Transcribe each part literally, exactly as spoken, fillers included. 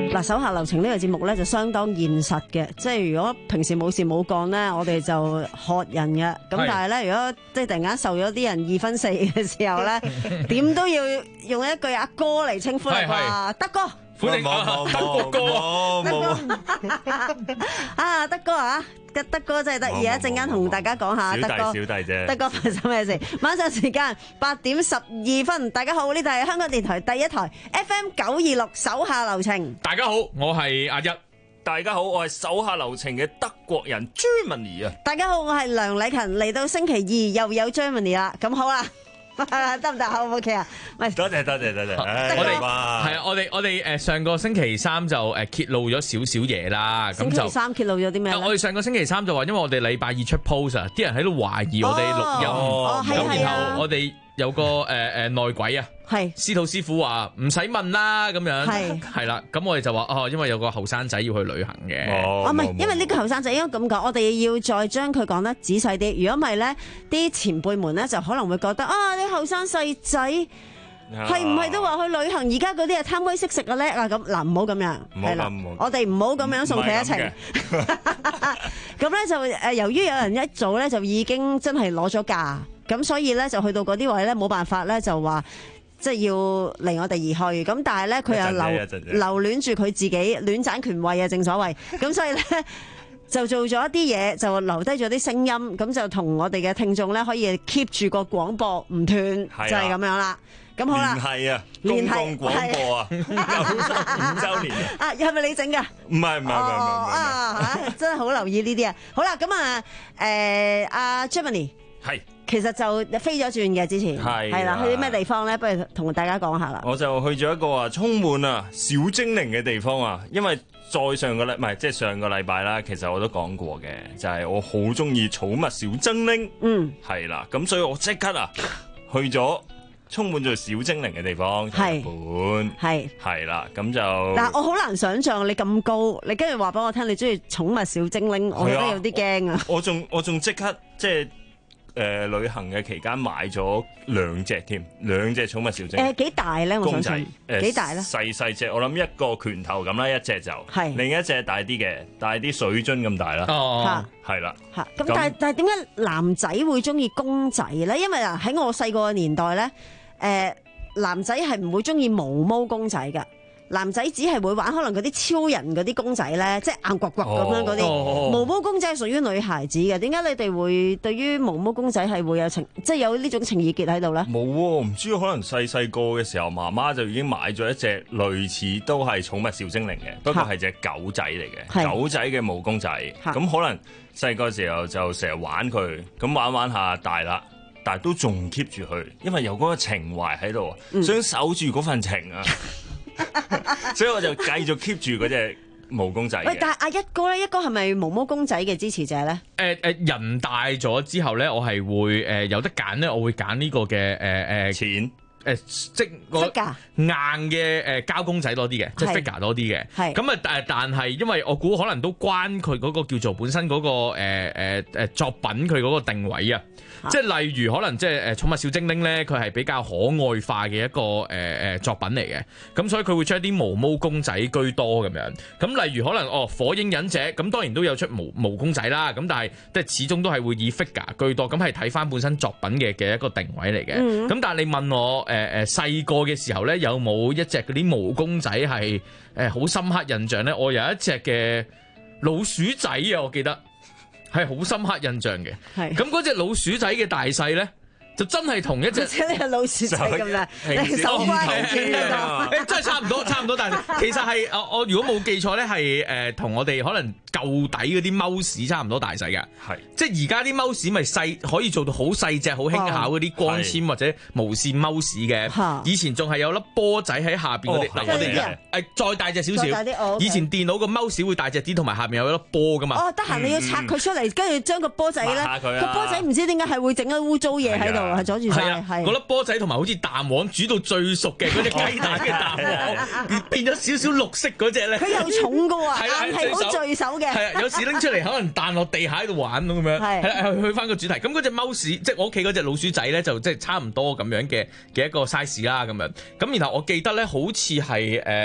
嗱，手下留情呢個節目咧就相當現實嘅，即係如果平時冇事冇幹咧，我哋就喝人嘅。咁但係咧，如果即係突然間受咗啲人二分四嘅時候咧，點都要用一句阿哥嚟稱呼你啩，德哥。 歡迎啊，德國哥啊！啊，德哥啊，德哥真係得意啊！一陣間同大家講下德哥， 小弟小弟啫。 德哥發生咩事？晚上時間八點十二分，大家好，呢度係香港電台第一台 F M 九二六手下留情。 大家好，我係阿一。 大家好，我係手下留情嘅德國人 Germany 啊！ 大家好，我係梁禮勤，嚟到星期二又有 Germany 啦，咁好啦。得唔得？好唔 OK 啊？喂， 多謝多謝多謝。 我哋係啊，我哋我哋誒上個星期三就誒揭露咗少少嘢啦。 星期三揭露咗啲咩？ 我哋上個星期三就話，因為我哋禮拜二出 post 啊，啲人喺度懷疑我哋錄音，咁然後我哋有個誒誒內鬼啊，係司徒師傅話唔使問啦，咁樣係係啦，咁我哋就話哦，因為有個後生仔要去旅行嘅， 哦唔係，因為呢個後生仔應該咁講，我哋要再將佢講得仔細啲。如果唔係咧，啲前輩們咧就可能會覺得啊，啲後生細仔係唔係都話去旅行？而家嗰啲啊貪威識食啊叻啊咁嗱，唔好咁樣，係啦，我哋唔好咁樣送佢一程。咁咧就誒，由於有人一早咧就已經真係攞咗假。咁所以咧就去到嗰啲位咧冇辦法咧就話即係要離我哋而去，咁但係咧佢又留留戀住佢自己戀棧權位啊，正所謂，咁所以咧就做咗一啲嘢，就留低咗啲聲音，咁就同我哋嘅聽眾咧可以 keep 住個廣播唔斷，就係咁樣啦。咁好啦， 係啊，公共廣播啊，五周年啊，係咪你整噶？ 唔係唔係唔係唔係啊，真係好留意呢啲啊。好啦，咁啊，誒，阿 Germany 係。其實就飛咗轉嘅之前，係係啦，去啲咩地方咧？不如同大家講下啦。 我就去咗一個啊充滿啊小精靈嘅地方啊，因為再上個禮唔係即係上個禮拜啦，其實我都講過嘅，就係、是、我好中意寵物小精靈，嗯，係啦，咁所以我即刻啊去咗充滿咗小精靈嘅地方，日本係係啦，咁就嗱，我好難想象你咁高，你跟住話俾我聽，你中意寵物小精靈，我覺得有啲驚啊！ 我仲我仲即刻即係。誒、呃，旅行嘅期間買咗兩隻添，兩隻寵物小精靈。誒、 呃，幾大咧？我想問，誒，幾、呃、大咧？細細隻，我諗一個拳頭咁啦，一隻就係，另一隻大啲嘅，大啲水樽咁大啦。哦，係啦。 吓，咁但係但係點解男仔會中意公仔咧？因為啊，喺我細個嘅年代咧，誒、呃，男仔係唔會中意毛毛公仔噶。男仔只係會玩可能嗰啲超人嗰啲公仔咧，即係硬骨骨咁樣嗰啲、哦、毛毛公仔係屬於女孩子嘅。點解你哋會對於毛毛公仔係會有情，即係有呢種情意結喺度咧？ 冇喎，唔知可能細細個嘅時候，媽媽就已經買咗一隻類似都係寵物小精靈嘅，不過係隻狗仔嚟嘅，狗仔嘅毛公仔。咁可能細個時候就成日玩佢，咁玩玩下大啦，但係都仲 keep 住佢，因為有嗰個情懷喺度，嗯、想守住嗰份情啊。所以我就繼續 keep 住嗰隻毛公仔。 喂，但係阿一哥咧，一哥係咪毛毛公仔嘅支持者咧？誒、 呃、誒，人大咗之後咧，我係會誒、呃、有得揀咧，我會揀呢個嘅誒誒錢。誒、呃，即個硬嘅誒膠公仔多啲嘅，即係 figure 多啲嘅。係咁啊，但但係因為我估可能都關佢嗰個叫做本身嗰、嗰個誒誒誒作品佢嗰個定位啊。即係例如可能即係誒寵物小精靈咧，佢係比較可愛化嘅一個誒誒、呃、作品嚟嘅。咁所以佢會出一啲毛毛公仔居多咁樣。咁例如可能哦火影忍者，咁當然都有出毛毛公仔啦。咁但係即係始終都係會以 figure 居多。咁係睇翻本身作品嘅嘅一個定位嚟嘅。咁、嗯、但係你問我。誒誒，細個嘅時候咧，有冇一隻嗰啲毛公仔係誒好深刻印象咧？我有一隻嘅老鼠仔啊，我記得係好深刻印象嘅。係咁嗰隻老鼠仔嘅大細咧，就真係同一隻， 即係呢個老鼠仔咁啦，你手瓜見得到， 誒真係差唔多，差唔多。但係其實係我我如果冇記錯咧，係誒同我哋可能舊底嗰啲貓屎差唔多大細嘅。係即係而家啲貓屎咪細，可以做到好細隻、好輕巧嗰啲光纖或者無線貓屎嘅。以前仲係有粒波仔喺下邊嗰啲，嗱我哋誒再大隻少少。以前電腦個貓屎會大隻啲，同埋下邊有一粒波噶嘛。哦，得閒你要拆佢出嚟，跟住將個波仔咧，個波仔唔知點解係會整咗污糟嘢喺度。係阻住晒，係嗰粒波仔同埋好似蛋黃煮到最熟嘅嗰隻雞蛋嘅蛋黃，變咗少少綠色嗰隻咧。佢又重噶喎，硬係好墜手嘅。係啊，有時拎出嚟可能彈落地下喺度玩咁樣。係係去翻個主題。咁嗰隻貓屎，即係我屋企嗰隻老鼠仔咧，就即係差唔多咁樣嘅嘅一個 size 啦咁樣。咁然後我記得咧，好似係誒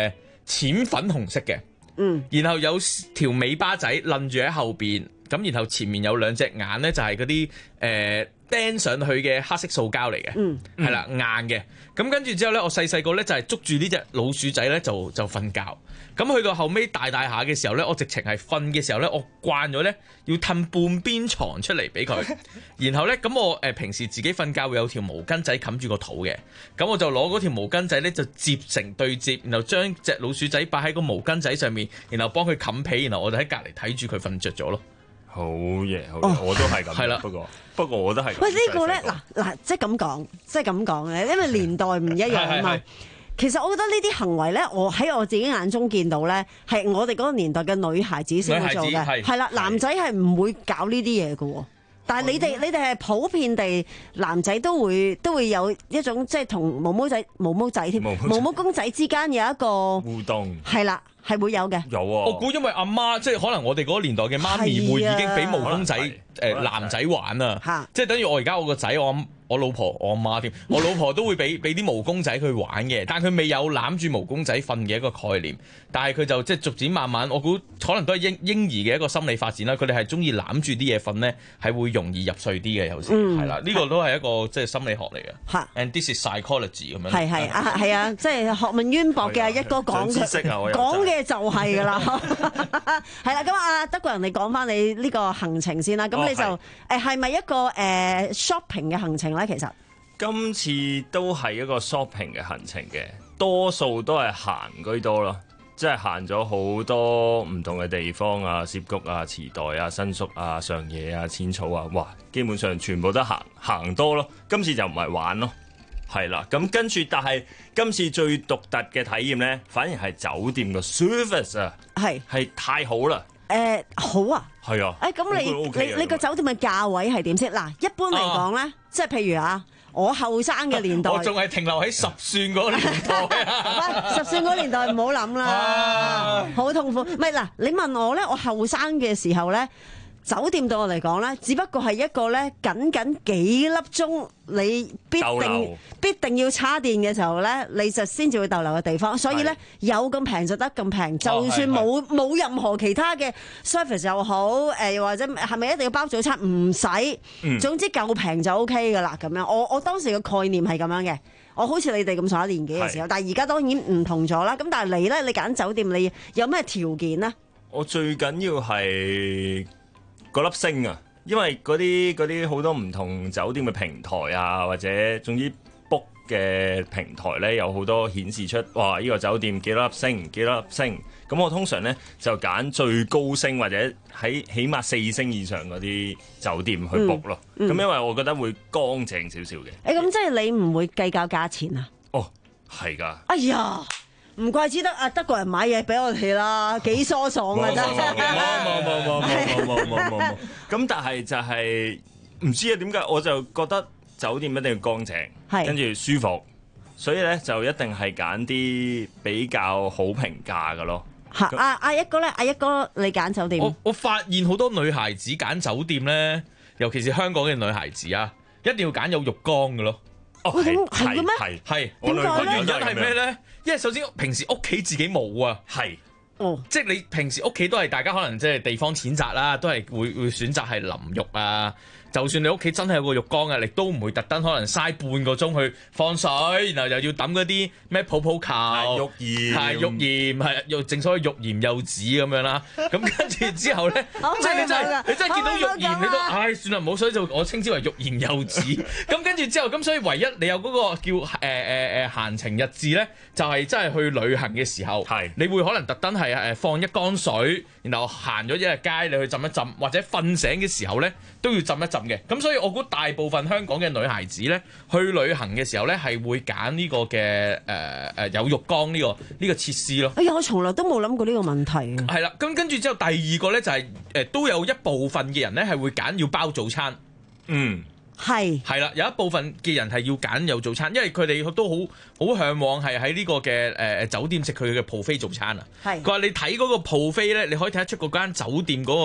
淺粉紅色嘅， 嗯， 然後有條尾巴仔攆住喺後邊，咁然後前面有兩隻眼咧，就係嗰啲誒釘上去嘅黑色塑膠嚟嘅， 嗯， 係啦，硬嘅。咁跟住之後咧，我細細個咧就係捉住呢隻老鼠仔咧就就瞓覺。咁去到後尾大大下嘅時候咧，我直情係瞓嘅時候咧，我慣咗咧要褪半邊床出嚟俾佢。然後咧，咁我誒平時自己瞓覺會有條毛巾仔冚住個肚嘅，咁我就攞嗰條毛巾仔咧就摺成對摺，然後將隻老鼠仔擺喺個毛巾仔上面，然後幫佢冚被，然後我就喺隔離睇住佢瞓着咗咯。 好嘢，好嘢，我都係咁。係啦，不過不過我都係。喂， 呢個咧嗱嗱，即係咁講，即係咁講嘅，因為年代唔一樣啊嘛。其實我覺得呢啲行為咧，我喺我自己眼中見到咧，係我哋嗰個年代嘅女孩子先會做嘅，係啦，男仔係唔會搞呢啲嘢嘅。但係你哋你哋係普遍地男仔都會都會有一種即係同毛毛仔毛毛仔添毛毛公仔之間有一個互動， 係啦。係會有嘅， 有啊！ 我估因為阿媽即係可能我哋嗰個年代嘅媽咪會已經俾毛公仔誒男仔玩啊，即係等於我而家我個仔我我老婆我阿媽添，我老婆都會俾俾啲毛公仔佢玩嘅，但係佢未有攬住毛公仔瞓嘅一個概念，但係佢就即係逐漸慢慢，我估可能都係嬰嬰兒嘅一個心理發展啦。佢哋係中意攬住啲嘢瞓咧，係會容易入睡啲嘅，有時係啦。呢個都係一個即係心理學嚟嘅。And this is psychology 咁樣。係係啊係啊，即係學問淵博嘅一哥講講嘅。就係噶啦，係啦。咁啊，德國人，你講翻你呢個行程先啦。咁、哦、你就誒係咪一個誒、呃、shopping 嘅行程咧？其實今次都係一個 shopping 嘅行程嘅，多數都係行居多咯，即係行咗好多唔同嘅地方啊，涉谷啊、池袋啊、新宿啊、上野啊、淺草啊，哇！基本上全部都行行多咯。今次就唔係玩咯。係啦，咁跟住，但係今次最獨特嘅體驗咧，反而係酒店嘅 service 啊，係係太好啦。 誒、呃，好啊，係啊。誒、欸，咁你 OK 你你個酒店嘅價位係點先？嗱，一般嚟講咧，即係譬如啊，我後生嘅年代， 我仲係停留喺十算嗰個年代啊。喂，十算嗰個年代唔好諗啦，好痛苦。唔係嗱，你問我咧，我後生嘅時候咧。酒店對我嚟講咧，只不過係一個咧，僅僅幾粒鐘，你必定必定要叉電嘅時候咧，你就先至會逗留嘅地方。所以咧，有咁平就得咁平，就算冇冇任何其他嘅 service 又好，誒又或者係咪一定要包早餐？唔使，嗯、總之夠平就 OK 噶啦。咁樣，我我當時嘅概念係咁樣嘅。我好似你哋咁上下年紀嘅時候，但係而家當然唔同咗啦。咁但係你咧，你揀酒店，你有咩條件呢？ 我最緊要係嗰粒星啊，因為嗰啲嗰啲好多唔同酒店嘅平台啊，或者總之 book 嘅平台咧，有好多顯示出哇呢個酒店幾多粒星幾多粒星，咁我通常咧就揀最高星或者喺起碼四星以上嗰啲酒店去 book 咯。咁、嗯嗯、因為我覺得會乾淨少少嘅。誒咁即係你唔會計較價錢啊？ 哦，係㗎。 哎呀！唔怪之得啊！德國人買嘢俾我哋啦，幾疏爽啊！真係冇冇冇冇冇冇冇冇冇。咁但係就係唔知啊點解我就覺得酒店一定要乾淨，跟住舒服，所以咧就一定係揀啲比較好評價嘅咯。 嚇！阿阿一哥咧，阿一哥你揀酒店？ 我我發現好多女孩子揀酒店咧，尤其是香港嘅女孩子啊，一定要揀有浴缸嘅咯。 哦，係係嘅咩？ 係係。點解咧？原因係咩咧？因為首先平時屋企自己冇啊，係，哦，即係你平時屋企都係大家可能即係地方淺窄啦，都係會會選擇係淋浴啊。就算你屋企真係有個浴缸啊，你都唔會特登可能嘥半個鐘去放水，然後又要抌嗰啲咩泡泡球、 浴鹽， 係浴鹽，係又正所謂浴鹽柚子咁樣啦。咁跟住之後咧，即係你真係你真係見到浴鹽，你都唉算啦，唔好，所以就我稱之為浴鹽柚子。咁跟住之後，咁所以唯一你有嗰個叫誒誒誒閒情逸致咧，就係真係去旅行嘅時候，係你會可能特登係誒放一缸水，然後行咗一日街，你去浸一浸，或者瞓醒嘅時候咧都要浸一浸。咁所以我估大部分香港嘅女孩子咧，去旅行嘅時候咧，係會揀呢個嘅誒誒有浴缸呢、呢個呢、呢個設施咯。 哎呀，我從來都冇諗過呢個問題啊！ 係啦，咁跟住之後第二個咧就係、是、誒、呃、都有一部分嘅人咧係會揀要包早餐。嗯，係係啦，有一部分嘅人係要揀有早餐，因為佢哋都好好向往係喺呢個嘅誒、呃、酒店食佢嘅 buffet 早餐啊。係佢話你睇嗰個 buffet 咧，你可以睇得出嗰間酒店嗰、嗰個。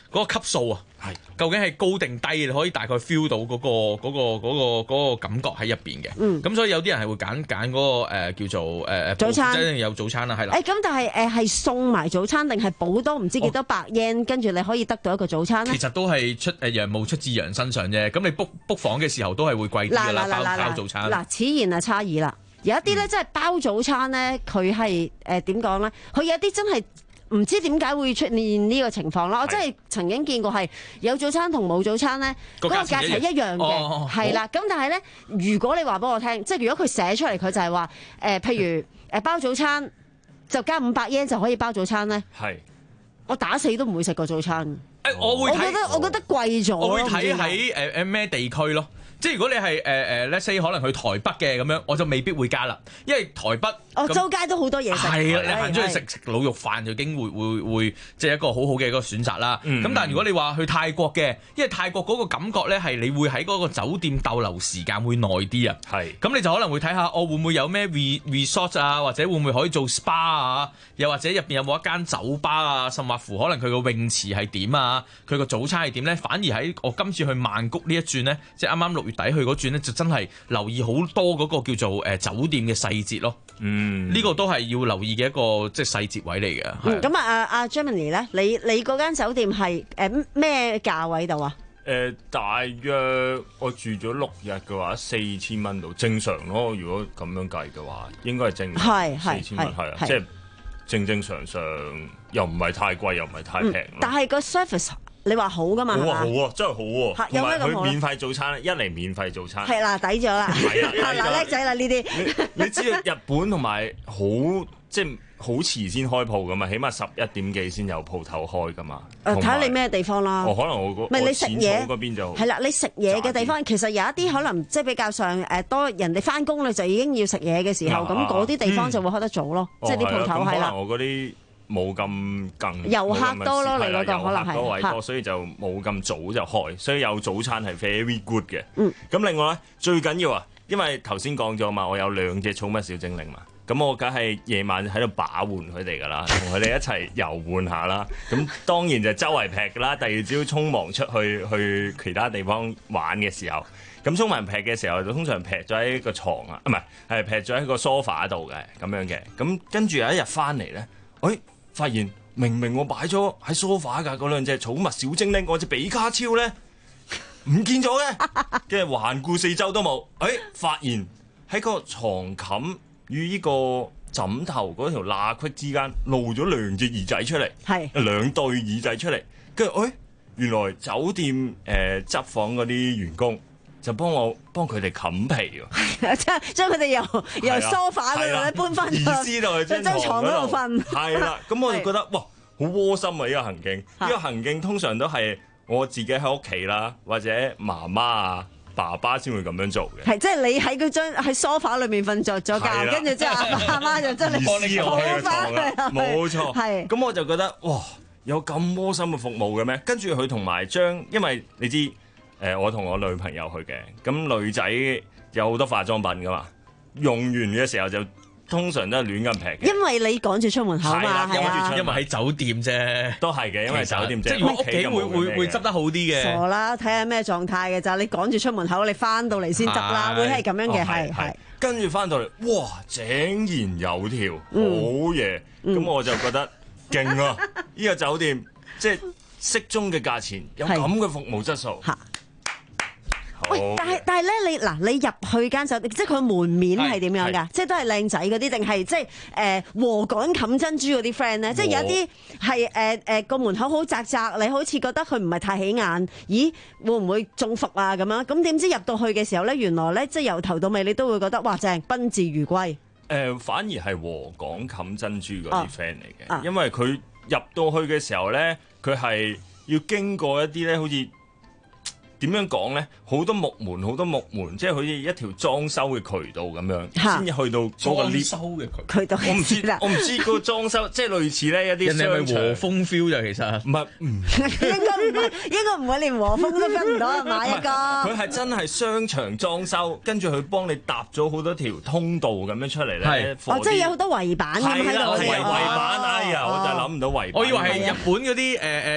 嗰個級數啊，係究竟係高定低，你可以大概 feel 到嗰、嗰個嗰、嗰個嗰、嗰個嗰個感覺喺入邊嘅。嗯，咁所以有啲人係會揀揀嗰個誒、呃、叫做誒、呃、 早餐， 即係有早餐啦，係啦。 誒咁、欸，但係誒係送埋早餐定係補多唔知幾多百 yen，跟住你可以得到一個早餐咧？ 其實都係出誒羊毛出自羊身上啫。咁你 book book 房嘅時候都係會貴啲㗎啦，包包早餐。 嗱，此言啊差異啦。有一啲咧，即係包早餐咧，佢係誒點講咧？佢有一啲真係唔知點解會出現呢個情況啦。我真係曾經見過係有早餐同冇早餐咧，嗰個價錢係一樣嘅，係啦。咁但係咧，如果你話俾我聽，即係如果佢寫出嚟，佢就係話誒，譬如誒包早餐就加五百 yen 就可以包早餐咧。係，我打死都唔會食個早餐。誒，我會睇，我覺得我覺得貴咗。 我會睇喺誒誒咩地區咯。即係如果你係誒誒 let's say 可能去台北嘅咁樣，我就未必會加啦，因為台北哦周街都好多嘢食， 係啊，你行出去食食滷肉飯就已經會會會即係一個好好嘅一個選擇啦。咁、嗯、但係如果你話去泰國嘅，因為泰國嗰個感覺咧係你會喺嗰個酒店逗留時間會耐啲啊。係，咁你就可能會睇下我會唔會有咩 resort 啊，或者會唔會可以做 spa 啊，又或者入邊有冇一間酒吧啊，甚或乎可能佢個泳池係點啊，佢個早餐係點咧？反而喺我今次去曼谷呢一轉咧，即係啱啱六月底去嗰轉咧，就真係留意好多嗰個叫做誒酒店嘅細節咯。嗯，呢個都係要留意嘅一個即係細節位嚟嘅。咁、嗯、啊，阿阿 Germany 咧，你你嗰間酒店係誒咩價位度啊？ 誒、呃，大約我住咗六日嘅話，四千蚊度正常咯。如果咁樣計嘅話，應該係正常。係係四千蚊係啊，即係正正常常，又唔係太貴，又唔係太平、嗯。 但係個 service。你話好噶嘛？ 好啊，好啊，真係好喎！ 有咩咁好咧？ 免費早餐，一嚟免費早餐， 係啦，抵咗啦，係啦，嗱叻仔啦呢啲。 你你知道日本同埋好即係好遲先開鋪噶嘛？起碼十一點幾先有鋪頭開噶嘛？ 誒，睇下你咩地方啦。 哦，可能我嗰咪你食嘢嗰邊就係啦。你食嘢嘅地方其實有一啲可能即係比較上誒多人哋翻工你就已經要食嘢嘅時候，咁嗰啲地方就會開得早咯。即係啲鋪頭係啦。 我嗰啲。冇咁更遊客多咯，你嗰個可能係多位多，所以就冇咁早就開，所以有早餐係 very good 嘅。嗯，咁另外咧最緊要啊，因為頭先講咗嘛，我有兩隻寵物小精靈嘛，咁我梗係夜晚喺度把玩佢哋噶啦，同佢哋一齊遊玩下啦。咁當然就周圍劈噶啦，第二朝匆忙出去去其他地方玩嘅時候，咁匆忙劈嘅時候就通常劈咗喺個床啊，唔係係劈咗喺個 sofa 度嘅咁樣嘅。咁跟住有一日翻嚟咧，誒。發現明明我擺咗喺 sofa 㗎嗰兩隻寵物小精靈，我隻比卡超咧唔見咗嘅，跟住環顧四周都冇，誒、哎、發現喺個床冚與呢個枕頭嗰條罅隙之間露咗兩隻耳仔出嚟，係兩對耳仔出嚟，跟住誒原來酒店誒執、呃、房嗰啲員工。就幫我幫佢哋冚被喎， 將將佢哋由由 sofa 嗰度咧搬翻去張床嗰度瞓。係啦，咁我就覺得哇，好窩心啊！呢、呢個行徑，呢、呢個行徑通常都係我自己喺屋企啦，或者媽媽啊、爸爸先會咁樣做嘅。係，即係你喺嗰張喺 sofa 裏面瞓着咗覺，跟住之後阿媽媽就真係抱翻佢。冇錯，係。咁我就覺得哇，有咁窩心嘅服務嘅咩？跟住佢同埋將，因為你知。誒、呃，我同我女朋友去嘅，咁女仔有好多化妝品噶嘛，用完嘅時候就通常都係亂咁劈嘅。因為你趕住出門口嘛，係啊， 因為喺酒店啫， 都係嘅，因為酒店啫， 即係屋企會會會執得好啲嘅。 傻啦，睇下咩狀態嘅咋，你趕住出門口，你翻到嚟先執啦，會係咁樣嘅，係係、哦。 跟住翻到嚟，哇，井然有條，好嘢，咁、嗯、我就覺得勁啊！呢個酒店即係適中嘅價錢，有咁嘅服務質素。 喂，但係但係咧，你嗱你入去間酒店，即係佢門面係點樣㗎？即係都係靚仔嗰啲，定係即係誒禾稈冚珍珠嗰啲 friend 咧？即係有啲係誒誒個門口好窄窄，你好似覺得佢唔係太起眼，咦會唔會中伏啊咁樣？咁點知入到去嘅時候咧，原來咧即係由頭到尾你都會覺得哇正，賓至如歸。誒、 呃，反而係禾稈冚珍珠嗰啲 friend 嚟嘅，啊、因為佢入到去嘅時候咧，佢係要經過一啲咧，好似。點樣講咧？好多木門，好多木門，即係好似一條裝修嘅渠道咁樣，先至去到嗰個 lift 裝修嘅渠道。 我唔知，我唔知個裝修，即係類似咧一啲商場。人哋係咪和風 feel 咋？其實唔係，唔應該唔係，應該唔會連和風都分唔到啊！買一個。 佢係真係商場裝修，跟住佢幫你搭咗好多條通道咁樣出嚟咧。 哦，即係有好多圍板咁喺度。 係圍圍板，哎呀，我就諗唔到圍板。 我以為係日本嗰啲誒誒。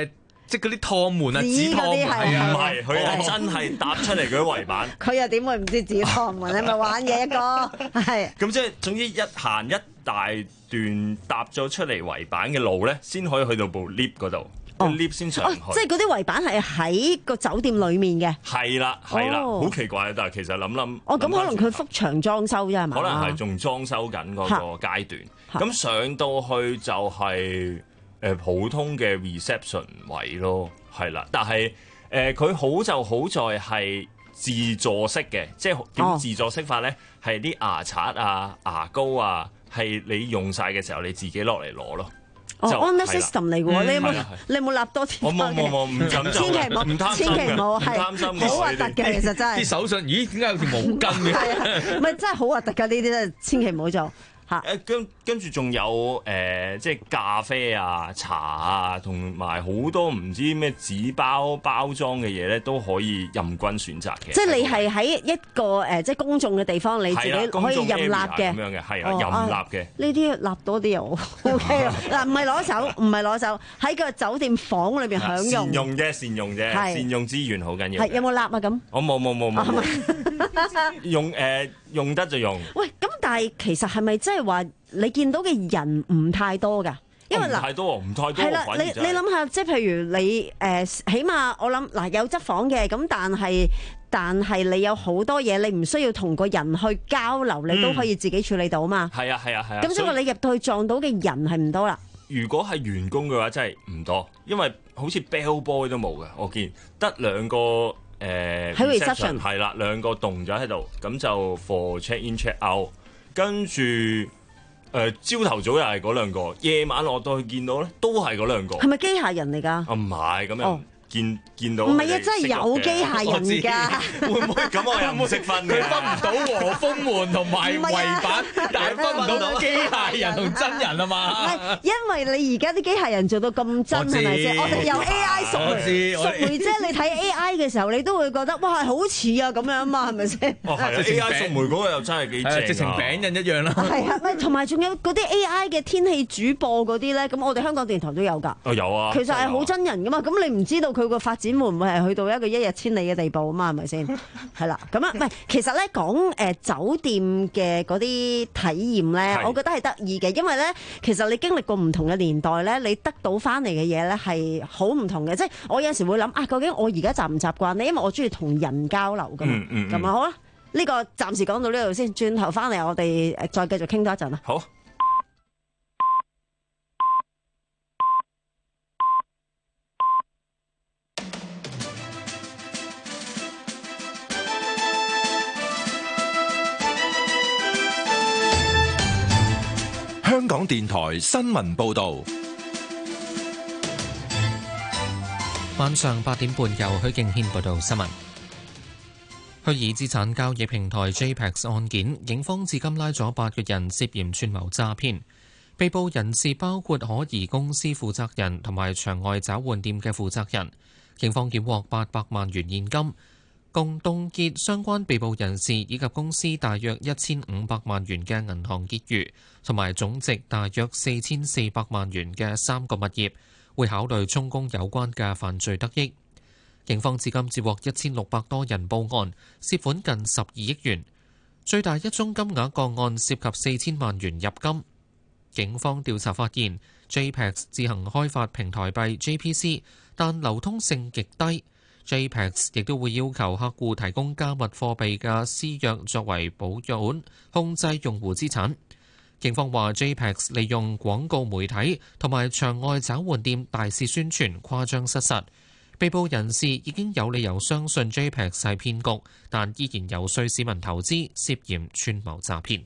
即係嗰啲趟門啊，紙趟門係啊， 唔係佢係真係搭出嚟嗰啲圍板。 佢又點會唔知紙趟門？你咪玩嘢一個係。 咁即係總之一行一大段搭咗出嚟圍板嘅路咧，先可以去到部 lift 嗰度。lift 先上去， 哦、即係嗰啲圍板係喺個酒店裡面嘅。 係啦，係啦，好、哦、奇怪，但係其實諗諗， 哦，咁可能佢幅牆裝修啫係嘛？ 可能係仲裝修緊嗰個階段。咁上到去就係誒普通嘅 reception 位咯，係啦。但係誒佢好就好在係自助式嘅，即係點自助式法咧？係啲、哦、牙刷啊、牙膏啊，係你用晒嘅時候，你自己落嚟攞咯。 哦 online system 嚟嘅喎，你有冇你有冇立多啲？ 我冇冇冇，唔敢做嘅， 千祈唔好， 唔貪心千祈唔好，係貪心好核突嘅，其實真係。 啲手信，咦？點解有條毛巾嘅？ 係啊，唔係真係好核突㗎，呢啲真係千祈唔好做。 誒跟跟住仲有誒、呃，即係咖啡啊、茶啊，同埋好多唔知咩紙包包裝嘅嘢咧，都可以任君選擇嘅。 即係你係喺一個誒、呃，即係公眾嘅地方，你自己可以任立嘅。 咁樣嘅，係啊，任立嘅。 呢啲立多啲又 O K 啊！嗱，唔係攞走，唔係攞走，喺個酒店房裏邊享用。 善用啫，善用啫，善用資源好緊要。 係有冇立啊？咁我冇冇冇冇。用誒、呃、用得就用。 喂，咁但係其實係咪真係話你見到嘅人唔太多㗎？因為嗱， 唔太多，唔太多。 係啦，你你諗下，即係譬如你誒、呃，起碼我諗嗱有執房嘅，咁但係但係你有好多嘢，你唔需要同個人去交流，你都可以自己處理到嘛。 係啊係啊係啊。 咁即係話你入到去撞到嘅人係唔多啦。 如果係員工嘅話，真係唔多，因為好似 bell boy 都冇嘅，我見得兩個誒喺 reception 係啦，兩個棟咗喺度，咁就 for check in check out，跟住誒朝頭早又係嗰兩個，夜晚落到去見到咧都係嗰兩個。係咪機械人嚟㗎？啊唔係咁樣。Oh. 見見到唔係啊，真係有機械人㗎，會唔會咁？我又唔識分嘅，佢分唔到和風門同埋圍板，但係分唔到機械人同真人啊嘛。唔係，因為你而家啲機械人做到咁真係咪先？我哋有 A I 淑梅，淑梅姐你睇 A I 嘅時候，你都會覺得哇好似啊咁樣嘛，係咪先？哦係啊 ，A I 淑梅嗰個又真係幾正啊，直情餅印一樣啦。係啊，喂，同埋仲有嗰啲 A I 嘅天氣主播嗰啲咧，咁我哋香港電台都有㗎。哦有啊，其實係好真人㗎嘛，咁你唔知道佢。佢個發展會唔會係去到一個一日千里嘅地步啊？嘛係咪先？係啦，咁啊，唔係，其實咧講誒酒店嘅嗰啲體驗咧，我覺得係得意嘅，因為咧其實你經歷過唔同嘅年代咧，你得到翻嚟嘅嘢咧係好唔同嘅。即係我有時會諗啊，究竟我而家習唔習慣呢？因為我中意同人交流噶嘛。咁啊、嗯嗯、好啦，呢、這個暫時講到呢度先，轉頭翻嚟我哋再繼續傾多一陣啊。好。 香港電台新聞報道，晚上八點半由許敬軒報道新聞。虛擬資產交易平台 J P E X 案件，警方至今拉咗八個人涉嫌串謀詐騙，被捕人士包括可疑公司負責人同埋場外找換店嘅負責人。警方檢獲八百萬元現金，共凍結相關被捕人士以及公司大約一千五百萬元嘅銀行結餘，同埋總值大約四千四百萬元嘅三個物業，會考慮充公有關嘅犯罪得益。警方至今接獲一千六百多人報案，涉款近十二億元，最大一宗金額個案涉及四千萬元入金。警方調查發現 ，J P E X 自行開發平台幣 J P C， 但流通性極低。J P E X 亦都會要求客戶提供加密貨幣嘅私鑰作為保管，控制用戶資產。警方話 J P E X 利用廣告媒體同埋場外找換店大肆宣傳，誇張失實。被捕人士已經有理由相信 J P E X 係騙局，但依然遊說市民投資，涉嫌串謀詐騙。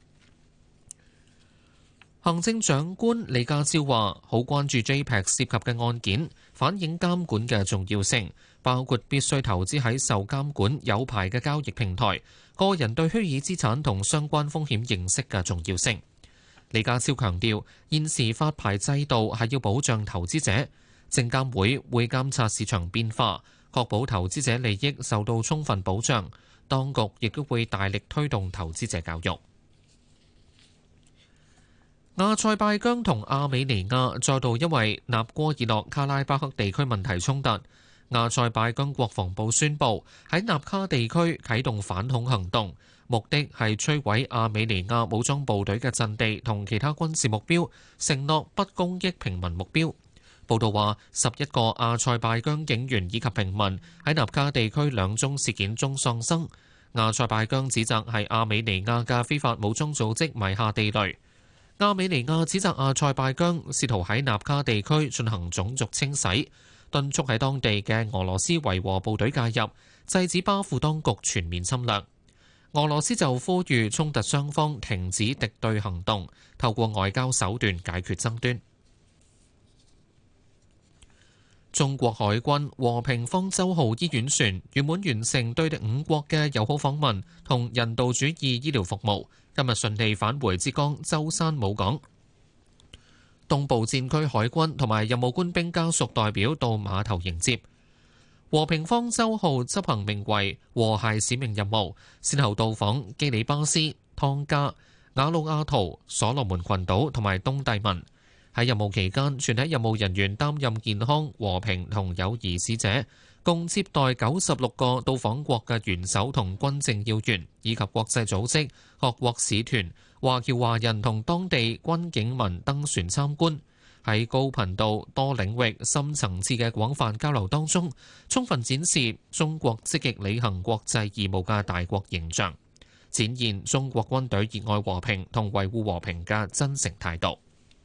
行政長官李家超話：好關注 J P E X 涉及嘅案件，反映監管嘅重要性，包括必須投資喺受監管有牌嘅交易平台，個人對虛擬資產同相關風險認識嘅重要性。李家超強調，現時發牌制度係要保障投資者，證監會會監察市場變化，確保投資者利益受到充分保障。當局亦都會大力推動投資者教育。 阿塞拜疆同亞美尼亞再度因為納戈爾諾卡拉巴克地區問題衝突。阿塞拜疆國防部宣布喺納卡地區啟動反恐行動，目的係摧毀亞美尼亞武裝部隊嘅陣地同其他軍事目標，承諾不攻擊平民目標。報道話，十一個阿塞拜疆警員以及平民喺納卡地區兩宗事件中喪生。阿塞拜疆指責係亞美尼亞嘅非法武裝組織埋下地雷。亞美尼亞指責阿塞拜疆試圖喺納卡地區進行種族清洗，敦促喺當地嘅俄羅斯維和部隊介入，制止巴庫當局全面侵略。俄羅斯就呼籲衝突雙方停止敵對行動，透過外交手段解決爭端。中國海軍和平方舟號醫院船圓滿完成對敵五國嘅友好訪問同人道主義醫療服務，今日順利返回浙江舟山母港。東部戰區海軍同埋任務官兵家屬代表到碼頭迎接。和平方舟號執行名為和諧使命任務，先後到訪基里巴斯、湯加、瓦努阿圖、所羅門群島同埋東帝汶。喺任務期間，全體任務人員擔任健康、和平同友誼使者，共接待九十六個到訪國嘅元首同軍政要員，以及國際組織、各國使團、華僑華人同當地軍警民登船參觀。喺高頻度、多領域、深層次嘅廣泛交流當中，充分展示中國積極履行國際義務嘅大國形象，展現中國軍隊熱愛和平同維護和平嘅真誠態度。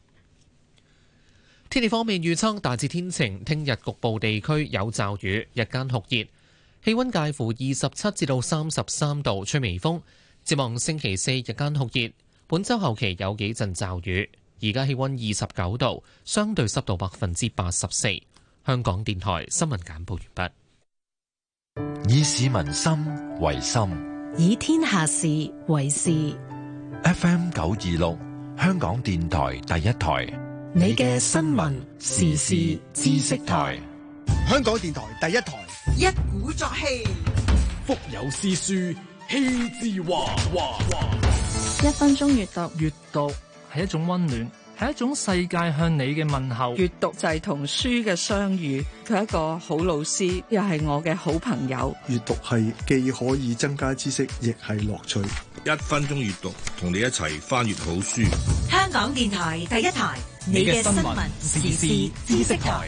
天氣方面預測大致天晴，聽日局部地區有驟雨，日間酷熱，氣溫介乎二十七至到三十三度，吹微風。展望星期四日間酷熱，本週後期有幾陣驟雨。而家氣溫二十九度，相對濕度百分之八十四。香港電台新聞簡報完畢。 以市民心為心， 以天下事為事。 F M 九二六，香港電台第一台。 你嘅新聞時事知識台， 香港電台第一台， 一鼓作氣， 腹有詩書氣自華。華華一分鐘閱讀， 閱讀係一種溫暖，係一種世界向你嘅問候。 閱讀就係同書嘅相遇，佢係一個好老師，又係我嘅好朋友。 閱讀係既可以增加知識，亦係樂趣。 一分鐘閱讀，同你一齊翻閱好書。 香港電台第一台，你嘅新聞時事知識台。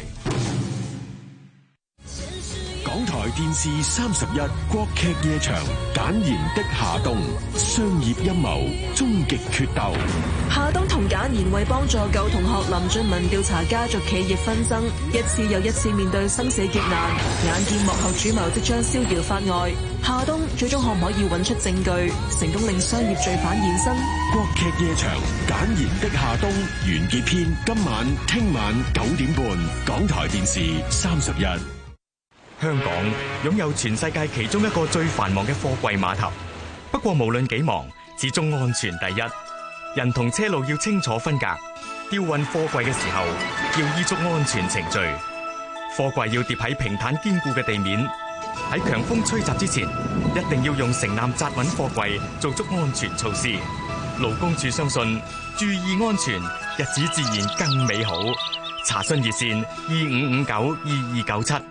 港台電視三十一國劇夜場，簡言的夏冬，商業陰謀，終極決鬥。 夏冬同簡言為幫助舊同學林俊文調查家族企業紛爭，一次又一次面對生死劫難，眼見幕後主謀即將逍遙法外，夏冬最終可唔可以揾出證據，成功令商業罪犯現身？ 國劇夜場，簡言的夏冬完結篇，今晚、聽晚九點半，港台電視三十一。 香港擁有全世界其中一個最繁忙嘅貨櫃碼頭，不過無論幾忙，始終安全第一。人同車路要清楚分隔，吊運貨櫃嘅時候要依足安全程序。貨櫃要疊喺平坦堅固嘅地面，喺強風吹襲之前，一定要用繩纜紮穩貨櫃，做足安全措施。勞工處相信，注意安全，日子自然更美好。查詢熱線二五五九二二九七。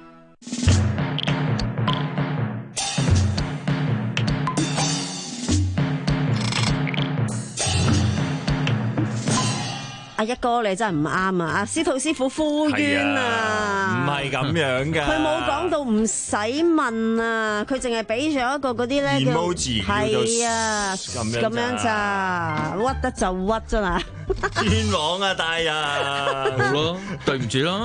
阿一哥你真係唔啱啊！阿司徒師傅呼冤啊， 唔係咁樣噶， 佢冇講到唔使問啊，佢淨係俾咗一個嗰啲咧，emoji，係啊，咁樣咋，屈得就屈真係。 冤枉啊大人， 好咯，對唔住咯。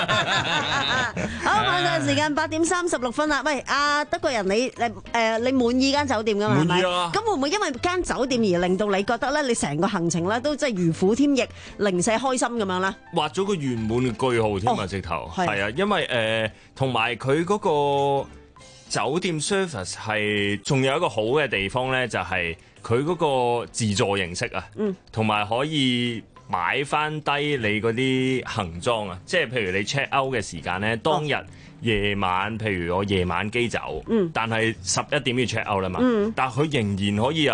好，晚上時間八點三十六分啦。喂，阿德國人，你誒誒，你滿意間酒店噶嘛？ 滿意啊！ 咁會唔會因為間酒店而令到你覺得咧，你成個行程咧都即係如虎添翼，零舍開心咁樣咧？ 畫咗個圓滿嘅句號添啊！直頭係啊，因為誒，同埋佢嗰個酒店 service 係仲有一個好嘅地方咧，就係佢嗰個自助形式啊，同埋可以擺翻低你嗰啲行裝啊，即係譬如你 check out 嘅時間咧，當日夜晚，譬如我夜晚機走，但係十一點要 check out 啦嘛，但係佢仍然可以啊，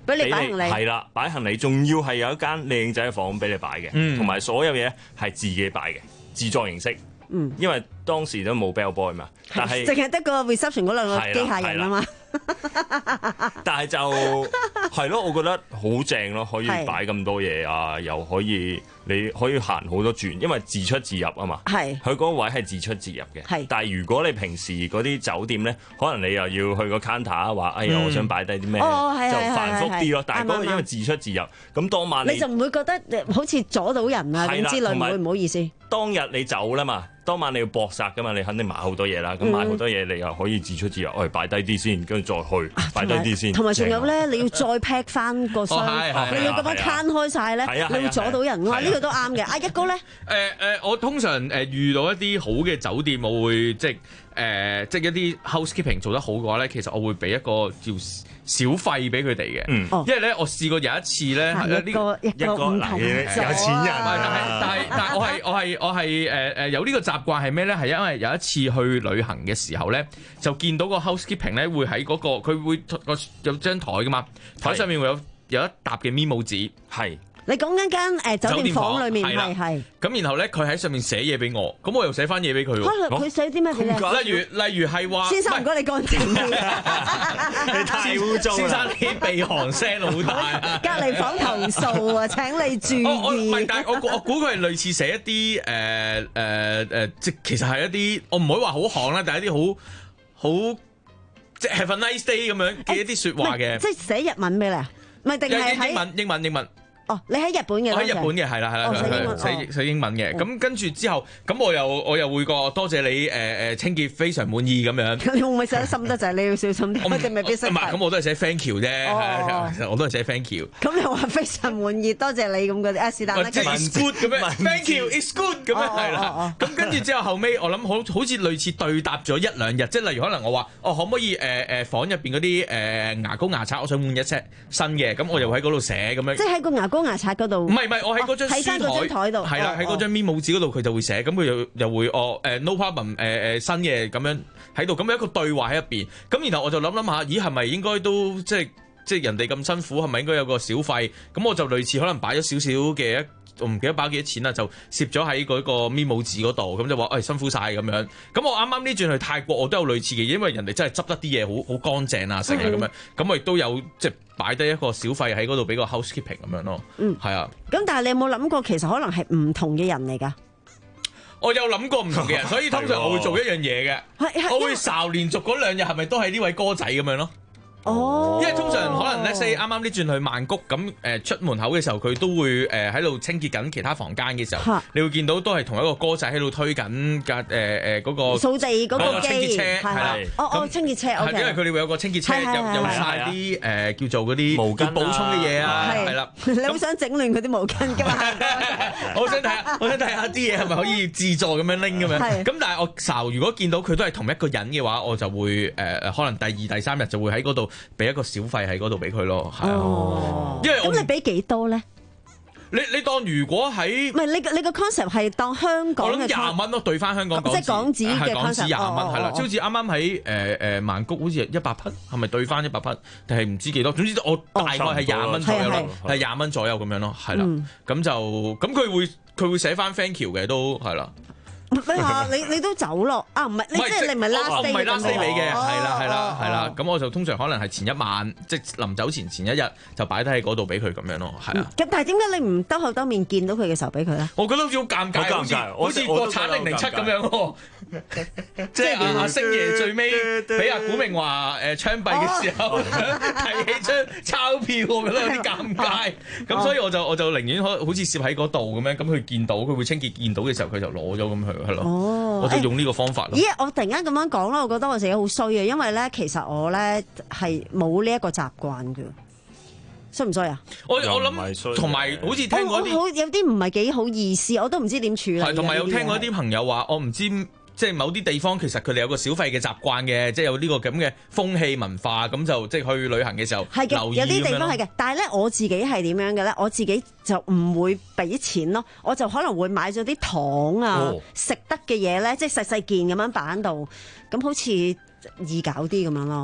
俾你擺行李， 係啦，擺行李，仲要係有一間靚仔嘅房俾你擺嘅，同埋、嗯、所有嘢係自己擺嘅，自助形式。嗯，因為當時都冇 bell boy 嘛，但係淨係得個 reception 嗰兩個機械人啊嘛。 但係就係咯，我覺得好正咯，可以擺咁多嘢啊，又可以你可以行好多轉，因為自出自入啊嘛。係，佢嗰個位係自出自入嘅。係，但係如果你平時嗰啲酒店咧，可能你又要去個 counter 話，哎呀，我想擺低啲咩，就繁複啲咯。但係嗰個因為自出自入，咁當晚你就唔會覺得好似阻到人啊咁之類，唔會唔好意思。 當日你走啦嘛，當晚你要搏殺噶嘛，你肯定買好多嘢啦。咁買好多嘢，你又可以自出自入，我哋擺低啲先，跟住再去擺低啲先。 同埋仲有咧，你要再 pack 翻個箱，你要咁樣攤開晒咧，你會阻到人。哇，呢個都啱嘅。阿一哥咧， 誒誒，我通常誒遇到一啲好嘅酒店，我會即係誒即係一啲 housekeeping 做得好嘅話咧，其實我會俾一個叫小費俾佢哋嘅。嗯，因為咧我試過有一次咧，呢個一個唔同嘅有錢人， 但係但係但係我係我係我係誒誒有呢個習慣係咩咧？係因為有一次去旅行嘅時候咧，就見到個 housekeeping 咧會喺嗰個佢會個有張台噶嘛，台上面會有有一沓嘅 memo 紙，係。 你講緊間誒酒店房裏面係係，咁然後咧佢喺上面寫嘢俾我，咁我又寫翻嘢俾佢喎。 佢寫啲咩俾你？ 例如例如係話， 先生唔該你乾淨啲， 你太污糟啦！ 先生啲鼻鼾聲好大， 隔離房投訴啊！請你注意。 我唔係，但係我我估佢係類似寫一啲誒誒誒，即其實係一啲我唔可以話好行啦，但係一啲好好即係 have a nice day 咁樣嘅一啲説話嘅。 即係寫日文俾你啊？唔係定係喺英文英文英文。 哦，你喺日本嘅， 我喺日本嘅，係啦係啦，寫寫英文嘅。咁跟住之後，咁我又我又會個多謝你誒誒清潔非常滿意咁樣。 你會唔會寫得深得滯？你要小心啲，我哋未必識。 唔係，咁我都係寫 thank you 啫，其實我都係寫 thank you。 咁你話非常滿意，多謝你咁嗰啲啊，是但啦。 It's good 咁樣 ，thank you，it's good 咁樣係啦。咁跟住之後後尾，我諗好好似類似對答咗一兩日，即係例如可能我話，哦可唔可以誒誒房入邊嗰啲誒牙膏牙刷，我想換一 set 新嘅，咁我又喺嗰度寫咁樣。 即係喺個牙膏牙刷嗰度。 唔係唔係，我喺嗰張書台度， 係啦，喺嗰張 memo 紙嗰度佢就會寫，咁佢又又會哦誒 no problem 誒誒新嘅咁樣喺度，咁有一個對話喺入邊，咁然後我就諗諗下，咦係咪應該都即係即係人哋咁辛苦，係咪應該有個小費？咁我就類似可能擺咗少少嘅一，我唔記得擺幾多錢啦，就攝咗喺嗰個 memo 紙嗰度，咁就話誒、哎、辛苦晒咁樣。咁我啱啱呢轉去泰國，我都有類似嘅，因為人哋真係執得啲嘢好好乾淨啊，成啊咁樣，咁我亦都有即係擺低一個小費喺嗰度俾個 housekeeping 咁樣咯。嗯，係啊。 咁但係你有冇諗過，其實可能係唔同嘅人嚟㗎？ 我有諗過唔同嘅人，所以通常我會做一樣嘢嘅，我會睄連續嗰兩日係咪都係呢位哥仔咁樣咯。哦，因為通常可能咧 say 啱啱呢轉去曼谷咁誒出門口嘅時候，佢都會誒喺度清潔緊其他房間嘅時候，你會見到都係同一個哥仔喺度推緊架誒誒嗰個掃地嗰個清潔車，係啦， 哦哦清潔車， 係因為佢哋會有個清潔車，有有曬啲誒叫做嗰啲毛巾補充嘅嘢啊，係啦， 你好想整亂佢啲毛巾㗎嘛？ 我想睇下，我想睇下啲嘢係咪可以自助咁樣拎咁樣，咁但係我睄如果見到佢都係同一個人嘅話，我就會誒可能第二第三日就會喺嗰度俾一個小費喺嗰度俾佢咯，係啊，因為咁你俾幾多咧？ 你你當如果喺唔係你你個 concept 係當香港嘅， 我諗廿蚊咯，對翻香港港即係港紙嘅港紙廿蚊係啦，即好似啱啱喺誒誒曼谷好似一百匹，係咪對翻一百匹？定係唔知幾多？總之我大概係廿蚊左右咯，係廿蚊左右咁樣咯，係啦，咁就咁佢會佢會寫翻 thank you 嘅都係啦。 咩啊？你你都走咯？啊，唔係，你即係你唔係 last day 唔係 last day 俾嘅，係啦係啦係啦。咁我就通常可能係前一晚，即係臨走前前一日就擺低喺嗰度俾佢咁樣咯，係啊。 咁但係點解你唔兜口兜面見到佢嘅時候俾佢咧？ 我覺得好似好尷尬，好似好似國產零零七咁樣喎。即係阿阿星爺最尾俾阿古明華誒槍斃嘅時候，提起張鈔票，我覺得有啲尷尬。咁所以我就我就寧願好好似攝喺嗰度咁樣，咁佢見到佢會清潔見到嘅時候，佢就攞咗咁去。係咯，哦、我就用呢個方法咯。 咦，我突然間咁樣講咧，我覺得我自己好衰啊，因為咧，其實我咧係冇呢一個習慣嘅，衰唔衰啊？ 我我諗同埋好似聽過啲， 好有啲唔係幾好意思，我都唔知點處理。 係同埋有聽過啲朋友話，我唔知。即係某啲地方其實佢哋有個小費嘅習慣嘅，即係有呢個咁嘅風氣文化，咁就即係去旅行嘅時候係嘅，有啲地方係嘅。但係咧我自己係點樣嘅咧？我自己就唔會俾錢咯，我就可能會買咗啲糖啊、哦、食得嘅嘢咧，即係細細件咁樣擺喺度，咁好似易搞啲咁樣咯。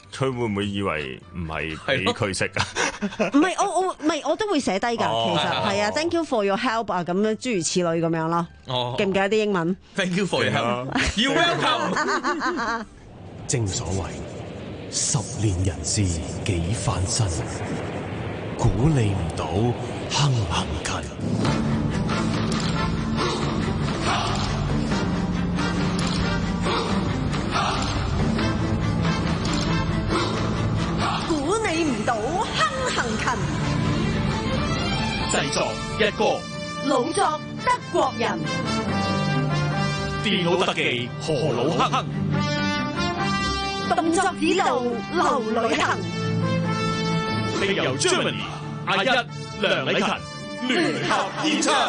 佢會唔會以為唔係俾佢食啊？ 唔係，我我唔係，我都會寫低㗎。 哦、 其實係啊 ，thank you for your help 啊，咁樣諸如此類咁樣咯。 哦， 記唔記得啲英文 ？Thank you for your help，you welcome。 正所謂十年人事幾番新，估你唔到坑行勤。 製作一哥， 老作德國人， 電腦特技何魯克， 動作指導劉旅行， 並由 Germany 阿一梁禮勤聯合演唱。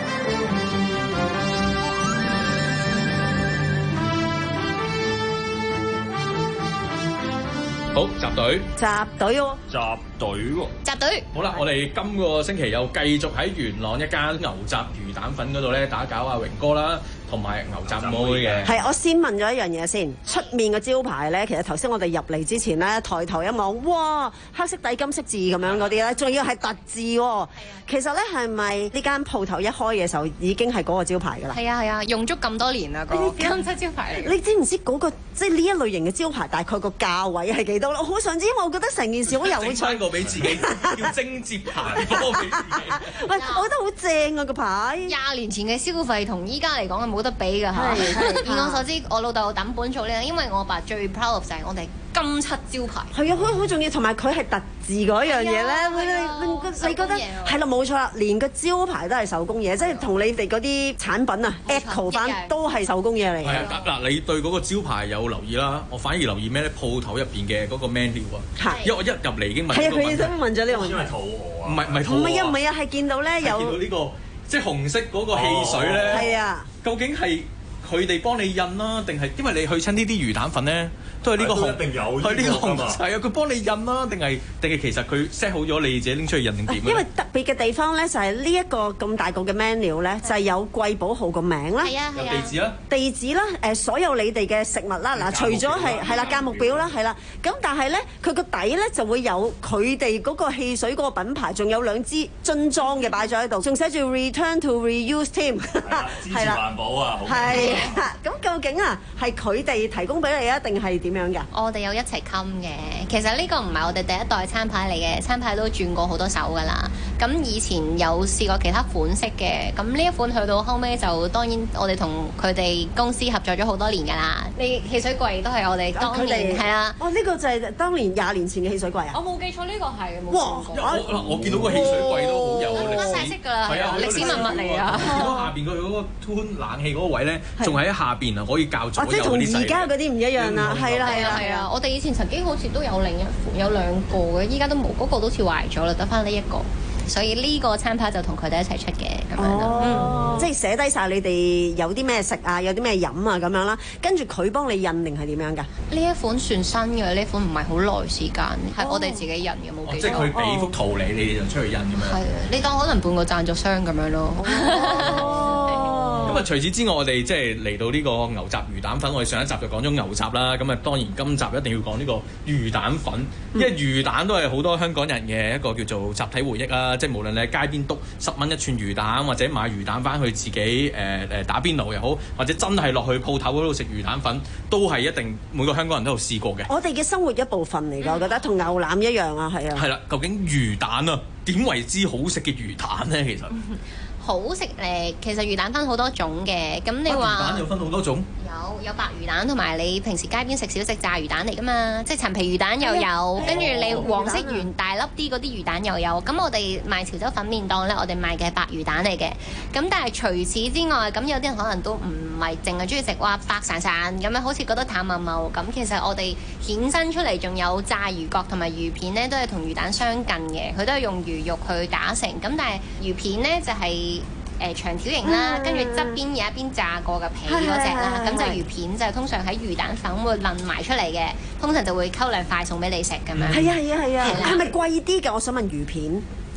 好，集隊， 集隊喎， 集隊喎， 集隊。 好啦，我哋今個星期又繼續喺元朗一間牛雜魚蛋粉嗰度咧打攪阿榮哥啦，同埋牛雜妹嘅。 係，我先問咗一樣嘢先，出面嘅招牌咧，其實頭先我哋入嚟之前咧，抬頭一望，哇，黑色底金色字咁樣嗰啲咧，仲要係凸字喎。其實咧係咪呢間鋪頭一開嘅時候已經係嗰個招牌㗎啦？ 係啊係啊，用足咁多年啦，個金色招牌嚟。 你知唔知嗰個即係呢一類型嘅招牌大概個價位係幾多咧？我好想知，因為我覺得成件事好有趣。 整翻個俾自己，叫精接牌波俾自己。 喂，我覺得好正啊個牌。 廿年前嘅消費同依家嚟講係冇得比㗎嚇。以我所知，我老豆抌本做呢，因為我爸最 proud of 就係我哋金漆招牌。 係啊，好好重要，同埋佢係特字嗰樣嘢咧，你覺得係啦，冇錯啦，連個招牌都係手工嘢，即係同你哋嗰啲產品啊 echo 翻都係手工嘢嚟嘅。 係啊，嗱，你對嗰個招牌有留意啦，我反而留意咩咧？鋪頭入邊嘅嗰個 menu 啊，因為我一入嚟已經問。係啊， 佢都問咗呢個問題。 因為肚餓啊。 唔係唔係肚餓。 唔係啊唔係啊，係見到咧有。 見到呢個即係紅色嗰個汽水咧。 係啊。 究竟係佢哋幫你印啦，定係因為你去親呢啲魚蛋粉咧，都係呢個紅， 一定有係呢個紅，係啊，佢幫你印啦，定係定係其實佢 set 好咗，你自己拎出去印定點？ 因為特別嘅地方咧，就係呢一個咁大個嘅 menu 咧，就係有貴寶號個名啦， 係啊係啊， 有地址啦， 地址啦，誒所有你哋嘅食物啦，嗱，除咗係係啦價目表啦，係啦，咁但係咧佢個底咧就會有佢哋嗰個汽水嗰個品牌，仲有兩支樽裝嘅擺咗喺度，仲寫住 Return to Reuse 添， 係啦，環保啊， 係咁究竟啊係佢哋提供俾你啊，定係點樣㗎？ 我哋有一齊冚嘅，其實呢個唔係我哋第一代餐牌嚟嘅，餐牌都轉過好多手㗎啦。咁以前有試過其他款式嘅，咁呢一款去到後尾就當然我哋同佢哋公司合作咗好多年㗎啦。你汽水櫃都係我哋當年係啦。 哦，呢個就係當年廿年前嘅汽水櫃啊！ 我冇記錯，呢個係冇哇！ 我我見到個汽水櫃都好有歷史， 翻曬色㗎啦，係啊，歷史文物嚟啊！ 見到下邊佢嗰個吞冷氣嗰個位咧，仲喺下邊啊，可以較左右嗰啲細。 即係同而家嗰啲唔一樣啦，係啦係啦係啊！我哋以前曾經好似都有另一款，有兩個嘅，依家都冇，嗰個都好似壞咗啦，得翻呢一個。所以呢個餐牌就同佢哋一齊出嘅咁樣咯。 哦，即係寫低晒你哋有啲咩食啊，有啲咩飲啊咁樣啦，跟住佢幫你印定係點樣㗎？ 呢一款算新嘅，呢款唔係好耐時間，係我哋自己印嘅，冇記錯。 即係佢俾幅圖你，你就出去印咁樣。 係啊，你當可能半個贊助商咁樣咯。 咁啊，除此之外，我哋即係嚟到呢個牛雜魚蛋粉，我哋上一集就講咗牛雜啦。咁啊，當然今集一定要講呢個魚蛋粉，因為魚蛋都係好多香港人嘅一個叫做集體回憶啦。即係無論你喺街邊篤十蚊一串魚蛋，或者買魚蛋翻去自己誒誒、呃、打邊爐又好，或者真係落去鋪頭嗰度食魚蛋粉，都係一定每個香港人都有試過嘅。 我哋嘅生活一部分嚟㗎，我覺得同牛腩一樣啊，係啊。 係啦，究竟魚蛋啊點為之好食嘅魚蛋咧？其實好食誒，其實魚蛋分好多種嘅，咁你話魚蛋又分好多種， 有有白魚蛋同埋你平時街邊食小食炸魚蛋嚟㗎嘛，即係陳皮魚蛋又有，跟住你黃色圓大粒啲嗰啲魚蛋又有。咁我哋賣潮州粉麵檔咧，我哋賣嘅係白魚蛋嚟嘅。咁但係除此之外，咁有啲人可能都唔係淨係中意食哇白潺潺咁樣，好似覺得淡茂茂咁。其實我哋衍生出嚟仲有炸魚角同埋魚片咧，都係同魚蛋相近嘅，佢都係用魚肉去打成。咁但係魚片咧就係、是。誒、呃、長條形啦，跟住側邊有一邊炸過嘅皮嗰隻啦，咁就魚片就通常喺魚蛋粉會撚埋出嚟嘅，通常就會溝兩塊送俾你食咁樣。 係啊係啊係啊，係咪貴啲㗎？我想問魚片。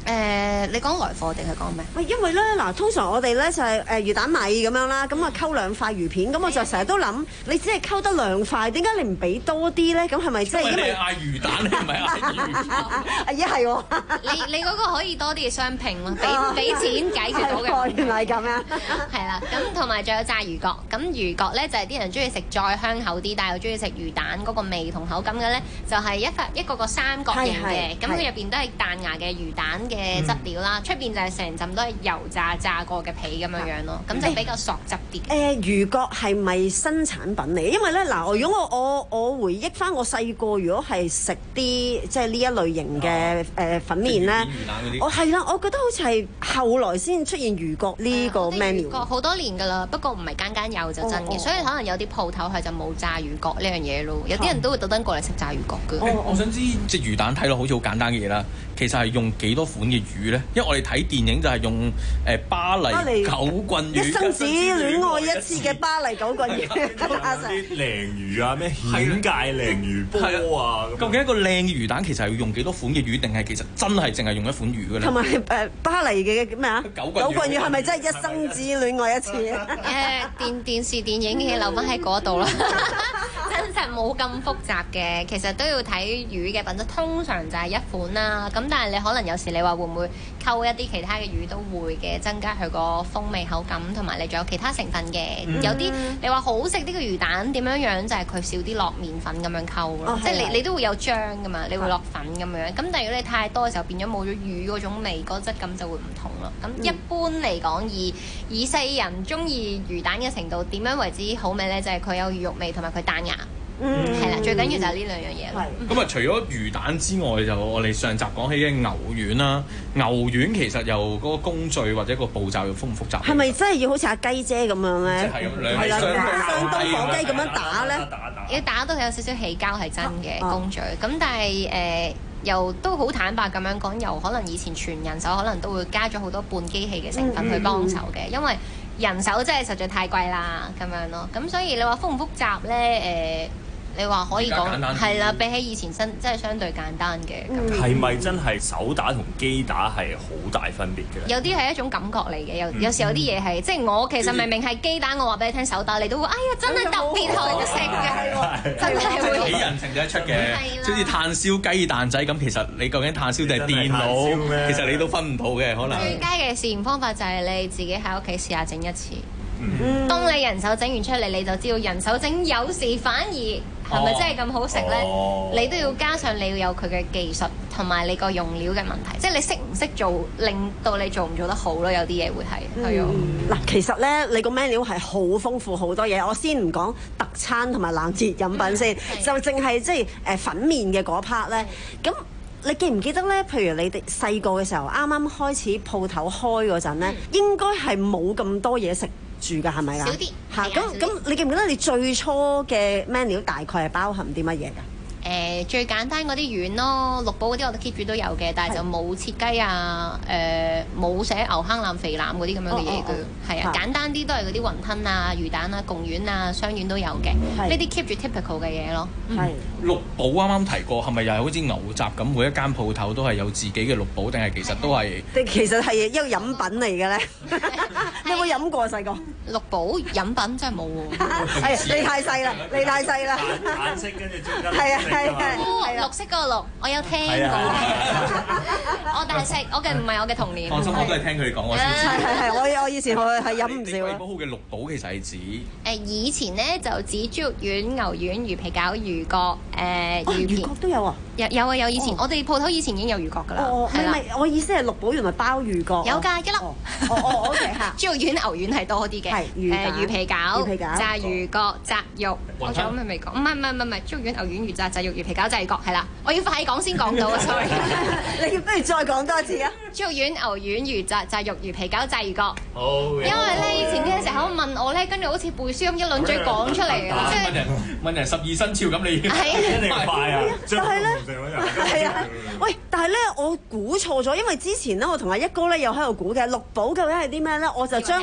誒，你講來貨定係講咩？ 喂，因為咧嗱，通常我哋咧就係誒魚蛋米咁樣啦，咁啊溝兩塊魚片，咁我就成日都諗，你只係溝得兩塊，點解你唔俾多啲咧？咁係咪即係因為你嗌魚蛋，你唔係嗌魚片？ 啊，一係喎， 你你嗰個可以多啲嘅雙拼咯，俾俾錢解決到嘅。 原來咁樣， 係啦，咁同埋仲有炸魚角，咁魚角咧就係啲人中意食再香口啲，但係又中意食魚蛋嗰個味同口感嘅咧，就係一塊一個個三角形嘅，咁佢入邊都係彈牙嘅魚蛋嘅質料啦，出邊就係成浸都係油炸炸過嘅皮咁樣樣咯，咁就比較索汁啲。 誒魚角係咪新產品嚟？因為咧嗱，如果我我我回憶翻我細個，如果係食啲即係呢一類型嘅誒粉麵咧，我係啦，我覺得好似係後來先出現魚角呢個 menu。 好多年㗎啦，不過唔係間間有就真嘅，所以可能有啲鋪頭係就冇炸魚角呢樣嘢咯。有啲人都會特登過嚟食炸魚角嘅。 我我想知即係魚蛋睇落好似好簡單嘅嘢啦，其實係用幾多款嘅魚咧？因為我哋睇電影就係用誒巴黎九棍魚， 一生只戀愛一次嘅巴黎九棍魚， 啲鯪魚啊，咩顯界鯪魚波啊， 究竟一個靚嘅魚蛋其實係要用幾多款嘅魚，定係其實真係淨係用一款魚嘅咧？ 同埋誒巴黎嘅咩啊？九棍魚係咪真係一生只戀愛一次啊？ 誒電電視電影嘅嘢留翻喺嗰度啦，真實冇咁複雜嘅，其實都要睇魚嘅品質，通常就係一款啦。咁但係你可能有時你話會唔會溝一啲其他嘅魚都會嘅，增加佢個風味口感，同埋你仲有其他成分嘅。嗯、有啲你話好食啲嘅魚蛋點樣樣，就係、是、佢少啲落麵粉咁樣溝咯，哦、即係你你都會有漿噶嘛，你會落粉咁樣。咁但係如果你太多嘅時候，變咗冇咗魚嗰種味，嗰、那個、質感就會唔同咯。咁一般嚟講，以以世人中意魚蛋嘅程度，點樣為之好味咧？就係、是、佢有魚肉味，同埋佢彈牙。嗯，係啦，最緊要就係呢兩樣嘢啦。 咁啊，除咗魚蛋之外，就我哋上集講起嘅牛丸啦。牛丸其實又嗰個工序或者個步驟又複唔複雜？ 係咪真係要好似阿雞姐咁樣咧？ 係啦， 雙刀火雞咁樣打咧？ 要打到有少少起膠係真嘅工序。咁但係誒，又都好坦白咁樣講，又可能以前全人手，可能都會加咗好多半機器嘅成分去幫手嘅，因為人手真係實在太貴啦，咁樣咯。咁所以你話複唔複雜咧？誒。你話可以講係啦，比起以前新即係相對簡單嘅。 係咪真係手打同機打係好大分別嘅？ 有啲係一種感覺嚟嘅，有有時有啲嘢係即係我其實明明係機打，我話俾你聽手打，你都會哎呀真係特別好食嘅，真係會幾人情得出嘅。好似炭燒雞蛋仔咁，其實你究竟炭燒定係電腦？其實你都分唔到嘅可能。 最佳嘅試驗方法就係你自己喺屋企試下整一次。嗯、當你人手整完出嚟，你就知道人手整有時反而係咪真係咁好食咧？哦、你都要加上你要有佢嘅技術同埋你個用料嘅問題，即係你識唔識做，令到你做唔做得好咯？有啲嘢會係係啊。 嗱、嗯，其實咧，你個 menu 係好豐富好多嘢。我先唔講特餐同埋冷熱飲品先，就淨係即係誒粉麵嘅嗰 part 咧。咁你記唔記得咧？譬如你哋細個嘅時候，啱啱開始鋪頭開嗰陣咧，嗯、應該係冇咁多嘢食住㗎，係咪啦？ 少啲嚇，咁咁，你記唔記得你最初嘅 menu 大概係包含啲乜嘢㗎？ 誒、呃、最簡單嗰啲丸咯，六寶嗰啲我哋 keep 住都有嘅，但係就冇切雞啊，誒冇寫牛坑腩、肥腩嗰啲咁樣嘅嘢嘅，係啊，簡單啲都係嗰啲雲吞啊、魚蛋啊、貢丸啊、雙丸都有嘅，呢啲 keep 住 typical 嘅嘢咯。係六寶啱啱提過，係咪又係好似牛雜咁？每一間鋪頭都係有自己嘅六寶，定係其實都係？ 其實係一個飲品嚟嘅咧。你有冇飲過細個？ 六寶飲品真係冇喎。 係你太細啦，你太細啦。 顏色跟住中間。 係啊係係。 綠色嗰個綠，我有聽過。我但係食，我嘅唔係我嘅童年。 放心，我都係聽佢哋講我先知。 係係係，我我以前我係飲唔少。 嗰號嘅六寶其實係指誒以前咧就指豬肉丸、牛丸、魚皮餃、魚角誒魚片。 魚角都有啊？ 有有啊有，以前我哋鋪頭以前已經有魚角㗎啦。 哦，唔係我意思係六寶原來包魚角。 有㗎一粒。 哦哦，OK 嚇。 豬肉丸、牛丸係多啲嘅。係誒魚皮餃、炸魚角、炸肉。我仲有咩未講？唔係唔係唔係唔係豬肉丸、牛丸、魚炸、炸肉、魚皮餃、炸魚角係啦。我要快講先講到啊 ，sorry。 你不如再講多次啊！ 豬肉丸、牛丸、魚炸、炸肉、魚皮餃、炸魚角。 好。 因為咧，以前啲人成日喺度問我咧，跟住好似背書咁一輪嘴講出嚟嘅，即係問人問人十二生肖咁，你一定快啊！ 但係咧，係啊，喂，但係咧，我估錯咗，因為之前咧，我同阿一哥咧又喺度估嘅六寶究竟係啲咩咧，我就將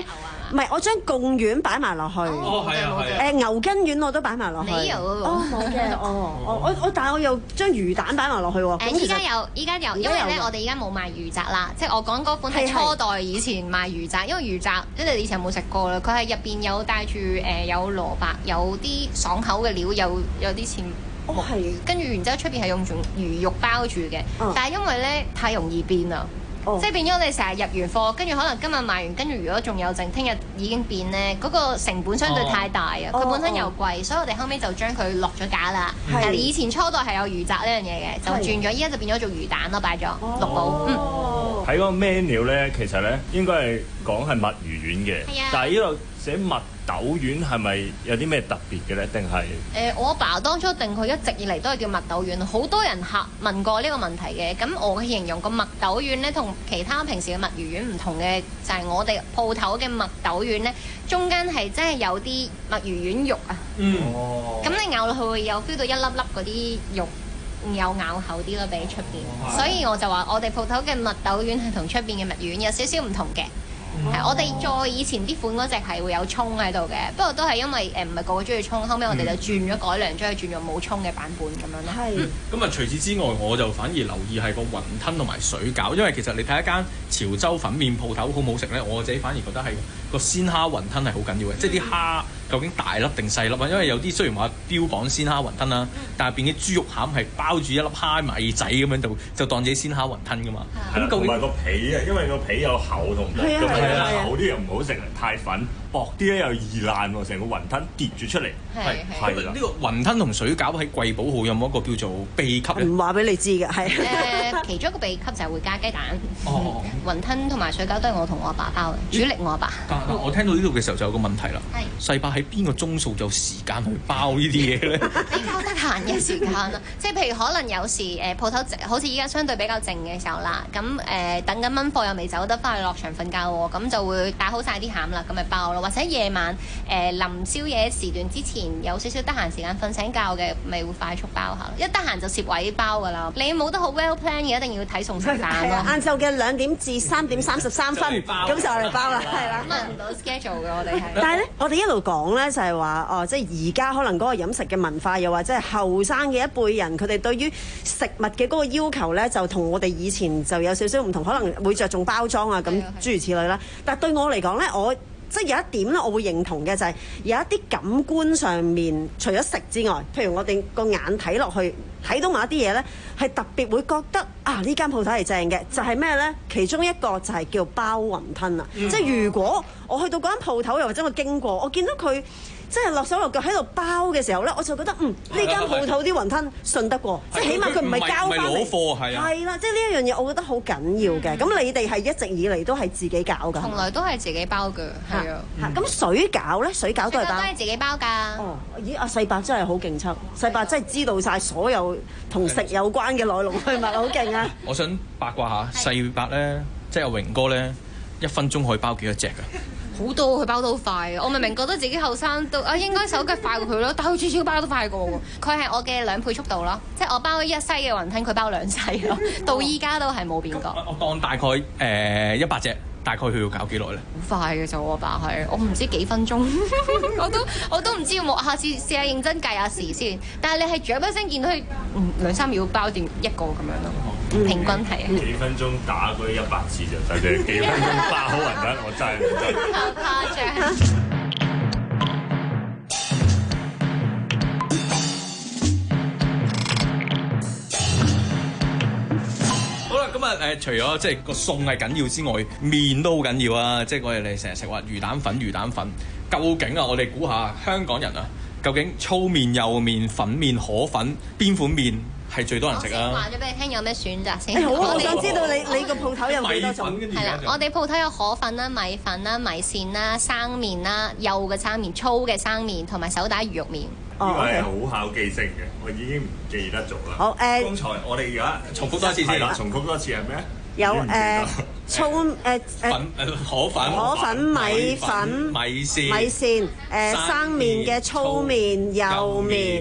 唔係，我將貢丸擺埋落去。 哦，係啊，係啊。 誒牛筋丸我都擺埋落去。 你有嗰個？ 哦，冇嘅。哦，我我我，但係我又將魚蛋擺埋落去喎。 誒，依家有，依家有，因為咧，我哋依家冇賣魚雜啦。即係我講嗰款係初代以前賣魚雜，因為魚雜即係你以前冇食過啦。佢係入邊有帶住誒有蘿蔔，有啲爽口嘅料，有有啲似。 哦，係。 跟住然之後出邊係用住魚肉包住嘅， 嗯、 但係因為咧太容易變啦，哦、即係變咗你成日入完貨，跟住可能今日賣完，跟住如果仲有剩，聽日已經變咧，嗰、嗰個成本相對太大啊，佢、哦、本身又貴，哦、所以我哋後尾就將佢落咗架啦。係以前初代係有魚雜呢樣嘢嘅，就轉咗，依家就變咗做魚蛋咯，擺咗六寶。嗯， 喺嗰個 menu 咧，其實咧應該係講係墨魚丸嘅， 啊、 但係呢度寫墨豆丸係咪有啲咩特別嘅咧？定係誒我阿爸當初定佢一直以嚟都係叫墨豆丸，好多人客問過呢個問題嘅。咁我形容個墨豆丸咧，同其他平時嘅墨魚丸唔同嘅，就係、是、我哋鋪頭嘅墨豆丸咧，中間係真係有啲墨魚丸肉啊。嗯。哦。咁你咬落去會有 feel 到一粒粒嗰啲肉，有咬口啲咯，比出邊。哦、所以我就話我哋鋪頭嘅墨豆丸係同出邊嘅墨魚丸有少少唔同嘅。係，我哋再以前啲款嗰隻係會有葱喺度嘅，不過都係因為誒唔係個個中意葱，後尾我哋就轉咗改良，將佢轉咗冇葱嘅版本咁樣咯。係。 咁啊，除此之外，我就反而留意係個雲吞同埋水餃，因為其實你睇一間潮州粉麵鋪頭好唔好食咧，我自己反而覺得係個鮮蝦雲吞係好緊要嘅，即係啲蝦究竟大粒定細粒啊？因為有啲雖然話標榜鮮蝦雲吞啦，但係入邊嘅豬肉餡係包住一粒蝦米仔咁樣，就就當自己鮮蝦雲吞噶嘛。 咁同埋個皮啊，因為個皮有厚同薄㗎嘛。厚啲又唔好食，太粉；薄啲咧又易爛喎，成個雲吞跌咗出嚟。係係啦，呢個雲吞同水餃喺貴寶號有冇一個叫做秘笈咧？ 唔話俾你知嘅，係誒其中一個秘笈就係會加雞蛋。哦，雲吞同埋水餃都係我同我阿爸包嘅，主力我阿爸。 但係我聽到呢度嘅時候就有個問題啦。係細伯喺邊個鐘數有時間去包呢啲嘢咧？ 比較得閒嘅時間啦，即係譬如可能有時誒鋪頭好似依家相對比較靜嘅時候啦，咁誒、呃、等緊蚊貨又未走得翻去落場瞓覺喎，咁就會打好晒啲餡啦，咁咪包咯。或者夜晚誒臨、呃、宵夜時段之前有少少得閒時間瞓醒覺嘅，咪會快速包下咯。一得閒就攝位包噶啦。你冇得好 well plan 嘅，一定要睇餸食飯咯。 晏晝嘅兩點至三點三十三分，咁就嚟包啦，係啦。 問唔到 schedule 嘅我哋係。 但係咧，我哋一路講咧就係話，哦，即係而家可能嗰個飲食嘅文化，又或者係後生嘅一輩人，佢哋對於食物嘅嗰個要求咧，就同我哋以前就有少少唔同，可能會着重包裝啊，咁諸如此類啦。但係對我嚟講咧，我即係有一點咧，我會認同嘅就係有一啲感官上面，除咗食之外，譬如我哋個眼睇落去睇到某一啲嘢咧，係特別會覺得啊呢間鋪頭係正嘅，就係咩咧？其中一個就係叫包雲吞啊！嗯、即係如果我去到嗰間鋪頭，又或者我經過，我見到佢即係落手落腳喺度包嘅時候咧，我就覺得嗯呢間鋪頭啲雲吞信得過，即係起碼佢唔係交翻嚟，係啦，即係呢一樣嘢，我覺得好緊要嘅。咁、嗯、你哋係一直以嚟都係自己搞㗎？ 從來都係自己包嘅，係啊。 咁、嗯、水餃咧，水餃都係包， 都係自己包㗎。 哦，咦，阿細伯真係好勁抽，細伯真係知道晒所有同食有關嘅來龍去脈，好勁啊！ 我想八卦下細伯咧，即係阿榮哥咧，一分鐘可以包幾多隻㗎？ 好多，佢包得好快啊！我明明覺得自己後生都啊應該手腳快過佢咯，但係佢次次包得快過喎。佢係我嘅兩倍速度咯，即係我包一西嘅雲吞，佢包兩西咯。到依家都係冇變過。 我當大概誒一百隻，大概佢要搞幾耐咧？ 好快嘅就我爸係，我唔知幾分鐘，我都我都唔知我下次試下認真計下時先。但係你係著一聲見到佢嗯兩三秒包掂一個咁樣咯。平均係啊！ 幾分鐘打嗰一百次就得嘅，幾分鐘包好雲吞，我真係唔得。 好誇張！ 好啦，咁啊誒，除咗即係個餸係緊要之外，麵都好緊要啊！即係我哋嚟成日食話魚蛋粉、魚蛋粉，究竟啊，我哋估下香港人啊，究竟粗麵、幼麵、粉麵、河粉邊款麵係最多人食啊！ 我先話咗俾你聽有咩選擇先。 欸、好，我想知道你你個鋪頭有幾多種？ 係啦，我哋鋪頭有河粉啦、米粉啦、米線啦、生麵啦、幼嘅生麵、粗嘅生麵同埋手打魚肉麵。 呢個係好考記性嘅，我已經唔記得咗啦。 好誒，呃、 剛才我哋而家重複多次先。係啦，重複多次係咩？ 有誒粗誒誒粉河粉、 河粉、米粉、 米線、 米線誒生麵嘅粗麵、幼麵。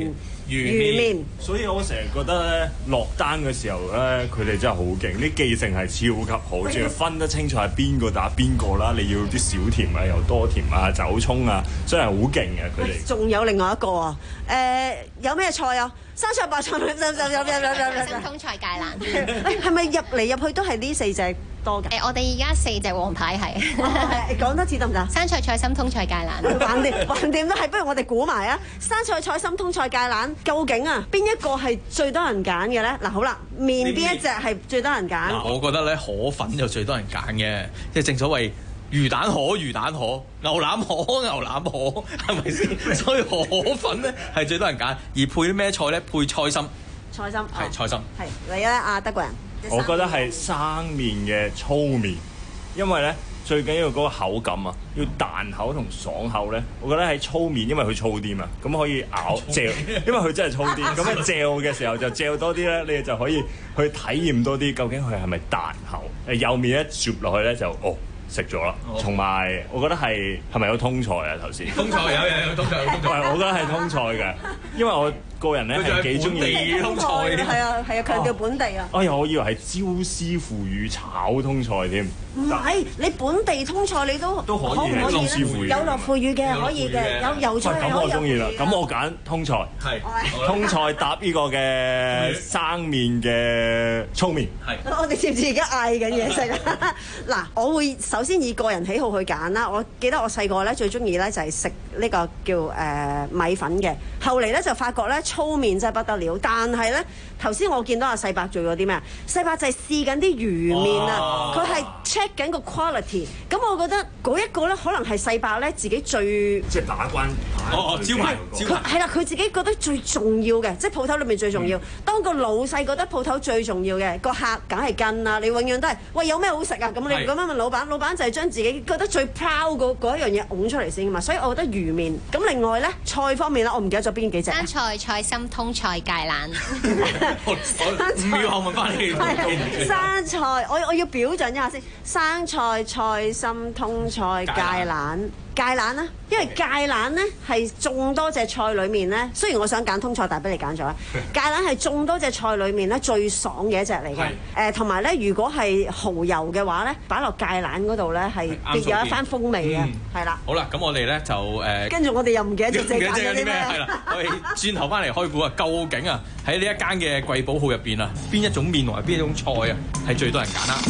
魚面。 所以我成日覺得咧，落單嘅時候咧，佢哋真係好勁，啲記性係超級好，仲要分得清楚係邊個打邊個啦。你要啲小甜啊，又多甜啊，走葱啊，真係好勁嘅佢哋。 仲有另外一個啊，誒、呃、有咩菜啊？生菜白菜，有有有有有有生通菜芥蘭。 係咪入嚟入去都係呢四隻多嘅？ 誒、呃，我哋而家四隻王牌係。 講多次得唔得？ 生菜、菜心、通菜芥蘭。 橫掂橫掂都係，不如我哋估埋啊！生菜、菜心、通菜芥蘭，究竟啊邊一個係最多人揀嘅咧？嗱，好啦，麵邊一隻係最多人揀？ 我覺得咧河粉就最多人揀嘅，即係正所謂。魚蛋河魚蛋河，牛腩河牛腩河，係咪先？所以河粉咧係最多人揀，而配啲咩菜咧？配菜心。 菜心係菜心。 係你咧，阿德國人。 我覺得係生麵嘅粗麵，因為咧最緊要嗰個口感啊，要彈口同爽口咧。我覺得喺粗麵，因為佢粗啲嘛，咁可以咬嚼，因為佢真係粗啲。咁樣嚼嘅時候就嚼多啲咧，你就可以去體驗多啲，究竟佢係咪彈口？誒幼麵一啜落去咧就哦。食咗啦，同埋我覺得係係咪有通菜啊？頭先通菜有有有通菜，通菜我覺得係通菜嘅，因為我個人咧係幾中意通菜，係啊係啊，強調本地啊。 哎呀，我以為係椒絲腐乳炒通菜添。 唔係，你本地通菜你都都可以係椒絲腐乳， 有落腐乳嘅可以嘅，有油菜咁我中意啦，咁我揀通菜，係通菜搭呢個嘅生麵嘅粗麵。係。 我哋知唔知而家嗌緊嘢食啊？嗱，我會首先以個人喜好去揀啦。我記得我細個咧最中意咧就係食呢個叫誒、呃、米粉嘅，後嚟咧就發覺咧粗麵真係不得了。但係咧頭先我見到阿細伯做咗啲咩啊？細伯就係試緊啲魚麵啊，佢係 check 緊個 quality。咁我覺得嗰一個咧可能係細伯咧自己最即係把關哦哦招牌招牌係啦，佢自己覺得最重要嘅，即係鋪頭裏面最重要。嗯、當個老細覺得鋪頭最重要嘅，個客梗係跟啦。你永遠都係喂有咩好食啊？咁你咁樣問老闆，老闆就係將自己覺得最 proud 嗰嗰一樣嘢拱出嚟先嘛。所以我覺得魚麵。咁另外咧菜方面咧，我唔記得咗邊幾隻。 生菜、菜心、通菜、芥蘭。 五秒後問翻你。 生菜，我我要表準一下先。生菜、菜心、通菜、芥蘭。芥蘭啦，因為芥蘭咧係眾多隻菜裡面咧，雖然我想揀通菜，但係俾你揀咗啦。芥蘭係眾多隻菜裡面咧最爽嘅一隻嚟嘅。誒同埋咧，如果係蠔油嘅話咧，擺落芥蘭嗰度咧係別有一番風味嘅，係啦。 好啦，咁我哋咧就誒。 跟住我哋又唔記得咗隻揀咗啲咩？ 係啦，我哋轉頭翻嚟開估啊，究竟啊喺呢一間嘅貴寶號入邊啊，邊一種麵同埋邊一種菜啊係最多人揀啦？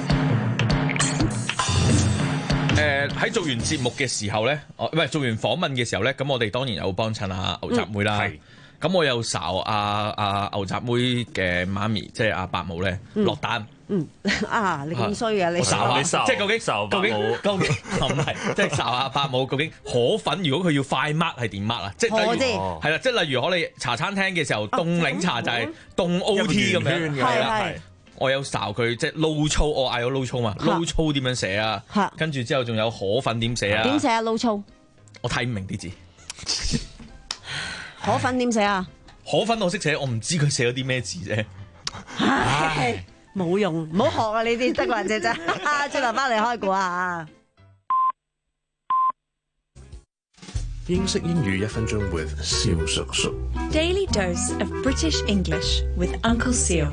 誒喺、呃、做完節目嘅時候咧，哦唔係做完訪問嘅時候咧，咁我哋當然有幫襯阿牛雜妹啦。咁、嗯、我有睄阿阿牛雜妹嘅媽咪，即係阿伯母咧落單。 嗯啊，你咁衰嘅你睄下，即係究竟睄究竟究竟唔係，即係睄下伯母究竟河粉如果佢要快抹係點抹啊？即係例如係啦，即係例如我哋茶餐廳嘅時候凍檸茶就係凍 O T 咁樣，係啦。我有睄佢即係撈粗，我嗌咗撈粗嘛，撈粗點樣寫啊？跟住之後仲有河粉點寫啊？ 點寫啊？撈粗？ 我睇唔明啲字。 河粉點寫啊？ 河粉我識寫，我唔知佢寫咗啲咩字啫。 唉，冇用，唔好學啊！呢啲德國人姐姐，轉頭翻嚟開估啊！ 英式英語一分鐘 with 蕭叔叔。 Daily dose of British English with Uncle Seal。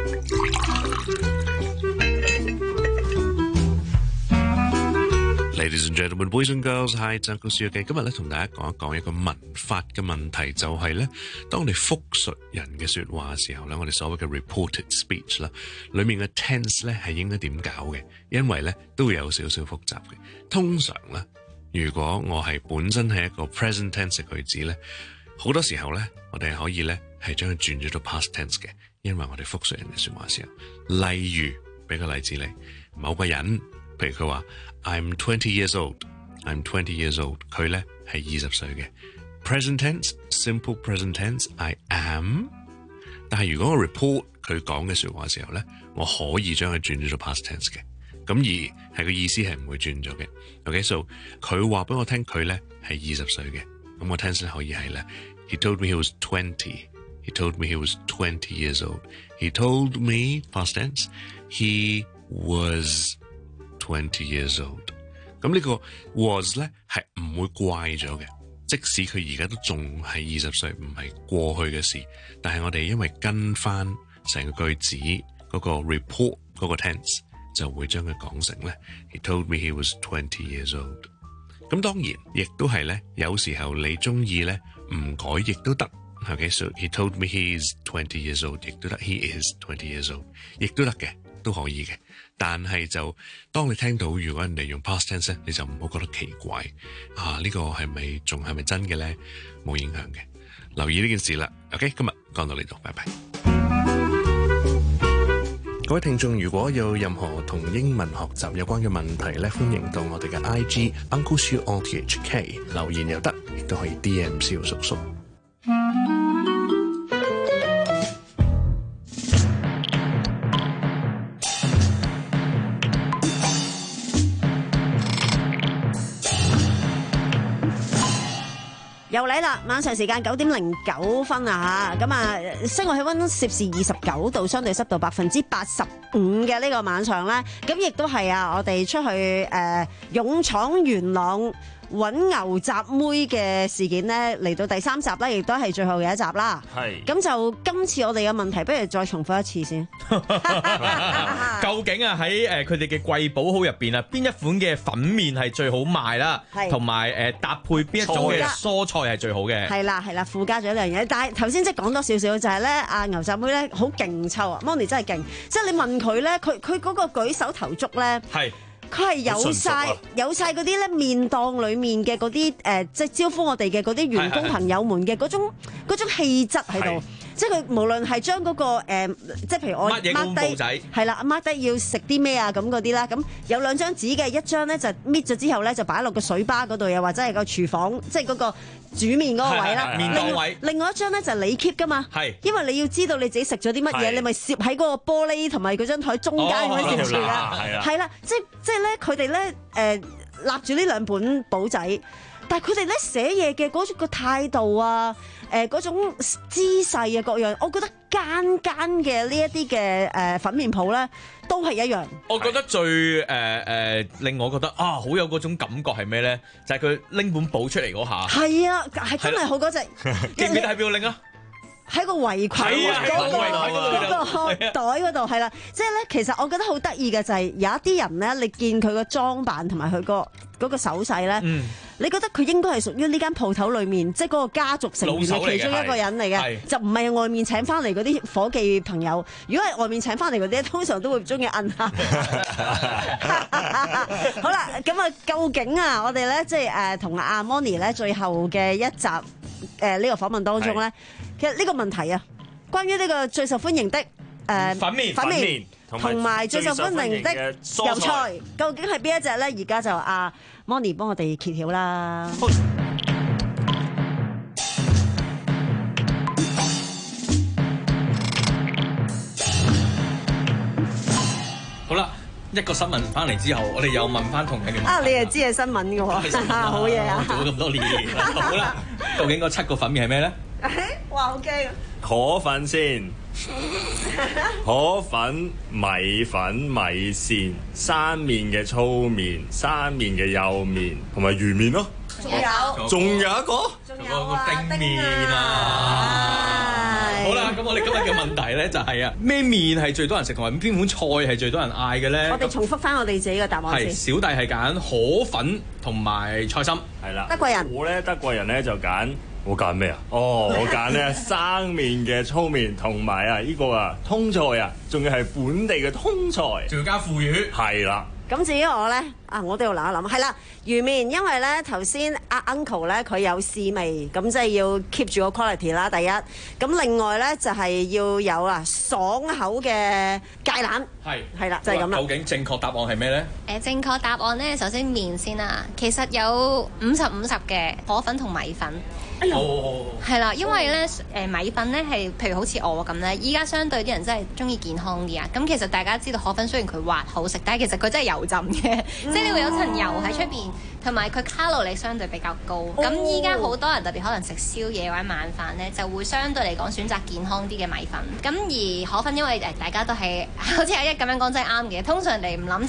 Ladies and gentlemen, boys and girls, hi, it's Uncle Seal。今日咧同大家講一講一個文法嘅問題，就係咧，當我哋複述人嘅説話嘅時候咧，我哋所謂嘅 reported speech 啦，裡面嘅 tense 咧係應該點搞嘅？因為咧都會有少少複雜嘅。通常咧，如果我係本身係一個 present tense 嘅句子咧，好多時候咧，我哋可以咧係將佢轉咗到 past tense 嘅，因為我哋複述人嘅説話嘅時候，例如俾個例子你，某個人，譬如佢話 I'm twenty years old，I'm twenty years old， 佢咧係二十歲嘅 present tense，simple present tense，I am。但係如果我 report 佢講嘅説話嘅時候咧，我可以將佢轉咗做 past tense 嘅。咁而係個意思係唔會轉咗嘅。OK，so 佢話俾我聽佢咧係二十歲嘅，咁個 tense 可以係咧 He told me he was twenty. He told me he was twenty years old. He told me past tense he was twenty years old. 咁呢個 was 咧係唔會怪咗嘅。 即使佢而家都仲係二十歲，唔係過去嘅事，但係我哋因為跟翻成個句子嗰個 report 嗰個 tense， 就會將佢講成咧 He told me he was twenty years old。咁當然亦都係咧，有時候你中意咧唔改亦都得。Okay, so he told me he is twenty years old， 亦都得 he is twenty years old， 亦都得嘅，都可以嘅。但係就當你聽到如果人哋用 past tense 咧，你就唔好覺得奇怪啊！呢個係咪仲係咪真嘅咧？冇影響嘅，留意呢件事啦。OK， 今日講到呢度，拜拜。各位聽眾，如果有任何同英文學習有關嘅問題咧，歡迎到我哋嘅 I G Uncle Siu O T H K 留言又得，亦都可以 D M 蕭叔叔。 又嚟啦！晚上時間九點零九分啊嚇，咁啊室外氣溫攝氏二十九度，相對濕度百分之八十五嘅呢個晚上咧，咁亦都係啊，我哋出去誒、呃、勇闖元朗揾牛雜妹嘅事件咧，嚟到第三集咧，亦都係最後嘅一集啦。係。咁就今次我哋嘅問題，不如再重複一次先。 究竟啊喺誒佢哋嘅貴寶號入邊啊，邊一款嘅粉麵係最好賣啦？係。同埋誒搭配邊一種嘅蔬菜係最好嘅？係啦係啦，附加咗一樣嘢。但係頭先即係講多少少就係咧，阿牛雜妹咧好勁抽啊 ，Moni 真係勁。即係你問佢咧，佢佢嗰個舉手投足咧。係。佢係有晒、啊、有晒嗰啲咧麵檔裡面嘅嗰啲誒，即係招呼我哋嘅嗰啲員工朋友們嘅嗰種嗰種氣質喺度。即係佢無論係將嗰個、呃、即係譬如我 mark 低係啦，mark 低要食啲咩啊咁嗰啲啦。咁有兩張紙嘅，一張咧就搣咗之後咧就擺落個水吧嗰度，又或者係個廚房，即係嗰個煮麵嗰個位啦。麵檔位。另外一張咧就係你 keep 噶嘛，因為你要知道你自己食咗啲乜嘢，你咪攝喺嗰個玻璃同埋嗰張台中間嗰啲攝住啦。係啦，即係即係咧，佢哋咧誒立住呢兩本簿仔。但係佢哋咧寫嘢嘅嗰個態度啊，誒嗰種姿勢啊各樣，我覺得間間嘅呢一啲嘅誒粉麵鋪咧都係一樣。我覺得最誒誒、呃、令我覺得啊好有嗰種感覺係咩咧？就係佢拎本簿出嚟嗰下。係啊，係真係好嗰隻。記唔記得喺邊度拎啊？喺個圍裙嗰個嗰個袋嗰度係啦，即係咧，其實我覺得好得意嘅就係有一啲人咧，你見佢個裝扮同埋佢個嗰個手勢咧，嗯、你覺得佢應該係屬於呢間鋪頭裏面，即係嗰個家族成員嘅其中一個人嚟嘅，就唔係外面請翻嚟嗰啲伙計朋友。如果係外面請翻嚟嗰啲，通常都會唔中意摁下。好啦，咁啊，究竟啊，我哋咧即係誒同阿 Moni 咧最後嘅一集誒呢、呃這個訪問當中咧。其實呢個問題啊，關於呢個最受歡迎的誒、呃、粉麵粉麵同埋最受歡迎的油菜，究竟係邊一隻咧？而家就阿 Moni 幫我哋揭曉啦。好啦，一個新聞翻嚟之後，我哋又問翻同樣嘅問題。啊，你係知係新聞嘅喎，好嘢啊！做咗咁多年，好啦，究竟嗰七個粉麵係咩咧？哇，好驚啊！ 河粉先，河粉、米粉、米線、生麵嘅粗麵、生麵嘅幼麵同埋魚麵咯。仲有，仲有一個，仲有個丁麵啊！ 好啦，咁我哋今日嘅問題咧就係啊，咩麵係最多人食，同埋邊款菜係最多人嗌嘅咧？ 我哋重複翻我哋自己嘅答案先。 係小弟係揀河粉同埋菜心，係啦。 德國人，我咧德國人咧就揀。我揀咩啊？哦，我揀咧生麵嘅粗麵，同埋啊呢個啊通菜啊，仲要係本地嘅通菜， 仲要加腐乳。係啦。 咁至於我咧，啊我都要諗一諗，係啦魚麵，因為咧頭先阿 Uncle 咧佢有試味，咁即係要 keep 住個 quality 啦。第一，咁另外咧就係要有啊爽口嘅芥蘭。係係啦，就係咁啦。 究竟正確答案係咩咧？ 誒，正確答案咧，首先麵先啦。其實有五十五十嘅河粉同米粉。哦，係啦，因為咧誒米粉咧係，譬如好似我咁咧，依家相對啲人真係中意健康啲啊。咁其實大家知道河粉雖然佢滑好食，但係其實佢真係油浸嘅，嗯、即係你會有層油喺出邊，同埋佢卡路里相對比較高。咁依家好多人特別可能食宵夜或者晚飯咧，就會相對嚟講選擇健康啲嘅米粉。咁而河粉因為誒大家都係好似阿一咁樣講真係啱嘅，通常你唔諗就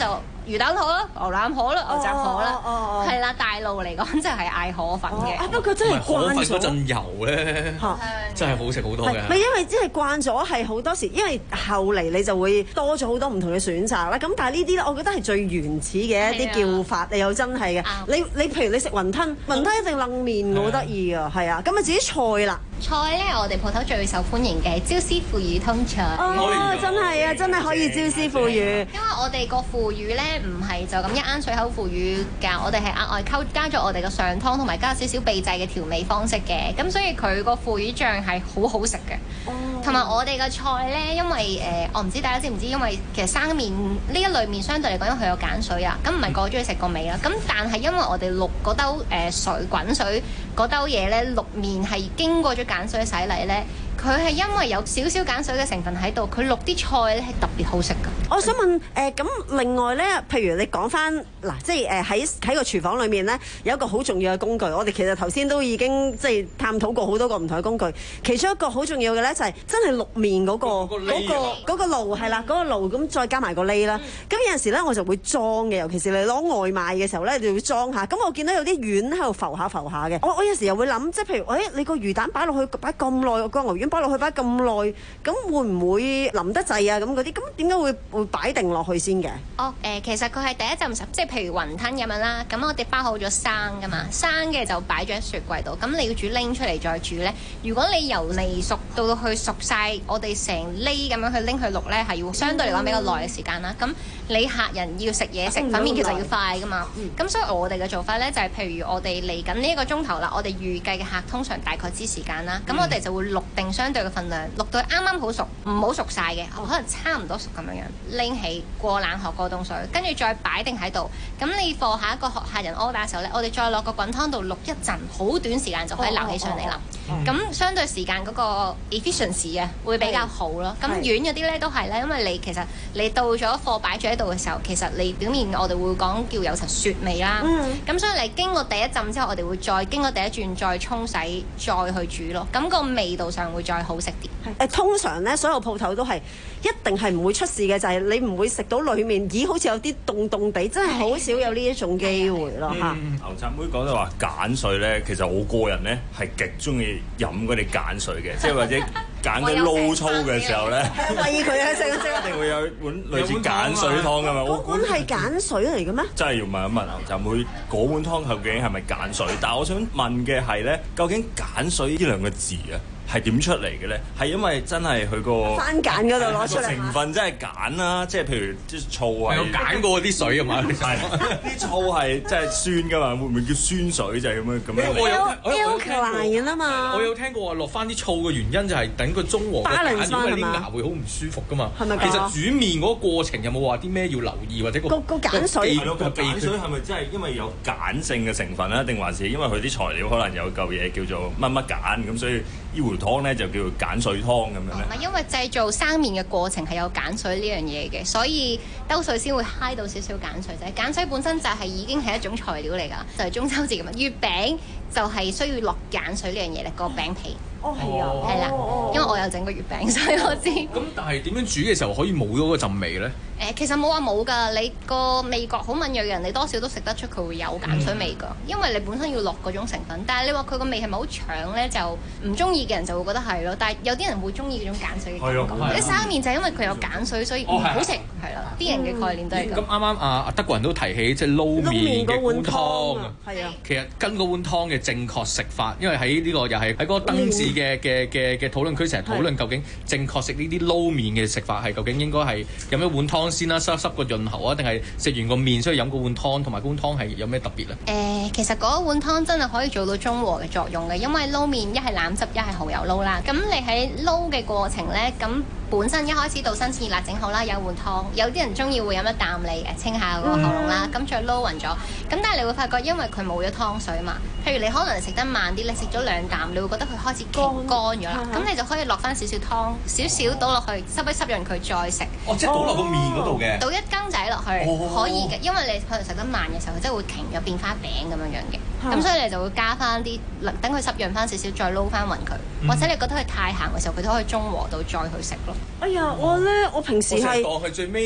魚蛋河啦、牛腩河啦、牛雜河啦，係啦，大路嚟講就係嗌河粉嘅。 啊，不過真係慣咗。 河粉嗰陣油咧，真係好食好多嘅。 咪因為即係慣咗係好多時，因為後嚟你就會多咗好多唔同嘅選擇啦。咁但係呢啲咧，我覺得係最原始嘅一啲叫法，你又真係嘅。你你譬如你食雲吞，雲吞一定冷麵，好得意㗎，係啊。咁啊至於菜啦。 菜咧，我哋鋪頭最受歡迎嘅椒絲腐乳通菜。 哦，真係啊，真係可以椒絲腐乳。因為我哋個腐乳咧唔係就咁一啱水口腐乳㗎，我哋係額外溝加咗我哋個上湯同埋加少少秘製嘅調味方式嘅，咁所以佢個腐乳醬係好好食嘅。同埋、哦、我哋嘅菜咧，因為誒、呃、我唔知大家知唔知，因為其實生麵呢一類麵相對嚟講，因為佢有鹼水啊，咁唔係個個中意食個味啦。咁但係因為我哋渌嗰兜誒水滾水嗰兜嘢咧，渌麵係經過咗鹼水洗禮咧。佢係因為有少少鹼水嘅成分喺度，佢渌啲菜咧係特別好食㗎。 我想問誒，咁、呃、另外咧，譬如你講翻嗱，即係誒喺喺個廚房裏面咧，有一個好重要嘅工具。我哋其實頭先都已經即係探討過好多個唔同嘅工具，其中一個好重要嘅咧就係真係渌麵嗰個嗰個嗰個爐係啦，嗰個爐咁再加埋個喱啦。咁有陣時咧我就會裝嘅，尤其是你攞外賣嘅時候咧，你就會裝下。咁我見到有啲丸喺度浮下浮下嘅，我我有時又會諗，即係譬如誒、哎、你個魚蛋擺落去擺咁耐，個牛丸擺落去擺咁耐，咁會唔會腍得滯啊？咁嗰啲，咁點解會會擺定落去先嘅？ 哦，誒、呃，其實佢係第一浸，即係譬如雲吞咁樣啦。咁我哋包好咗生噶嘛，生嘅就擺咗喺雪櫃度。咁你要煮拎出嚟再煮咧。如果你由未熟到到去熟晒，我哋成喱咁樣去拎去渌咧，係要相對嚟講比較耐嘅時間啦。咁、嗯、你客人要食嘢食粉麵，其實要快噶嘛。咁、嗯、所以我哋嘅做法咧就係、是，譬如我哋嚟緊呢一個鐘頭啦，我哋預計嘅客通常大概知時間啦。咁、嗯、我哋就會渌定相對嘅份量，渌到啱啱好熟，唔好熟晒嘅，可能差唔多熟咁樣樣，拎起過冷河過凍水，跟住再擺定喺度。咁你貨下一個客人 order 嘅時候咧，我哋再落個滾湯度渌一陣，好短時間就可以撈起上嚟啦。咁、哦哦、相對時間嗰個 efficiency 啊，會比較好咯。咁軟嗰啲咧都係咧，因為你其實你到咗貨擺住喺度嘅時候，其實你表面我哋會講叫有層雪味啦。咁、嗯、所以你經過第一浸之後，我哋會再經過第一轉再沖洗，再去煮咯。咁、個味道上會再好食啲。 誒，通常咧所有鋪頭都係一定係唔會出事嘅，就係、是、你唔會食到裡面，咦好似有啲凍凍地，真係好少有呢一種機會咯嚇。 牛雜妹講到話鹼水咧，其實我個人咧係極中意飲嗰啲鹼水嘅，即係或者揀佢撈粗嘅時候咧， 餵佢啊食啊食啊！ 一定會有碗類似鹼水湯㗎嘛。 嗰碗係鹼水嚟嘅咩？ 真係要問一問牛雜妹，嗰碗湯究竟係咪鹼水？但係我想問嘅係咧，究竟鹼水呢兩個字啊？係點出嚟嘅咧？係因為真係佢個番梘嗰度攞出嚟， 成分真係鹼啦，即係譬如啲醋啊， 有鹼過啲水啊嘛， 係啲醋係真係酸噶嘛，會唔會叫酸水就係咁樣咁樣嚟？ 我有我有聽過啊嘛， 我有聽過話落翻啲醋嘅原因就係等佢中和嘅鹼，因為啲牙會好唔舒服噶嘛。係咪？其實煮麵嗰個過程有冇話啲咩要留意或者個個鹼水？ 係咯，個鹼水係咪真係因為有鹼性嘅成分咧？定還是因為佢啲材料可能有嚿嘢叫做乜乜鹼咁，所以呢壺湯咧就叫做鹼水湯咁樣咧？ 唔係，因為製造生麵嘅過程係有鹼水呢樣嘢嘅，所以兜水先會揩到少少鹼水啫。鹼水本身就係已經係一種材料嚟㗎，就係、是、中秋節咁啊。月餅就係需要落鹼水呢樣嘢咧，個餅皮。 哦，係啊， 係啦，因為我有整過月餅，所以我知。 咁但係點樣煮嘅時候可以冇咗嗰陣味咧？ 誒，其實冇話冇㗎，你個味覺好敏鋭嘅人，你多少都食得出佢會有鹼水味㗎，因為你本身要落嗰種成分。但係你話佢個味係咪好搶咧？就唔中意嘅人就會覺得係咯。但係有啲人會中意嗰種鹼水嘅感覺。啲生麵就係因為佢有鹼水，所以唔好食，係啦。啲人嘅概念都係咁。咁啱啱啊德國人都提起即係撈麵嘅碗湯啊，係啊。其實跟嗰碗湯嘅正確食法，因為喺呢個又係喺嗰個燈字嘅嘅嘅嘅討論區成日討論究竟正確食呢啲撈麵嘅食法係究竟應該係飲一碗湯先啦，濕濕個潤喉啊，定係食完個麵需要飲嗰碗湯，同埋嗰碗湯係有咩特別咧？誒、 呃，其實嗰碗湯真係可以做到中和嘅作用嘅，因為撈麵一係腩汁，一係蠔油撈啦。咁你喺撈嘅過程咧，咁本身一開始到新鮮熱辣整好啦，有碗湯，有啲人中意會飲一啖嚟嘅清下個喉嚨啦，咁、嗯、再撈勻咗。咁但係你會發覺，因為佢冇咗湯水嘛，譬如你可能食得慢啲，你食咗兩啖，你會覺得佢開始乾乾咗啦。咁、嗯、你就可以落翻少少湯，少少倒落去，濕一濕潤佢再食。 哦，即係倒落個麵嗰度嘅。倒一羹仔落去、哦、可以嘅，因為你可能食得慢嘅時候，佢真係會瓊咗變花餅咁樣樣嘅。咁、嗯、所以你就會加翻啲，等佢濕潤翻少少，再撈翻勻佢。嗯、或者你覺得佢太鹹嘅時候，佢都可以中和到再去食咯。 哎呀，我咧我平時係當佢最尾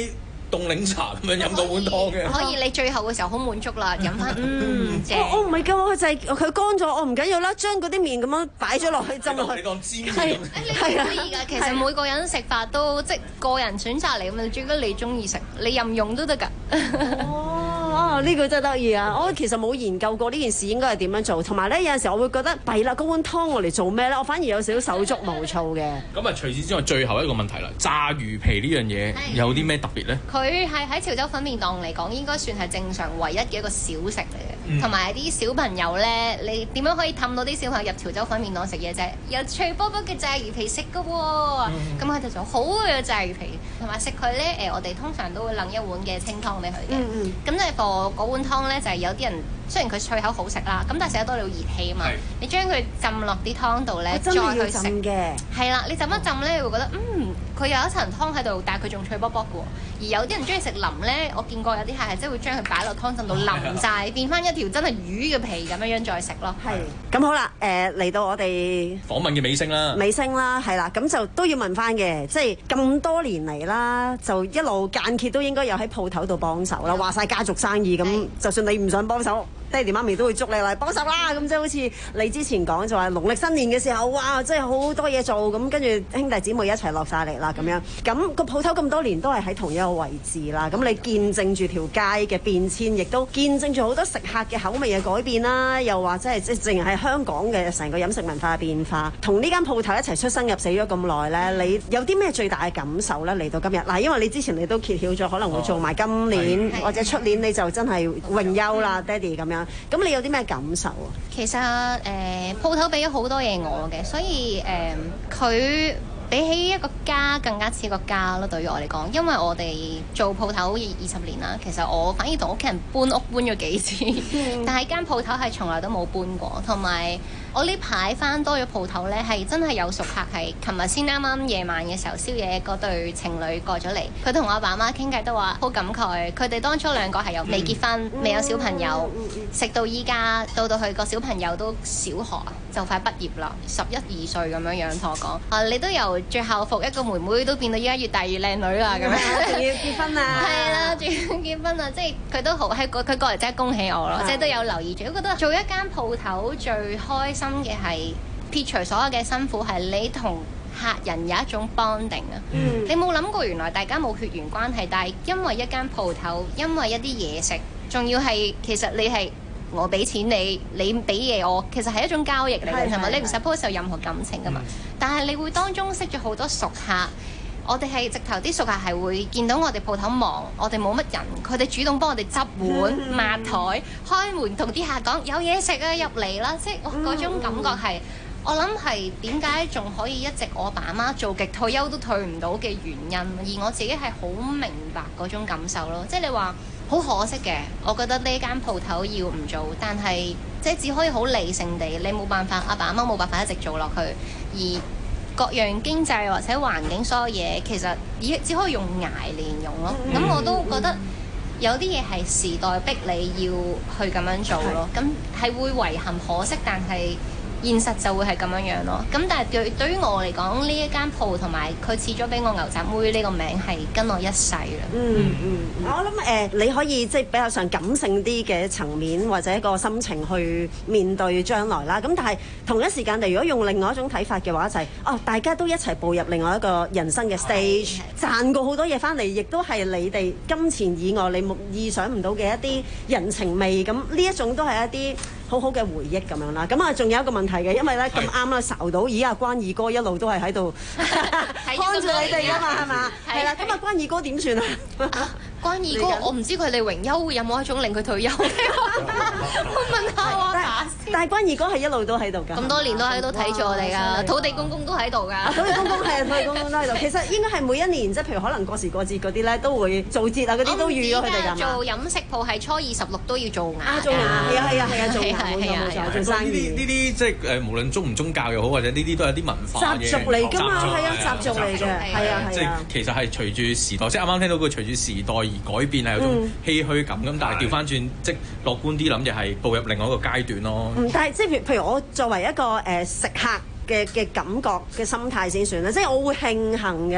凍檸茶咁樣飲到碗湯嘅。 可以，你最後嘅時候好滿足啦，飲翻嗯正。 我唔係㗎，我就係佢乾咗，我唔緊要啦，將嗰啲麵咁樣擺咗落去浸落去。 你當煎係係可以㗎。其實每個人食法都即係個人選擇嚟咁啊，最緊要你中意食，你任用都得㗎。 哦，呢個真係得意啊！我其實冇研究過呢件事應該係點樣做，同埋咧有陣時我會覺得弊啦，嗰碗湯我嚟做咩咧？我反而有少少手足無措嘅。 咁啊，除此之外，最後一個問題啦，炸魚皮呢樣嘢有啲咩特別咧？ 佢係喺潮州粉麵檔嚟講，應該算係正常唯一嘅一個小食嚟嘅。同埋啲小朋友咧，你點樣可以氹到啲小朋友入潮州粉麵檔食嘢啫？有脆卜卜嘅炸魚皮食㗎喎，咁佢哋就好嘅炸魚皮，同埋食佢咧誒，我哋通常都會撚一碗嘅清湯俾佢嘅。咁咧個嗰碗湯咧就係有啲人雖然佢脆口好食啦，咁但係食得多你會熱氣啊嘛。你將佢浸落啲湯度咧，再去食嘅。係啦，你浸一浸咧，你會覺得嗯，佢有一層湯喺度，但係佢仲脆卜卜嘅喎。而有啲人中意食腍咧，我見過有啲客係即係會將佢擺落湯浸到腍晒，變翻一條真係魚嘅皮咁樣樣再食咯。 係。咁好啦，誒嚟到我哋訪問嘅尾聲啦。 尾聲啦，係啦，咁就都要問翻嘅，即係咁多年嚟啦，就一路間歇都應該有喺鋪頭度幫手啦。話晒家族生意咁，就算你唔想幫手，爹哋媽咪都會捉你嚟幫手啦。咁即係好似你之前講就話農曆新年嘅時候，哇，真係好多嘢做，咁跟住兄弟姊妹一齊落晒嚟啦咁樣。咁個鋪頭咁多年都係喺同一個位置啦。咁你見證住條街嘅變遷，亦都見證住好多食客嘅口味嘅改變啦。又話即係即係淨係香港嘅成個飲食文化嘅變化，同呢間鋪頭一齊出生入死咗咁耐咧，你有啲咩最大嘅感受咧？嚟到今日嗱，因為你之前你都揭曉咗，可能會做埋今年、哦、或者出年你就真係榮休啦，爹哋咁樣。咁你有啲咩感受啊？ 其實誒鋪頭俾咗好多嘢我嘅，所以誒佢、呃、比起一個家更加似個家咯。對於我嚟講，因為我哋做鋪頭二二十年啦，其實我反而同屋企人搬屋搬咗幾次，但係間鋪頭係從來都冇搬過，同埋。我呢排翻多咗鋪頭呢，係真係有熟客係，琴日先啱啱夜晚嘅時候宵夜嗰對情侶過咗嚟，佢同我阿爸媽傾偈都話好感慨，佢哋當初兩個係有未結婚、未有小朋友，食到依家到到佢個小朋友都小學就快畢業啦，十一二歲咁樣樣同我講，啊你都由着校服一個妹妹都變到依家越大越靚女啦咁樣， 仲要結婚啊， 係啦，仲要結婚啊，即係佢都好，係佢過嚟真係恭喜我咯，即係都有留意住，我覺得做一間鋪頭最開心嘅係撇除所有嘅辛苦，係你同客人有一種 bonding 啊！嗯、你冇諗過原來大家冇血緣關係，但係因為一間鋪頭，因為一啲嘢食，仲要係其實你係我俾錢你，你俾嘢我，其實係一種交易嚟嘅，係咪？你唔 suppose 有任何感情噶嘛？嗯、但係你會當中識咗好多熟客。我哋係直頭啲熟客係會見到我哋鋪頭忙，我哋冇乜人，佢哋主動幫我哋執碗、抹台、開門，同啲客講有嘢食啊，入嚟啦！即係我嗰種感覺係，我諗係點解仲可以一直我爸媽做極退休都退唔到嘅原因，而我自己係好明白嗰種感受咯。即係你話好可惜嘅，我覺得呢間鋪頭要唔做，但係即係只可以好理性地，你冇辦法，阿爸阿媽冇辦法一直做落去，而各樣經濟或者環境所有嘢，其實只只可以用捱嚟形容咯。咁、嗯、我都覺得有啲嘢係時代逼你要去咁樣做咯。咁係會遺憾可惜，但係現實就會係咁樣樣咯。咁但係對對於我嚟講，呢一間鋪同埋佢賜咗俾我牛雜妹呢個名係跟我一世啦。 嗯嗯，我諗誒、呃，你可以即係比較上感性啲嘅層面或者一個心情去面對將來啦。咁但係同一時間，你如果用另外一種睇法嘅話，就係、是、哦，大家都一齊步入另外一個人生嘅 stage，賺過好多嘢翻嚟，亦都係你哋金錢以外你冇意想唔到嘅一啲人情味。咁呢一種都係一啲好好嘅回憶咁樣啦。咁啊，仲有一個問題嘅，因為咧咁啱啦，睄到咦啊關二哥一路都係喺度看住你哋噶嘛，係嘛？係啦，咁啊關二哥點算啊？ 關二哥，我唔知佢哋榮休有冇一種令佢退休嘅，我問下我阿爸先。 但係關二哥係一路都喺度㗎， 咁多年都喺度睇住我哋㗎，土地公公都喺度㗎。 土地公公係啊，土地公公都喺度。其實應該係每一年，即係譬如可能過時過節嗰啲咧，都會做節啊嗰啲都預咗佢哋㗎嘛。 做飲食鋪係初二十六都要做牙。 做牙係啊係啊係啊，做牙冇錯冇錯，做生意。 呢啲呢啲即係誒，無論宗唔宗教又好，或者呢啲都係啲文化嘅習俗嚟㗎嘛，係啊習俗嚟嘅，係啊係啊。 即係其實係隨住時代，即係啱啱聽到佢隨住時代而改變係有種唏噓感咁，但係調翻轉即係樂觀啲諗，就係步入另外一個階段咯。 嗯，但係即係譬如譬如我作為一個誒食客嘅嘅感覺嘅心態先算啦，即係我會慶幸嘅。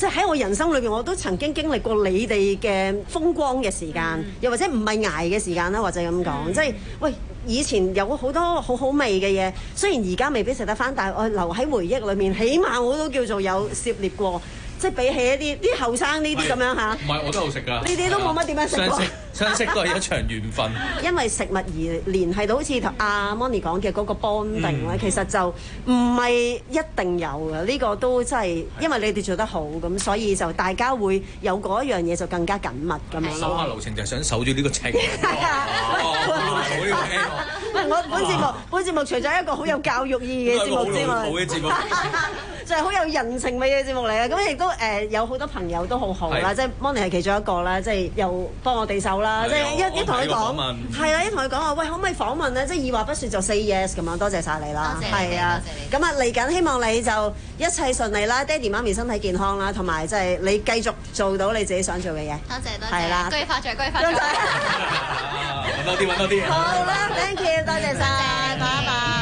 即係喺我人生裏邊，我都曾經經歷過你哋嘅風光嘅時間，嗯、又或者唔係捱嘅時間啦，或者咁講，嗯、即係喂，以前有好多好好味嘅嘢，雖然而家未必食得翻，但係我留喺回憶裏面，起碼我都叫做有涉獵過。即係比起一啲啲後生呢啲咁樣嚇， 唔係我都好食㗎。呢啲都冇乜點樣食過。 相識都係一場緣分。 因為食物而聯繫到好似阿 Moni 講嘅嗰個 bonding 咧、嗯，其實就唔係一定有嘅。呢、呢個都真係因為你哋做得好，咁所以就大家會有嗰一樣嘢就更加緊密咁樣。 手下留情就係想守住呢個情。 喂，我本節目本節目除咗一個好有教育意義嘅節目之外， 好嘅節目。 就係好有人情味嘅節目嚟嘅，咁亦都誒、呃、有好多朋友都好好啦，即係 Moni 係其中一個啦，即係又幫我哋手啦，即係一一同佢講，係啦，一同佢講話，喂，可唔可以訪問咧？即係二話不說就 say yes 咁樣，多謝晒你啦，係啊，咁啊嚟緊希望你就一切順利啦，爹哋媽咪身體健康啦，同埋即係你繼續做到你自己想做嘅嘢。 多謝多謝， 係啦， 恭喜發財，恭喜發財， 揾多啲，揾多啲。 好啦 ，thank you， 多謝晒，拜拜。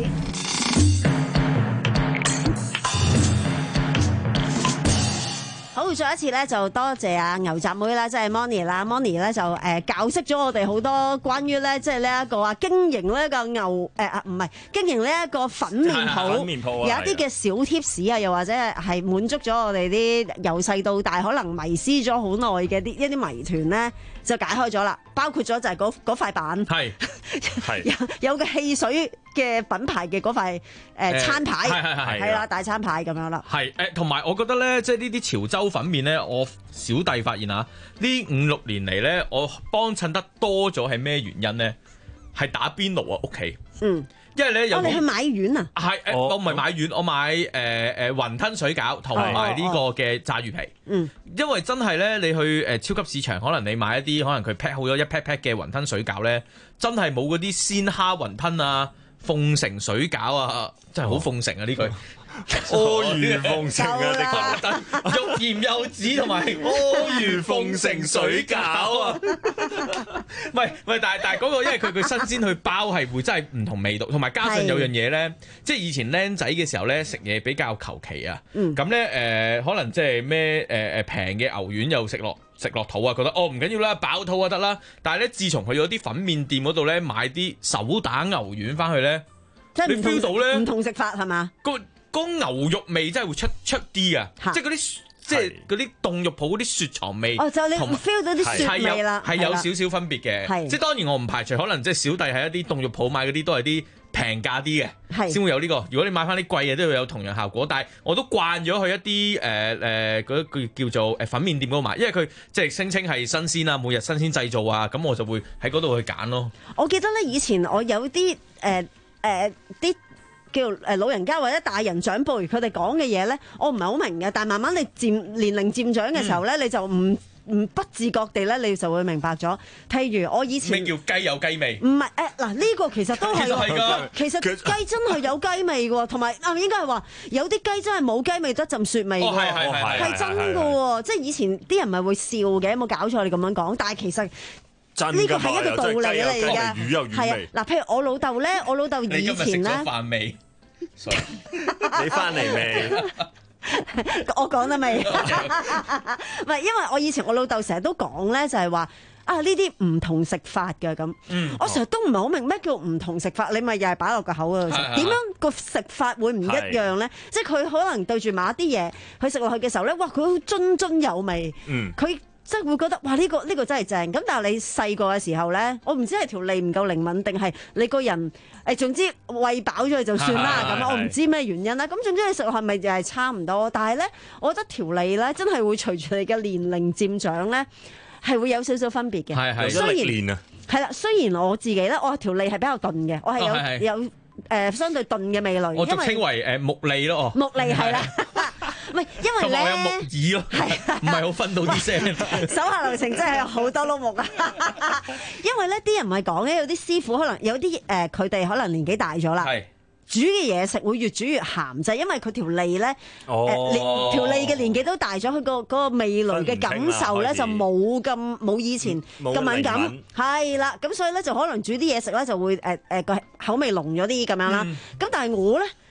好，再一次咧就多謝阿牛雜妹啦，即係 Moni 啦 ，Moni 咧就誒、呃、教識咗我哋好多關於咧即係呢一個啊經營呢一個牛誒啊唔係經營呢一個粉麵鋪，粉麵鋪有一啲嘅小貼士啊，又或者係滿足咗我哋啲由細到大可能迷思咗好耐嘅啲一啲謎團咧，就解開咗啦。包括咗就係嗰嗰塊板，係係有有個汽水嘅品牌嘅嗰塊誒餐牌，係係係係啦大餐牌咁樣啦。 係誒，同埋我覺得咧，即係呢啲潮州粉麵咧，我小弟發現啊，呢五六年嚟咧，我幫襯得多咗係咩原因咧？係打邊爐啊，屋企。嗯。因為咧，有、哦、你去買丸啊？係誒、呃哦，我唔係買丸，我買誒誒、呃、雲吞水餃同埋呢個嘅炸魚皮。嗯，因為真係咧，你去誒超級市場，可能你買一啲可能佢 pack 好咗一 pack pack 嘅雲吞水餃咧，真係冇嗰啲鮮蝦雲吞啊、鳳城水餃啊，真係好鳳城啊呢句。哦阿諛奉承啊！欲鹽柚子同埋阿諛奉承水餃啊！唔係唔係，但係但係嗰個，因為佢佢新鮮去包係會真係唔同味道，同埋加上有樣嘢咧，即係以前僆仔嘅時候咧食嘢比較求其啊。咁咧誒，可能即係咩誒誒平嘅牛丸又食落食落肚啊，覺得哦唔緊要啦，飽肚就得啦。但係咧，自從去咗啲粉麵店嗰度咧買啲手打牛丸翻去咧，即係你 feel 到咧唔同食法係嘛？嗰牛肉味真係會出出啲啊！即係嗰啲即係嗰啲凍肉鋪嗰啲雪藏味，哦就你 feel 到啲雪味啦，係有少少分別嘅。即係當然我唔排除可能即係小弟喺一啲凍肉鋪買嗰啲都係啲平價啲嘅，先會有呢個。如果你買翻啲貴嘅都會有同樣效果，但係我都慣咗去一啲誒誒嗰句叫做誒粉麵店嗰度買，因為佢即係聲稱係新鮮啊，每日新鮮製造啊，咁我就會喺嗰度去揀咯。我記得咧以前我有啲誒誒啲。叫誒老人家或者大人長輩，佢哋講嘅嘢咧，我唔係好明嘅。但係慢慢你漸年齡漸長嘅時候咧、嗯，你就唔唔不自覺地咧，你就會明白咗。譬如我以前咩叫雞有雞味？唔係誒嗱，呢、這個其實都係㗎。其實雞真係有雞味嘅喎，同埋啊應該係話有啲雞真係冇雞味，得陣雪味㗎喎，係、哦、係係真㗎喎。即係以前啲人咪會笑嘅，有冇搞錯你咁樣講？但係其實。呢個係一個道理嚟㗎，係啊嗱，譬如我老豆咧，我老豆以前咧，飯味，你翻嚟未？我講得未？唔係，因為我以前我老豆成日都講咧，就係話啊呢啲唔同食法嘅咁。嗯，我成日都唔係好明咩叫唔同食法，你咪又係擺落個口嗰度食，點樣個食法會唔一樣咧？即係佢可能對住某一啲嘢，佢食落去嘅時候咧，哇！佢好津津有味，嗯，佢。即係會覺得哇呢、呢個呢、呢個真係正咁，但係你細個嘅時候咧，我唔知係條脷唔夠靈敏定係你個人誒，總之餵飽咗就算啦咁，我唔知咩原因啦。咁總之你食落係咪又係差唔多？但係咧，我覺得條脷咧真係會隨住你嘅年齡漸長咧，係會有少少分別嘅。係係，雖然練啊，係啦，雖然我自己咧，我條脷係比較鈍嘅，我係有、哦、係係有誒、呃、相對鈍嘅味蕾。我俗稱為誒木脷咯，木脷係啦。唔係，因為咧，我有木耳咯，係唔係好分到啲聲？手下留情真係有好多碌木啊！因為咧，啲人唔係講咧，有啲師傅可能有啲誒，佢、呃、哋可能年紀大咗啦，煮嘅嘢食會越煮越鹹，就係因為佢條脷咧，誒、哦呃、條脷嘅年紀都大咗，佢個嗰個味蕾嘅感受咧就冇咁冇以前咁敏感，係啦，咁所以咧就可能煮啲嘢食咧就會誒誒個口味濃咗啲咁樣啦。咁、嗯、但係我咧。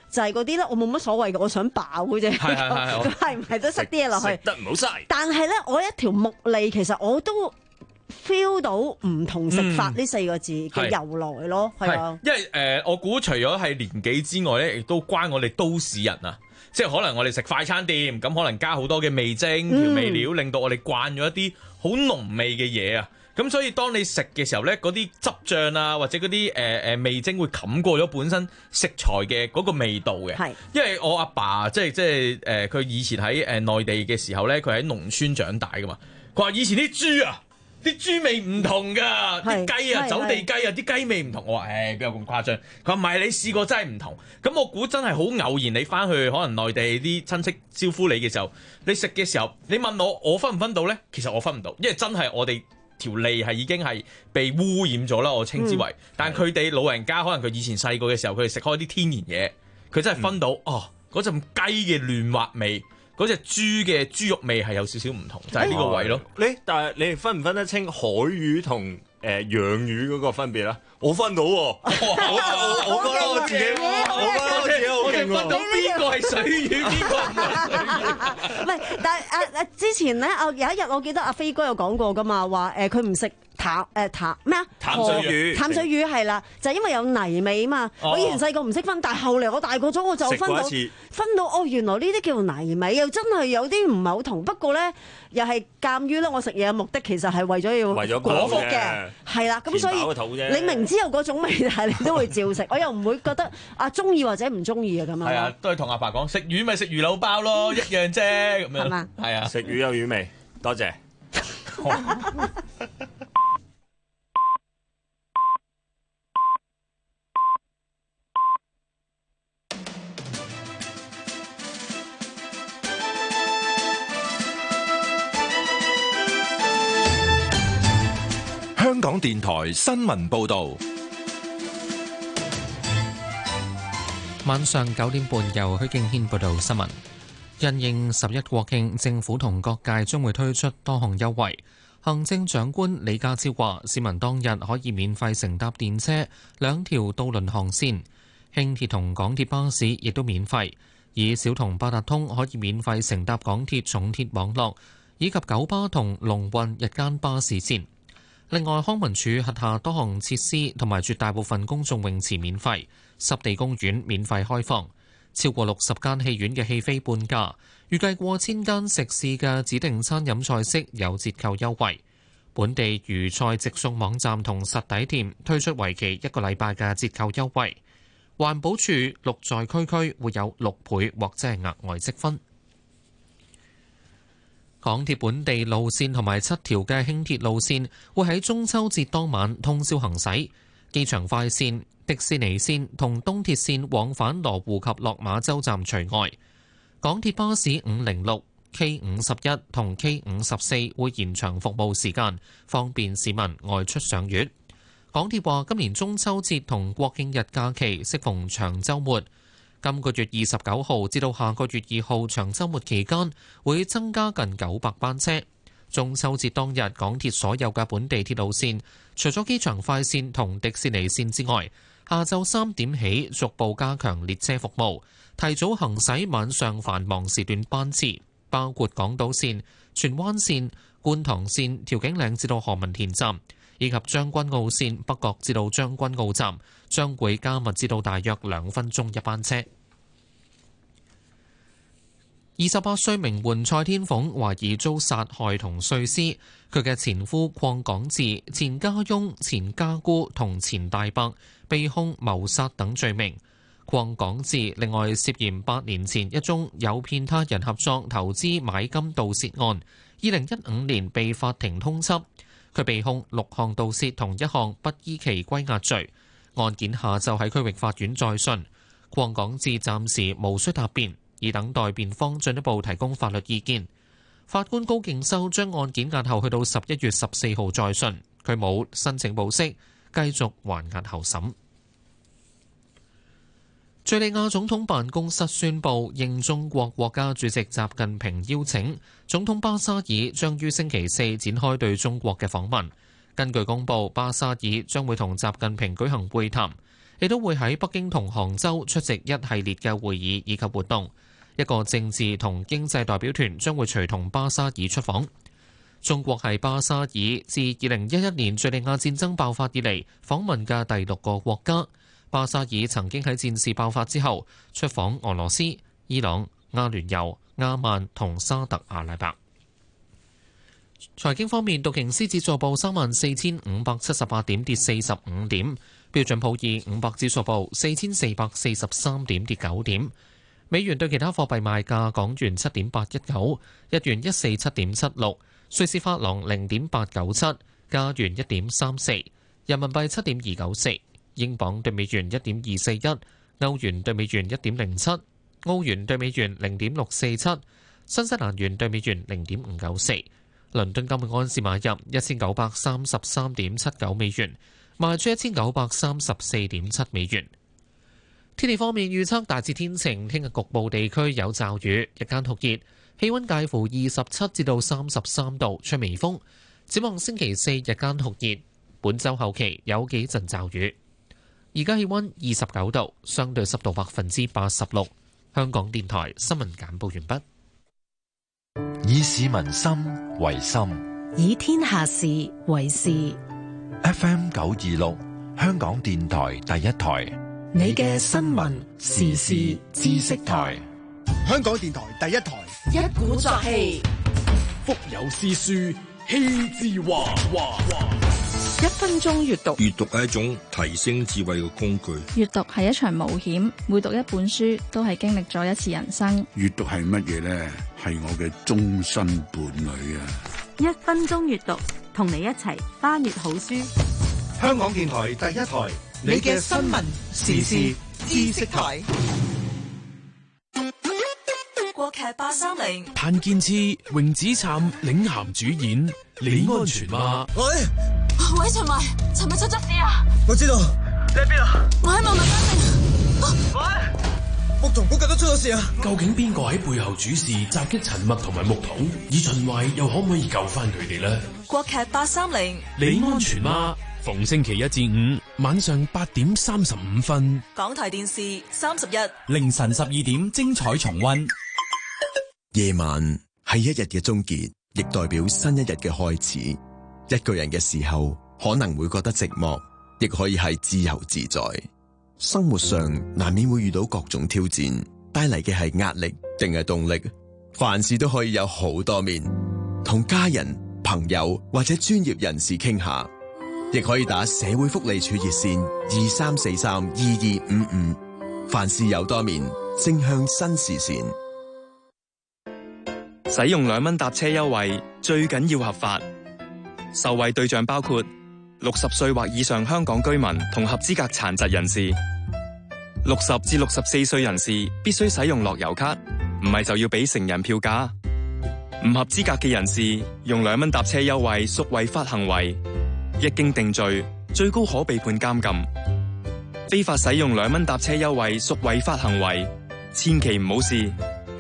就係嗰啲咧，我冇乜所謂嘅，我想飽嘅啫。 係係係佢係唔係都塞啲嘢落去？ 食得唔好嘥。 但係咧，我一條目脷其實我都 feel 到唔同食法呢四個字嘅由來咯，係、嗯、啊。 因為誒、呃，我估除咗係年紀之外咧，亦都關我哋都市人啊。即係可能我哋食快餐店，咁可能加好多嘅味精、調味料，令到我哋慣咗一啲好濃味嘅嘢啊。咁所以當你食嘅時候咧，嗰啲汁醬啊，或者嗰啲誒誒味精會冚過咗本身食材嘅嗰個味道嘅。係，因為我阿爸，爸即係即係誒，佢、呃、以前喺誒內地嘅時候咧，佢喺農村長大噶嘛。佢話以前啲豬啊，啲豬味唔同㗎，啲雞啊，走地雞啊，啲雞味唔同。我話誒邊有咁誇張？佢話唔係，你試過真係唔同。咁我估真係好偶然，你翻去可能內地啲親戚招呼你嘅時候，你食嘅時候，你問我我分唔分到咧？其實我分唔到，因為真係我哋條脷係已經係被污染咗啦，我稱之為。嗯、但係佢哋老人家可能佢以前細個嘅時候，佢哋食開啲天然嘢，佢真係分到、嗯、哦嗰陣雞嘅嫩滑味。嗰隻豬嘅豬肉味係有少少唔同，就係、是、呢個位咯。 你但係你哋分唔分得清海魚同誒、呃、養魚嗰個分別咧？我分到喎，我我我覺得我自己，我覺得我自己好勁喎。 分到邊個係水魚，邊個唔係水魚？ 唔係，但係啊啊之前咧，我有一日我記得阿飛哥有講過噶嘛，話誒佢唔食淡誒淡咩啊？ 淡水魚， 淡水魚係啦，就係、因為有泥味啊嘛。哦、我以前細個唔識分，但係後嚟我大個咗我就分到分到哦，原來呢啲叫泥味，又真係有啲唔係好同。不過咧，又係鑑於咧，我食嘢嘅目的其實係為咗要為咗果腹嘅，係啦。咁所以你明知有嗰種味，但係你都會照食。我又唔會覺得啊中意或者唔中意啊咁樣。 係啊，都係同阿爸講，食魚咪食魚柳包咯，一樣啫咁樣。係嘛？係啊， 食魚有魚味，多謝。 香港電台新聞報道， 晚上九點半由許敬軒報道新聞。因應十一國慶，政府同各界將會推出多項優惠。行政長官李家超話，市民當日可以免費乘搭電車兩條渡輪航線，輕鐵同港鐵巴士亦都免費，以小童八達通可以免費乘搭港鐵重鐵網絡，以及九巴同龍運日間巴士線。另外，康文署轄下多項設施同埋絕大部分公眾泳池免費，濕地公園免費開放，超過六十間戲院嘅戲飛半價，預計過千間食肆嘅指定餐飲菜式有折扣優惠。本地魚菜直送網站同實體店推出為期一個禮拜嘅折扣優惠。環保署綠在區區會有六倍或者係額外積分。港鐵本地路線同埋七條嘅輕鐵路線會喺中秋節當晚通宵行駛，機場快線、迪士尼線同東鐵線往返羅湖及落馬洲站除外。港鐵巴士五零六、K 五十一同 K 五十四會延長服務時間，方便市民外出賞月。港鐵話今年中秋節同國慶日假期適逢長週末。今個月二十九號至到下個月二號長週末期間，會增加近九百班車。中秋節當日，港鐵所有嘅本地鐵路線，除咗機場快線同迪士尼線之外，下晝三點起逐步加強列車服務，提早行駛晚上繁忙時段班次，包括港島線、荃灣線、觀塘線、調景嶺至到何文田站，以及將軍澳線北角至到將軍澳站，將會加密至到大約兩分鐘一班車。二十八歲名媛蔡天鳳懷疑遭殺害同碎屍，佢嘅前夫鄺港智、前家翁、前家姑同前大伯被控謀殺等罪名。鄺港智另外涉嫌八年前一宗誘騙他人合作投資買金盜竊案，二零一五年被法庭通緝。佢被控六項盜竊同一項不依期歸押罪。案件下晝喺區域法院再訊，鄺港智暫時無需答辯，以等待辯方進一步提供法律意見。法官高敬修將案件押後去到十一月十四號再訊，佢冇申請保釋，繼續還押候審。敘利亞總統辦公室宣布，應中國國家主席習近平邀請，總統巴沙爾將於星期四展開對中國嘅訪問。根據公佈，巴沙爾將會同習近平舉行會談。 亦都會喺北京同杭州出席一系列嘅會議以及活動。一個政治同經濟代表團將會隨同巴沙爾出訪。中國係巴沙爾自二零一一年敘利亞戰爭爆發以嚟訪問嘅第六個國家。巴沙爾曾經喺戰事爆發之後出訪俄羅斯、伊朗、阿聯酋、阿曼同沙特阿拉伯。財經方面，道瓊斯指數報三萬四千五百七十八點，跌四十五點；標準普爾五百指數報四千四百四十三點，跌九點。美元對其他貨幣賣價：港元七點八一九，日元一四七點七六，瑞士法郎零點八九七，加元一點三四，人民幣七點二九四，英鎊對美元一點二四一，歐元對美元一點零七，澳元對美元零點六四七，新西蘭元對美元零點五九四。倫敦金每安士買入一千九百三十三點七九美元，賣出一千九百三十四點七美元。天氣方面預測大致天晴，聽日局部地區有驟雨，日間酷熱，氣溫介乎二十七至到三十三度，吹微風。展望星期四日間酷熱，本週後期有幾陣驟雨。而家氣溫二十九度，相對濕度百分之八十六。香港電台新聞簡報完畢。 以市民心為心， 以天下事為事。 F M 九二六，香港電台第一台。 你嘅新聞時事知識台， 香港電台第一台， 一鼓作氣， 腹有詩書氣自華。 一分鐘閱讀， 閱讀係一種提升智慧嘅工具。 閱讀係一場冒險，每讀一本書都係經歷咗一次人生。 閱讀係乜嘢呢？係我嘅終身伴侶啊！ 一分鐘閱讀，同你一齊翻閱好書。 香港電台第一台， 你嘅新聞時事知識台。國劇八三零， 譚建次、榮子燦領銜主演，你安全嗎？ 喂， 喂，陳維，尋日出咗事啊！ 我知道，你喺邊啊？ 我喺望民家城。 喂，木桐估計都出咗事啊！ 究竟邊個喺背後主事襲擊陳默同埋木桐？而秦淮又可唔可以救翻佢哋呢？ 國劇八三零， 你安全嗎？逢星期一至五晚上八點三十五分， 港台電視三十一， 凌晨十二點精彩重溫。 夜晚係一日嘅終結，亦代表新一日嘅開始。一個人嘅時候，可能會覺得寂寞，亦可以係自由自在。生活上難免會遇到各種挑戰，帶嚟嘅係壓力定係動力？凡事都可以有好多面，同家人、朋友或者專業人士傾下，亦可以打社會福利處熱線二三四三二二五五。凡事有多面，正向新視線。 使用兩蚊搭車優惠，最緊要合法。受惠對象包括六十歲或以上香港居民同合資格殘疾人士。六十至六十四歲人士必須使用樂悠卡，唔係就要俾成人票價。唔合資格嘅人士用兩蚊搭車優惠屬違法行為，一經定罪，最高可被判監禁。非法使用兩蚊搭車優惠屬違法行為，千祈唔好試。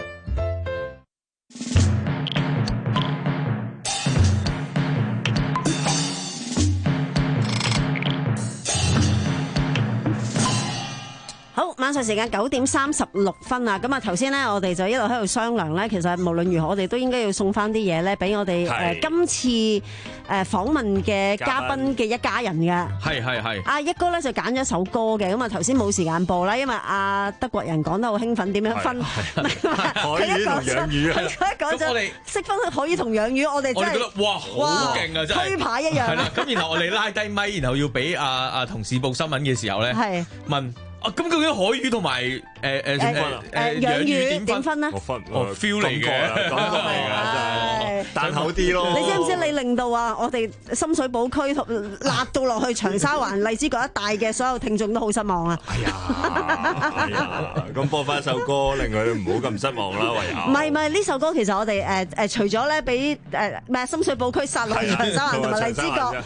晚上時間九點三十六分啊！咁啊，頭先咧，我哋就一路喺度商量咧，其實無論如何，我哋都應該要送翻啲嘢咧，俾我哋誒今次誒訪問嘅嘉賓嘅一家人嘅。 係係係。阿一哥咧就揀咗首歌嘅，咁啊頭先冇時間播啦，因為阿德國人講得好興奮，點樣分海魚同養魚啊？佢一講咗識分海魚同養魚，我哋真係覺得哇好勁啊！真係推牌一樣。 係啦，咁然後我哋拉低咪，然後要俾阿阿同事報新聞嘅時候咧，問。啊，咁究竟海魚同埋誒誒誒誒養魚點分咧？我分我 feel 嚟嘅，感覺嚟嘅，真係彈口啲咯。 你知唔知你令到啊，我哋深水埗區辣到落去長沙灣荔枝角一帶嘅所有聽眾都好失望啊！ 哎呀，咁播翻首歌令佢唔好咁失望啦，唯有。 唔係唔係，呢首歌其實我哋誒誒除咗咧俾誒咩深水埗區殺落去長沙灣同埋荔枝角。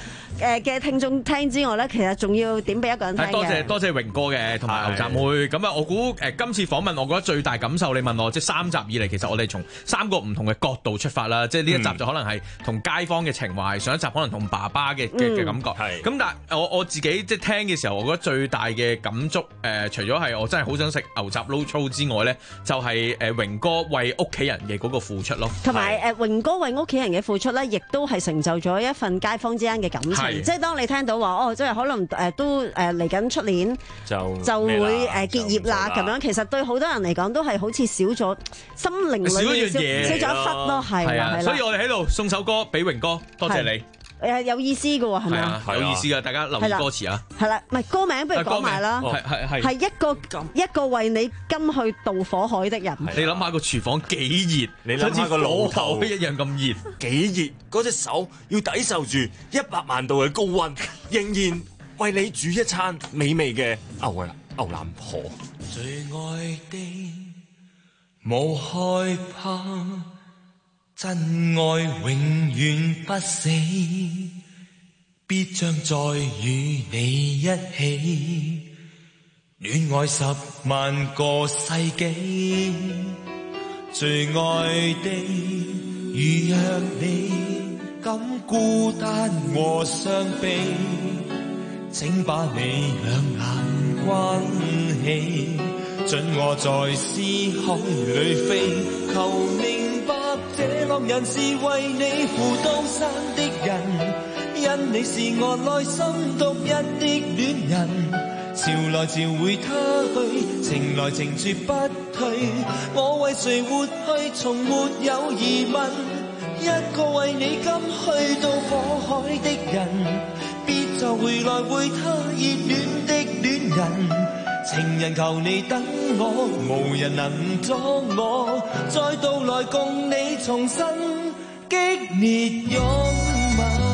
誒嘅聽眾聽之外咧，其實仲要點俾一個人聽嘅。 多謝多謝榮哥嘅同埋牛雜妹。咁啊，我估誒今次訪問，我覺得最大感受，你問我即係三集以嚟，其實我哋從三個唔同嘅角度出發啦。即係呢一集就可能係同街坊嘅情懷，上一集可能同爸爸嘅嘅嘅感覺。係。咁但係我我自己即係聽嘅時候，我覺得最大嘅感觸誒，除咗係我真係好想食牛雜撈粗之外咧，就係誒榮哥為屋企人嘅嗰個付出咯。同埋誒榮哥為屋企人嘅付出咧，亦都係成就咗一份街坊之間嘅感情。即係當你聽到話哦，即係可能誒都誒嚟緊出年就就會誒結業啦咁樣，其實對好多人嚟講都係好似少咗心靈裏少一樣嘢， 少咗一忽咯，係啦， 所以我哋喺度送首歌俾榮哥，多謝你。 誒有意思嘅喎，係咪啊？ 有意思嘅，大家留意歌詞啊。 係啦，唔係歌名，不如講埋啦。 係係係。 係一個一個為你甘去渡火海的人。 你諗下個廚房幾熱， 你諗下個爐頭一樣咁熱， 幾熱？嗰隻手要抵受住一百萬度嘅高溫，仍然為你煮一餐美味嘅牛啊牛腩婆。 最愛的無害怕。真愛永遠不死，必將再與你一起，戀愛十萬個世紀。最愛的，如若你感孤單和傷悲，請把你兩眼關起，准我在思海裏飛，求明白這浪人是為你赴刀山的人，因你是我內心獨一的戀人，潮來潮會他去，情來情絕不退，我為誰活去從沒有疑問，一個為你甘去到火海的人，別再回來會他熱戀的戀人，情人求你等我，無人能阻我，再到來共你重新激烈擁吻。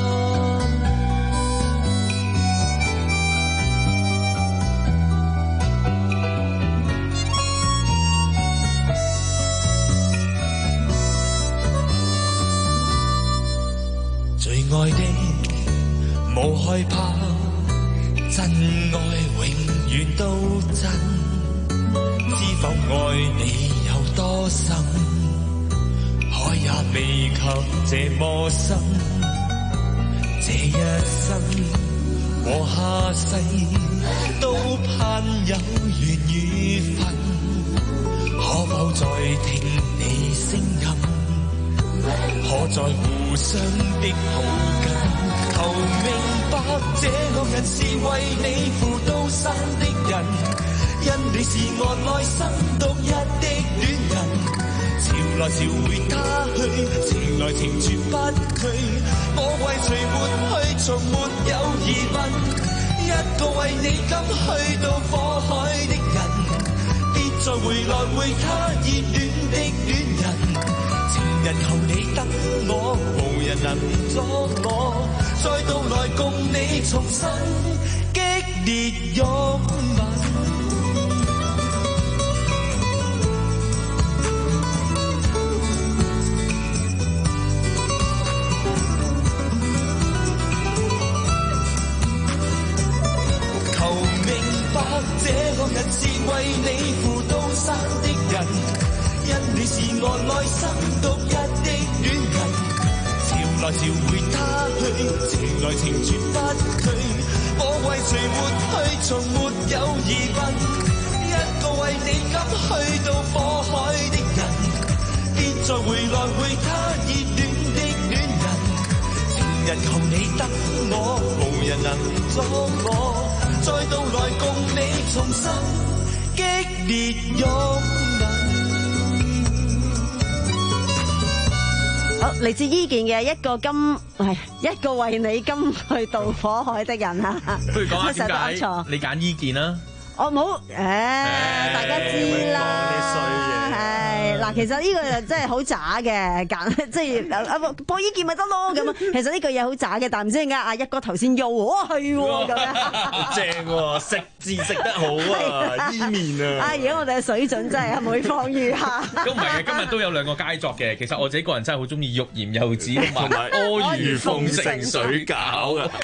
最愛的無害怕，真愛永遠都真，知否愛你有多深，海也未及這麼深，這一生和下世都盼有緣與分，可否再聽你聲音，可再互相的抱緊，求明白這個人是為你赴刀山的人，因你是我內心獨一的戀人，潮來潮會他去，情來情絕不退，我為誰活去從沒有疑問，一個為你甘去到火海的人，別再回來會他熱戀的戀人，情人求你等我，無人能阻我，再到來共你重新激烈擁吻。求明白這個人是為你赴刀山的人，因你是我內心獨一的戀人，潮來潮會他去，情來情絕不退，我為誰活去從沒有疑問，一個為你甘去到火海的人，別再回來會他熱戀的戀人，情人求你等我，無人能阻我，再到來共你重新激烈擁吻。 好，嚟自伊健嘅一個甘係一個為你甘去渡火海的人啊！ 不如講下點解你揀伊健啦？ 我冇，誒，大家知啦，係嗱，其實呢個就真係好渣嘅，揀即係播伊健咪得咯咁啊！其實呢句嘢好渣嘅，但唔知點解阿一哥頭先喐，哇係喎咁樣， 正喎，食字食得好啊，伊麵啊！ 啊，而家我哋嘅水準真係每況愈下。 都唔係嘅，今日都有兩個佳作嘅。其實我自己個人真係好中意欲言又止同埋阿諛奉承水餃嘅。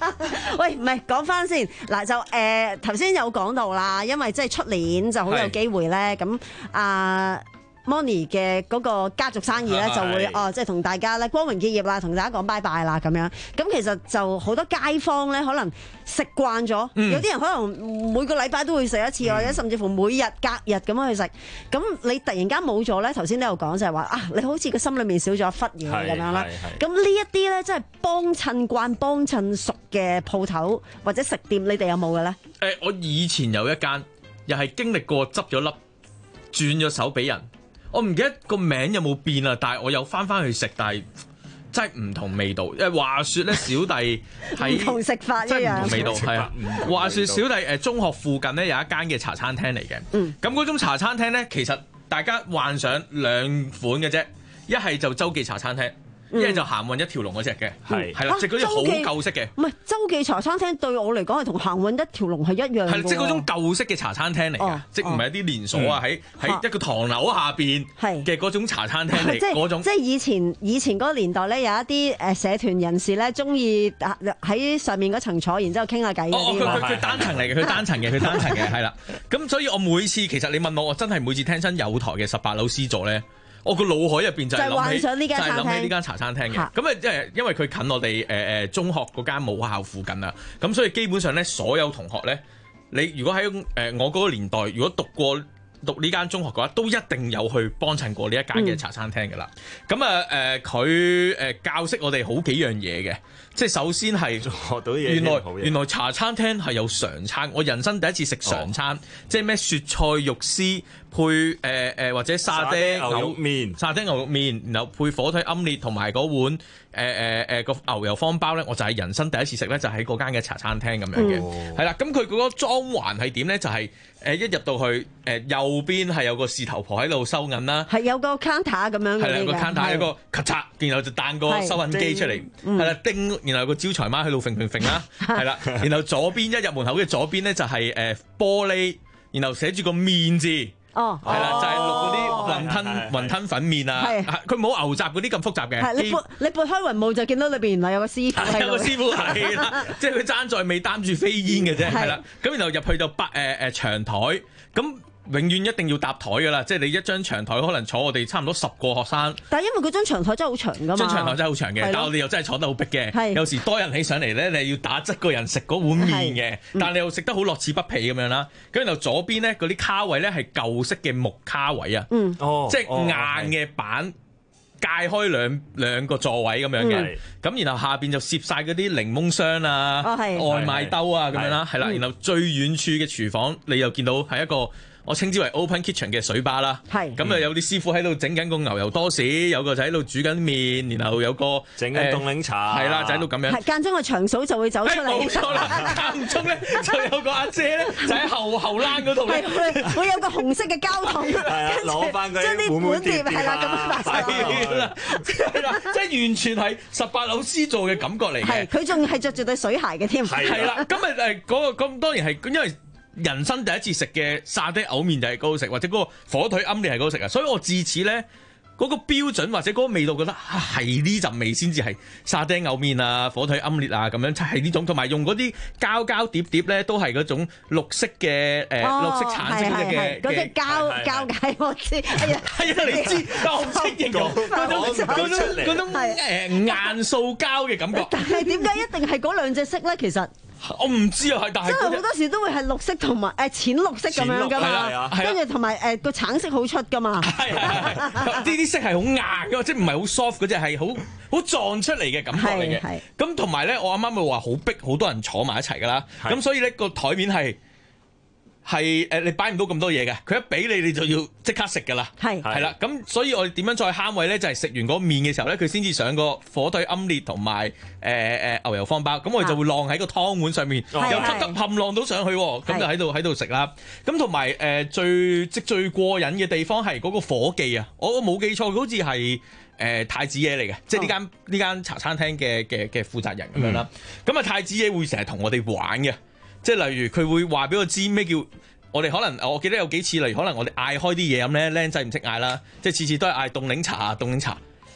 喂，唔係講翻先嗱，就誒頭先有講到啦，因為即係出年就好有機會咧，咁啊。Moni 嘅嗰個家族生意咧就會哦，即係同大家咧光榮結業啦，同大家講拜拜啦咁樣。咁其實就好多街坊咧，可能食慣咗，嗯、有啲人可能每個禮拜都會食一次，嗯、或者甚至乎每日隔日咁樣去食。咁你突然間冇咗咧，頭先都有講就係話啊，你好似個心裏面少咗一忽嘢咁樣啦。咁呢一啲咧，即係幫襯慣、幫襯熟嘅鋪頭或者食店，你哋有冇嘅咧？誒、 呃，我以前有一間，又係經歷過執咗粒，轉咗手俾人。我唔記得個名有冇變啊，但係我有翻翻去食，但係真係唔同味道。誒話説咧，小弟喺唔同食法一樣， 真係唔同味道係啊。話説小弟誒中學附近咧有一間嘅茶餐廳嚟嘅，咁嗰、嗯、種茶餐廳咧其實大家幻想兩款嘅啫，一係就周記茶餐廳。一係就行運一條龍嗰隻嘅，係係啦，即係嗰啲好舊式嘅。 唔係周記茶餐廳對我嚟講係同行運一條龍係一樣嘅。 係即係嗰種舊式嘅茶餐廳嚟㗎，即係唔係一啲連鎖啊？喺喺一個唐樓下邊嘅嗰種茶餐廳嚟嗰種。 即係以前以前嗰個年代咧，有一啲誒社團人士咧，中意喺上面嗰層坐，然之後傾下偈嗰啲。 哦，佢佢佢單層嚟嘅，佢單層嘅，佢單層嘅，係啦。咁所以我每次其實你問我，我真係每次聽親有台嘅十八樓 C 座咧。我個腦海入邊就係諗起，就係諗起呢間茶餐廳嘅。咁啊，即係因為佢近我哋誒誒中學嗰間母校附近啊，咁所以基本上咧，所有同學咧，你如果喺誒、呃、我嗰個年代，如果讀過讀呢間中學嘅話，都一定有去幫襯過呢一間嘅茶餐廳㗎啦。咁啊誒，佢、呃、誒教識我哋好幾樣嘢嘅，即係首先係學到嘢。原來原來茶餐廳係有常餐，我人生第一次食常餐，哦、即係咩雪菜肉絲。配誒誒、呃、或者沙爹牛肉麵，沙爹牛肉麵，然後配火腿奄列同埋嗰碗誒誒誒個牛油方包咧，我就係人生第一次食咧，就喺嗰間嘅茶餐廳咁樣嘅，係啦、嗯。咁佢嗰個裝潢係點咧？就係、是、誒、呃、一入到去誒、呃、右邊係有個士頭婆喺度收銀啦， 係有個 counter 咁樣嘅，係啦，有個 counter 有個咔嚓，然後就彈個收銀機出嚟，係啦叮，然後有個招財貓喺度揈揈揈啦，係啦，然後左邊一入門口嘅左邊咧就係誒玻璃，然後寫住個麵字。哦，係啦，就係淥嗰啲雲吞雲吞粉麵啊，佢冇牛雜嗰啲咁複雜嘅。 你撥你撥開雲霧就見到裏邊原來有個師傅， 有個師傅係啦，即係佢爭在未擔住飛煙嘅啫，係啦。咁然後入去就北誒誒長台咁。永遠一定要搭台㗎啦，即係你一張長台可能坐我哋差唔多十個學生。 但係因為嗰張長台真係好長㗎嘛， 張長台真係好長嘅，的但係我哋又真係坐得好逼嘅。有時多人起上嚟咧，你係要打側個人食嗰碗麵嘅，嗯、但係你又食得好樂此不疲咁樣啦。咁然後左邊咧嗰啲卡位咧係舊式嘅木卡位啊，嗯、即係硬嘅板界開兩兩個座位咁樣嘅。咁、嗯、然後下邊就攝晒嗰啲檸檬箱啊、哦、外賣兜啊咁樣啦，係啦。然後最遠處嘅廚房你又見到係一個。我稱之為 open kitchen 嘅水吧啦，係咁啊有啲師傅喺度整緊個牛油多士，有個就喺度煮緊麵，然後有個整緊凍檸茶， 係啦就喺度咁樣。 係間中個長嫂就會走出嚟， 冇錯啦。間唔中咧就有個阿姐咧就喺後後欄嗰度咧， 會有個紅色嘅膠桶， 攞翻佢將啲碗碟係啦咁樣擺晒係啦，係啦，即係完全係十八樓 C 座嘅感覺嚟嘅。 係佢仲係着住對水鞋嘅添。 係啦，咁啊誒嗰個咁當然係因為。人生第一次食嘅沙爹牛麵就係嗰度食，或者嗰個火腿奄列係嗰度食啊，所以我自此咧嗰、嗰個標準或者嗰個味道覺得係呢陣味先至係沙爹牛麵啊、火腿奄列啊咁樣，係呢種，同埋用嗰啲膠膠碟碟咧都係嗰種綠色嘅誒、呃哦、綠色橙色嘅嗰隻膠膠解我知，係啊係啊你知，但我唔識形容嗰種嗰種嗰種誒硬塑膠嘅感覺。 但係點解一定係嗰兩隻色咧？其實？ 我唔知啊，係但係真係好多時都會係綠色同埋誒淺綠色咁樣噶嘛，跟住同埋誒個橙色好出噶嘛。係係係， 呢啲色係好硬嘅，即係唔係好 soft 嗰隻係好好撞出嚟嘅感覺嚟嘅。咁同埋咧，我啱啱咪話好逼，好多人坐埋一齊噶啦。咁所以咧個台面係。係誒，你擺唔到咁多嘢嘅，佢一俾你，你就要即刻食㗎啦。係係啦，咁所以我哋點樣再慳位咧？就係、是、食完嗰麵嘅時候咧，佢先至上個火腿奄列同埋誒誒牛油方包，咁我哋就會晾喺個湯碗上面，又執得冚晾到上去，咁就喺度喺度食啦。咁同埋誒最即最過癮嘅地方係嗰個伙計啊！我冇記錯，好似係誒太子爺嚟嘅，即係呢間呢間茶餐廳嘅嘅嘅負責人咁樣啦。咁啊、嗯、太子爺會成日同我哋玩嘅。即係例如佢會話俾我知咩叫我哋可能我記得有幾次，例如可能我哋嗌開啲嘢飲咧，僆仔唔識嗌啦，即係次次都係嗌凍檸茶啊凍檸茶，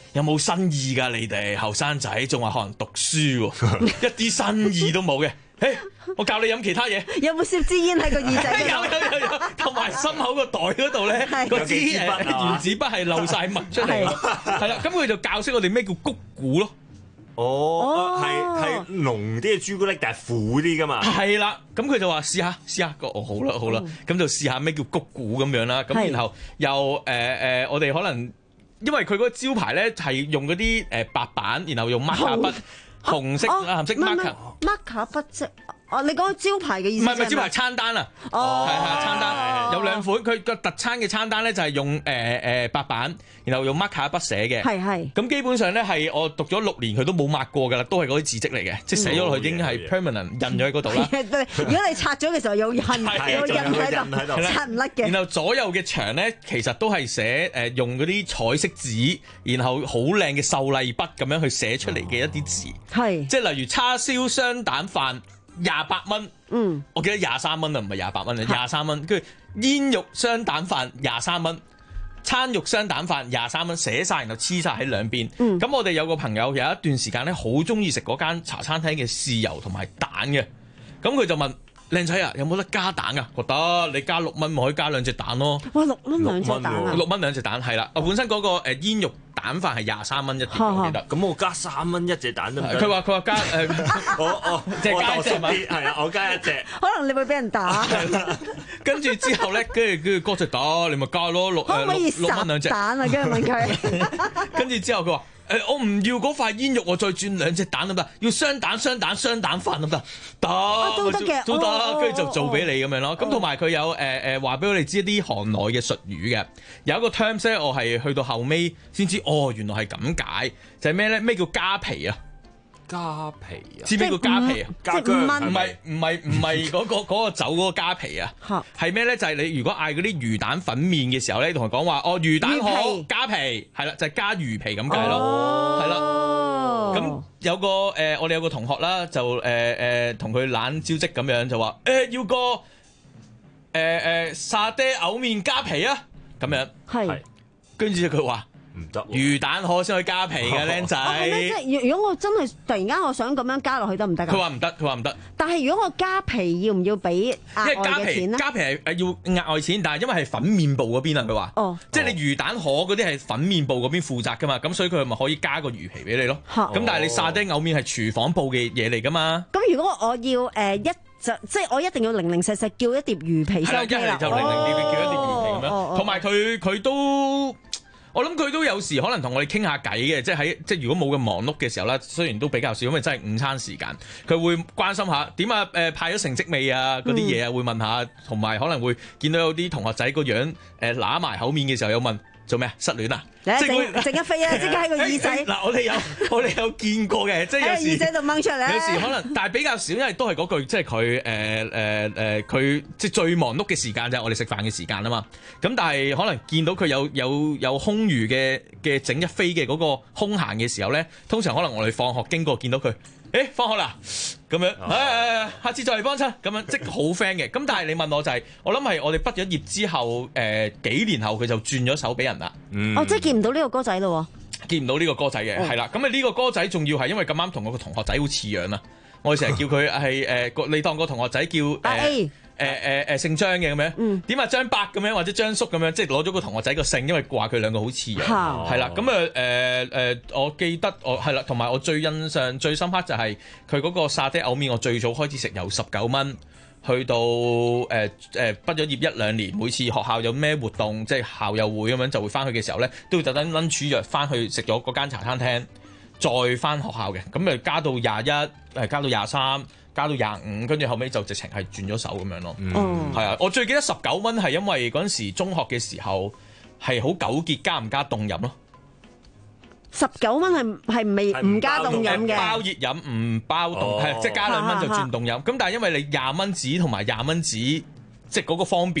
有冇新意㗎？你哋後生仔仲話學人讀書喎，一啲新意都冇嘅。誒，我教你飲其他嘢。 有冇攝支煙喺個耳仔？ 有有有有，同埋心口個袋嗰度咧，個支誒原子筆係漏晒墨出嚟。係啦，咁佢就教識我哋咩叫谷古咯。 哦，係係濃啲嘅朱古力，但係苦啲噶嘛。 係啦，咁佢就話試下試下，哦好啦好啦，咁就試下咩叫谷古咁樣啦。咁然後又誒誒，我哋可能因為佢嗰個招牌咧係用嗰啲誒白板，然後用 marker 筆。紅色藍色 marker marker 筆啫。哦，你講招牌嘅意思？ 唔係唔係招牌餐單啊！哦，係係餐單有兩款，佢個特餐嘅餐單咧就係用誒誒白板，然後用 marker 筆寫嘅。係係。咁基本上咧係我讀咗六年，佢都冇抹過㗎啦，都係嗰啲字跡嚟嘅，即係寫咗落去已經係 permanent 印咗喺嗰度啦。 如果你拆咗嘅時候有印，有印喺度，拆唔甩嘅。 然後左右嘅牆咧，其實都係寫誒用嗰啲彩色紙，然後好靚嘅秀麗筆咁樣去寫出嚟嘅一啲字。係。即係例如叉燒雙蛋飯。廿八蚊，嗯，我記得廿三蚊啊，唔係廿八蚊啊，廿三蚊。跟住煙肉雙蛋飯廿三蚊，餐肉雙蛋飯廿三蚊，寫晒然後黐晒喺兩邊。咁、嗯、我哋有個朋友有一段時間咧，好中意食嗰間茶餐廳嘅豉油同埋蛋嘅，咁佢就問靚仔啊，有冇得加蛋啊？覺得你加六蚊，咪可以加兩隻蛋咯。哇，六蚊兩隻蛋啊！六蚊兩隻蛋係啦，我本身嗰個誒煙肉蛋飯係廿三蚊一碟，我記得。 咁我加三蚊一隻蛋都唔得。 佢話佢話加誒， 我我即係加一隻啲，係啊，我加一隻。 可能你會俾人打。 跟住之後咧，跟住跟住嗰隻打，你咪加咯六誒六六蚊兩隻蛋啊！跟住問佢。 跟住之後佢話。誒，我唔要嗰塊煙肉，我再轉兩隻蛋得唔得？要雙蛋、雙蛋、雙蛋飯得唔得？得， 都得嘅， 都得，跟住就做俾你咁樣咯。咁同埋佢有誒誒話俾我哋知一啲行內嘅術語嘅，有一個 terms 咧，我係去到後尾先知，哦，原來係咁解，就係咩咧？咩叫加皮啊？ 加皮啊！ 知咩叫加皮啊？ 即係五蚊， 唔係唔係唔係嗰個嗰個酒嗰個加皮啊？係咩咧？就係你如果嗌嗰啲魚蛋粉麵嘅時候咧，同佢講話哦魚蛋好加皮，係啦，就係加魚皮咁解咯，係啦。咁有個誒，我哋有個同學啦，就誒誒同佢懶招積咁樣就話誒要個誒誒沙爹牛麵加皮啊，咁樣係，跟住佢話。唔得，魚蛋河先可以加皮嘅，僆仔。即係如果我真係突然間我想咁樣加落去得唔得㗎？ 佢話唔得，佢話唔得。 但係如果我加皮要唔要俾額外嘅錢咧？ 加皮係誒要額外錢，但係因為係粉面部嗰邊啊，佢話。哦。即係你魚蛋河嗰啲係粉面部嗰邊負責㗎嘛，咁所以佢咪可以加個魚皮俾你咯。咁但係你沙爹牛麵係廚房部嘅嘢嚟㗎嘛。 咁如果我要誒一就即係我一定要零零細細叫一碟魚皮收機啦。 一係就零零啲叫一碟魚皮咁樣，同埋佢佢都。我諗佢都有時可能同我哋傾下偈嘅，即係喺即係如果冇咁忙碌嘅時候啦，雖然都比較少，因為真係午餐時間，佢會關心下點啊誒派咗成績未啊嗰啲嘢啊，會問下，同埋可能會見到有啲同學仔個樣誒揦埋口面嘅時候，有問做咩啊？失戀啊？ 即係整一飛啊！即刻喺個耳仔。 嗱，我哋有我哋有見過嘅，即係有時喺耳仔度掹出嚟。 有時可能，但係比較少，因為都係嗰句，即係佢誒誒誒，佢即係最忙碌嘅時間就係我哋食飯嘅時間啊嘛。咁但係可能見到佢有有有空餘嘅嘅整一飛嘅嗰個空閒嘅時候咧，通常可能我哋放學經過見到佢。誒放學啦，咁樣，誒、哎、下次再嚟幫襯，咁樣即係好 friend 嘅。咁但係你問我就係、是，我諗係我哋畢咗業之後，誒、呃、幾年後佢就轉咗手俾人啦。 嗯、哦，即係見唔到呢個歌仔咯喎， 見唔到呢個歌仔嘅，係啦、哦。咁啊呢個歌仔仲要係因為咁啱同我個同學仔好似樣啊，我哋成日叫佢係誒，你當個同學仔叫誒。呃誒誒誒姓張嘅咁樣，點啊張伯咁樣或者張叔咁樣，即係攞咗個同學仔個姓，因為話佢兩個好似樣，係啦。咁啊誒誒，我記得我係啦，同埋我最印象最深刻就係佢嗰個沙爹牛麵，我最早開始食由十九蚊，去到誒誒畢咗業一兩年，每次學校有咩活動，即係校友會咁樣就會翻去嘅時候咧，都會特登 lunch 約翻去食咗嗰間茶餐廳，再翻學校嘅，咁誒加到廿一，誒加到廿三。加到廿五，跟住後尾就直情係轉咗手咁樣咯。嗯，係啊，我最記得十九蚊係因為嗰陣時中學嘅時候係好糾結加唔加凍飲咯。 十九蚊係係未唔加凍飲嘅， 包熱飲唔包凍，係即係加兩蚊就轉凍飲。咁但係因為你廿蚊紙同埋廿蚊紙，即係嗰個方便啊，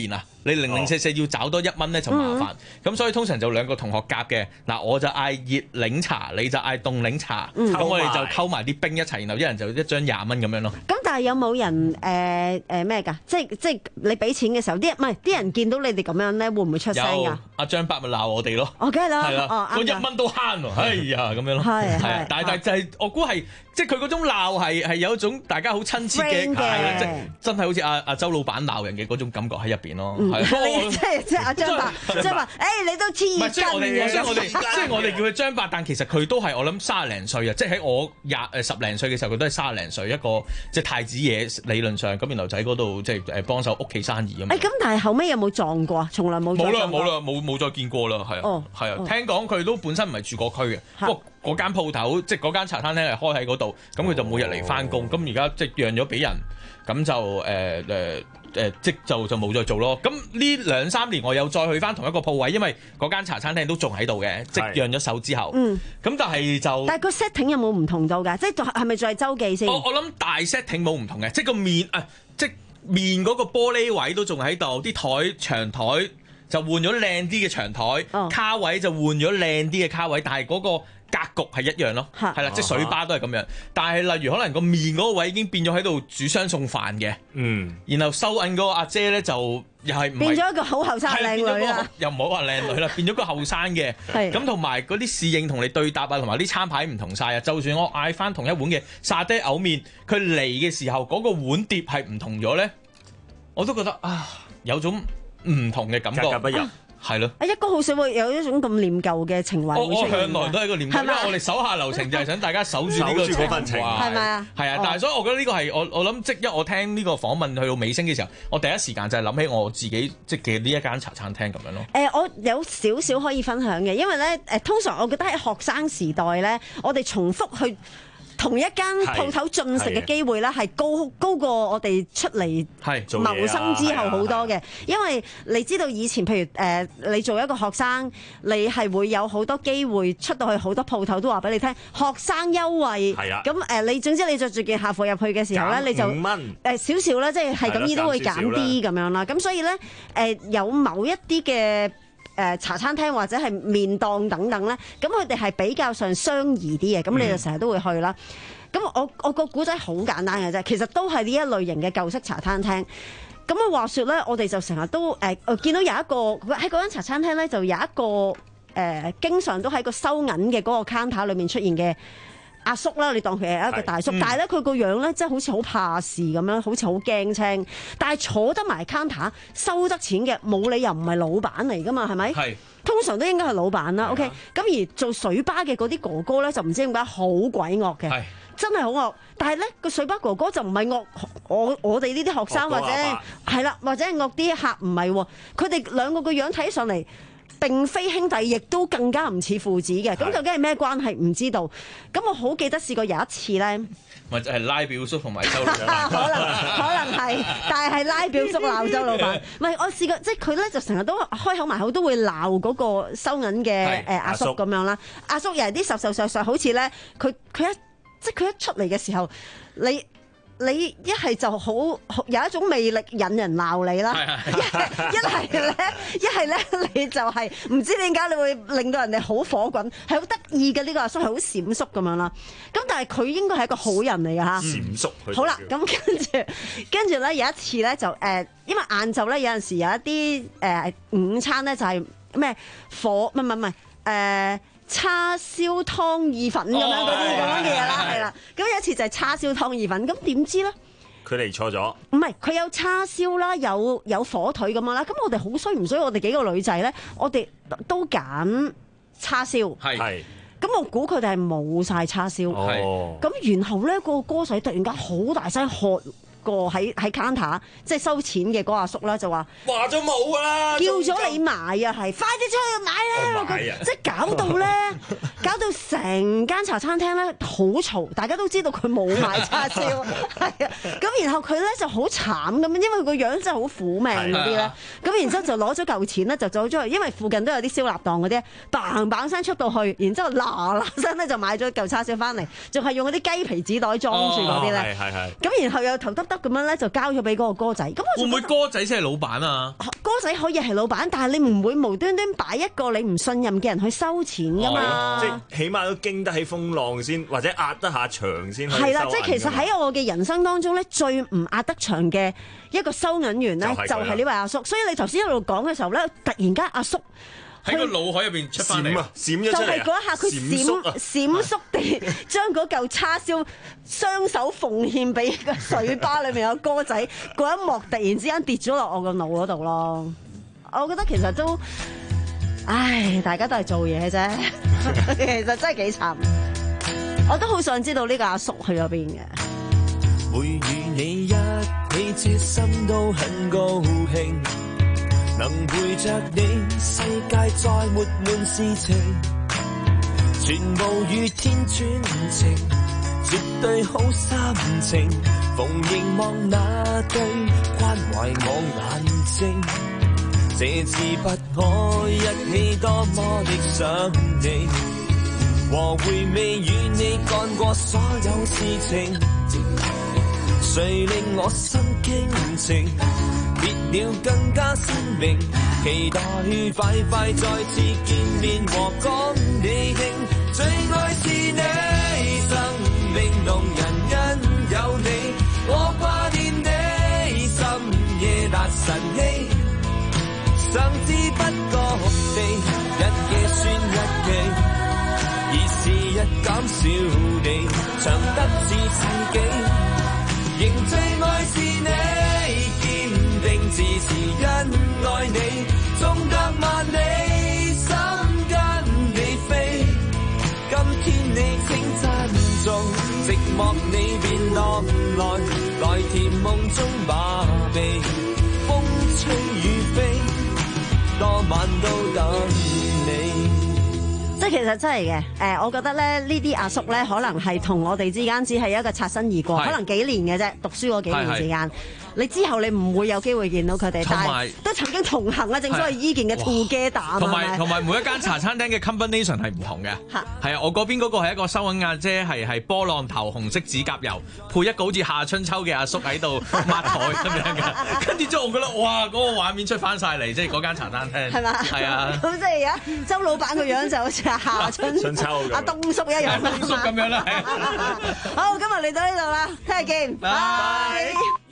你零零四四要找多一蚊咧就麻煩。咁、嗯、所以通常就兩個同學夾嘅，嗱我就嗌熱檸茶，你就嗌凍檸茶，咁、嗯、我哋就溝埋啲冰一齊，然後一人就一張廿蚊咁樣咯。 咁但係有冇人誒誒咩㗎？即係即係你俾錢嘅時候，啲唔係啲人見到你哋咁樣咧，會唔會出聲㗎？ 阿張伯咪鬧我哋咯。 哦，梗係啦， 係啦，嗰一蚊都慳喎，哎呀咁樣咯。係係，但係但係就係我估係。即係佢嗰種鬧係係有一種大家好親切嘅，係啦，即係真係好似阿阿周老闆鬧人嘅嗰種感覺喺入邊咯。係， 即係即係阿張伯，即係話，誒你都黐筋嘅。 即係我哋，即係我哋，即係我哋叫佢張伯，但其實佢都係我諗三十零歲啊！即係喺我廿誒十零歲嘅時候，佢都係三十零歲一個即係太子爺理論上咁，然後就喺嗰度即係誒幫手屋企生意咁。誒咁，但係後尾有冇撞過啊？從來冇。 冇啦冇啦冇冇再見過啦，係啊係啊，聽講佢都本身唔係住嗰區嘅，不過嗰間鋪頭即係嗰間茶餐廳係開喺嗰度，咁佢就每日嚟翻工，咁而家即係讓咗俾人，咁就誒誒誒即就就冇再做咯。咁呢兩三年我又再去翻同一個鋪位，因為嗰間茶餐廳都仲喺度嘅，即係讓咗手之後。嗯。咁但係就但係個 setting 有冇唔同到㗎？即係係咪仲係周記先？ 我我諗大 setting 冇唔同嘅，即係個面啊，即係面嗰個玻璃位都仲喺度，啲台長台就換咗靚啲嘅長台，哦、卡位就換咗靚啲嘅卡位，但係嗰個格局係一樣咯，係啦，即係水吧都係咁樣。但係例如可能個面嗰個位已經變咗喺度煮雙餸飯嘅，嗯，然後收銀嗰個阿姐咧就又係唔係變咗一個好後生靚女啦， 又唔好話靚女啦，變咗個後生嘅，咁同埋嗰啲侍應同你對答啊，同埋啲餐牌唔同晒啊。就算我嗌翻同一碗嘅沙爹牛麵，佢嚟嘅時候嗰個碗碟係唔同咗咧，我都覺得啊有種唔同嘅感覺，格格不入。係咯， 啊一哥好少會有一種咁念舊嘅情懷。 我我向來都係個念舊，因為我哋手下留情就係想大家守住呢個情懷， 係咪啊？ 係啊，但係所以我覺得呢個係我我諗，即一我聽呢個訪問去到尾聲嘅時候，我第一時間就係諗起我自己即嘅呢一間茶餐廳咁樣咯。 誒、呃，我有少少可以分享嘅，因為咧誒，通常我覺得喺學生時代咧，我哋重複去同一間鋪頭進食嘅機會咧，係高高過我哋出嚟謀生之後好多嘅。因為你知道以前，譬如誒、呃，你做一個學生，你係會有好多機會出到去好多鋪頭都話俾你聽，學生優惠。係啊。咁誒、呃，你總之你着住件校服入去嘅時候咧，你就五蚊誒少少啦，即係係咁意都會減啲咁樣啦。咁所以咧誒、呃，有某一啲嘅。誒茶餐廳或者係麵檔等等咧，咁佢哋係比較上相宜啲嘅，咁你就成日都會去啦。咁、嗯、我我個古仔好簡單嘅啫，其實都係呢一類型嘅舊式茶餐廳。咁啊話說咧，我哋就成日都誒、呃、見到有一個喺嗰間茶餐廳咧，就有一個誒、呃、經常都喺個收銀嘅嗰個 counter 裏面出現嘅阿叔啦，你當佢係一個大叔，嗯、但係咧佢個樣咧，即係好似好怕事咁樣，好似好驚青。但係坐得埋 counter 收得錢嘅，冇理由唔係老闆嚟噶嘛，係咪？係。通常都應該係老闆啦。OK。咁而做水吧嘅嗰啲哥哥咧，就唔知點解好鬼惡嘅，真係好惡。但係咧個水吧哥哥就唔係惡我我哋呢啲學生或者係啦，或者係惡啲客，唔係喎。佢哋兩個個樣睇上嚟，並非兄弟，亦都更加唔似父子嘅。咁究竟係咩關係？唔知道。咁我好記得試過有一次咧， 咪就係拉表叔同埋周老闆。 可能可能係，但係係拉表叔鬧周老闆。唔係，我試過，即係佢咧就成日都開口埋口都會鬧嗰個收銀嘅誒阿叔咁樣啦。阿叔又係啲瘦瘦削削，好似咧佢佢一即係佢一出嚟嘅時候，你。你一係就好有一種魅力引人鬧你啦，一一係咧，一係咧你就係唔知點解你會令到人哋好火滾，係好得意嘅呢個阿叔係好閃縮咁樣啦。咁但係佢應該係一個好人嚟㗎嚇。 閃縮。 好啦，咁跟住跟住咧有一次咧就誒、呃，因為晏晝咧有陣時有一啲誒、呃、午餐咧就係咩火唔係唔係誒。叉燒湯意粉咁樣嗰啲咁樣嘅嘢啦，係啦。咁有一次就係叉燒湯意粉，咁點知咧？ 佢嚟錯咗。 唔係，佢有叉燒啦，有有火腿咁樣啦。咁我哋好衰唔衰？我哋幾個女仔咧，我哋都揀叉燒。係。咁我估佢哋係冇晒叉燒。係。咁然後咧，個歌仔突然間好大聲喝。個喺喺 counter 即係收錢嘅嗰阿叔啦，就話話咗冇㗎啦， 叫咗你買啊，係快啲出去買啦！即係搞到咧， 搞到成間茶餐廳咧好嘈，大家都知道佢冇賣叉燒，係啊，咁然後佢咧就好慘咁，因為佢個樣真係好苦命嗰啲咧，咁然之後就攞咗嚿錢咧就走咗去，因為附近都有啲燒臘檔嗰啲，嘭嘭聲出到去，然之後嗱嗱聲咧就買咗嚿叉燒翻嚟，仲係用嗰啲雞皮紙袋裝住嗰啲咧， 係係咁然後又頭耷耷咁樣咧就交咗俾嗰個哥仔，咁我會唔會哥仔先係老闆啊？ 哥仔可以係老闆，但係你唔會無端端擺一個你唔信任嘅人去收錢噶嘛？ 即係起碼都經得起風浪先，或者壓得下場先。 係啦，即係其實喺我嘅人生當中咧，最唔壓得場嘅一個收銀員咧，就係呢位阿叔。所以你頭先一路講嘅時候咧，突然間阿叔喺個腦海入邊出翻嚟， 閃咗出嚟， 就係嗰一下佢閃閃縮地將嗰嚿叉燒雙手奉獻俾個水吧裏面有歌仔嗰一幕，突然之間跌咗落我個腦嗰度咯。我覺得其實都，唉，大家都係做嘢啫，其實真係幾慘。我都好想知道呢個阿叔去咗邊嘅。 會與你一起，這心都很高興，能陪着你，世界再沒悶事情，全部與天專情，絕對好心情。逢凝望那對關懷我眼睛，這次不可一起，多麼的想你，和回味與你幹過所有事情，誰令我心傾情，別了更加鮮明，期待快快再次見面和講你聽，最愛是你，生命動人因有你，我掛念你，深夜達晨曦，想知不覺地，一夜算日期，而時日減少地，長得似自己，仍最愛是你，堅定自持因愛你，縱隔萬里，心跟你飛，今天你請珍重，寂寞你便落來，來甜夢中把臂，風吹雨飛，多晚都等你。 即係其實真係嘅，誒，我覺得咧呢啲阿叔咧，可能係同我哋之間只係一個擦身而過，可能幾年嘅啫，讀書嗰幾年時間。你之後你唔會有機會見到佢哋，但係都曾經同行啊！正所謂依件嘅 together 啊， 同埋同埋每一間茶餐廳嘅 combination 係唔同嘅。係啊，我嗰邊嗰個係一個收銀阿姐，係係波浪頭紅色指甲油，配一個好似夏春秋嘅阿叔喺度抹台咁樣嘅。跟住之後我覺得哇，嗰個畫面出翻晒嚟，即係嗰間茶餐廳。係嘛？係啊。咁即係而家周老闆個樣就好似阿夏春春秋阿東叔一樣。 東叔咁樣啦。 好，今日嚟到呢度啦，聽日見。拜。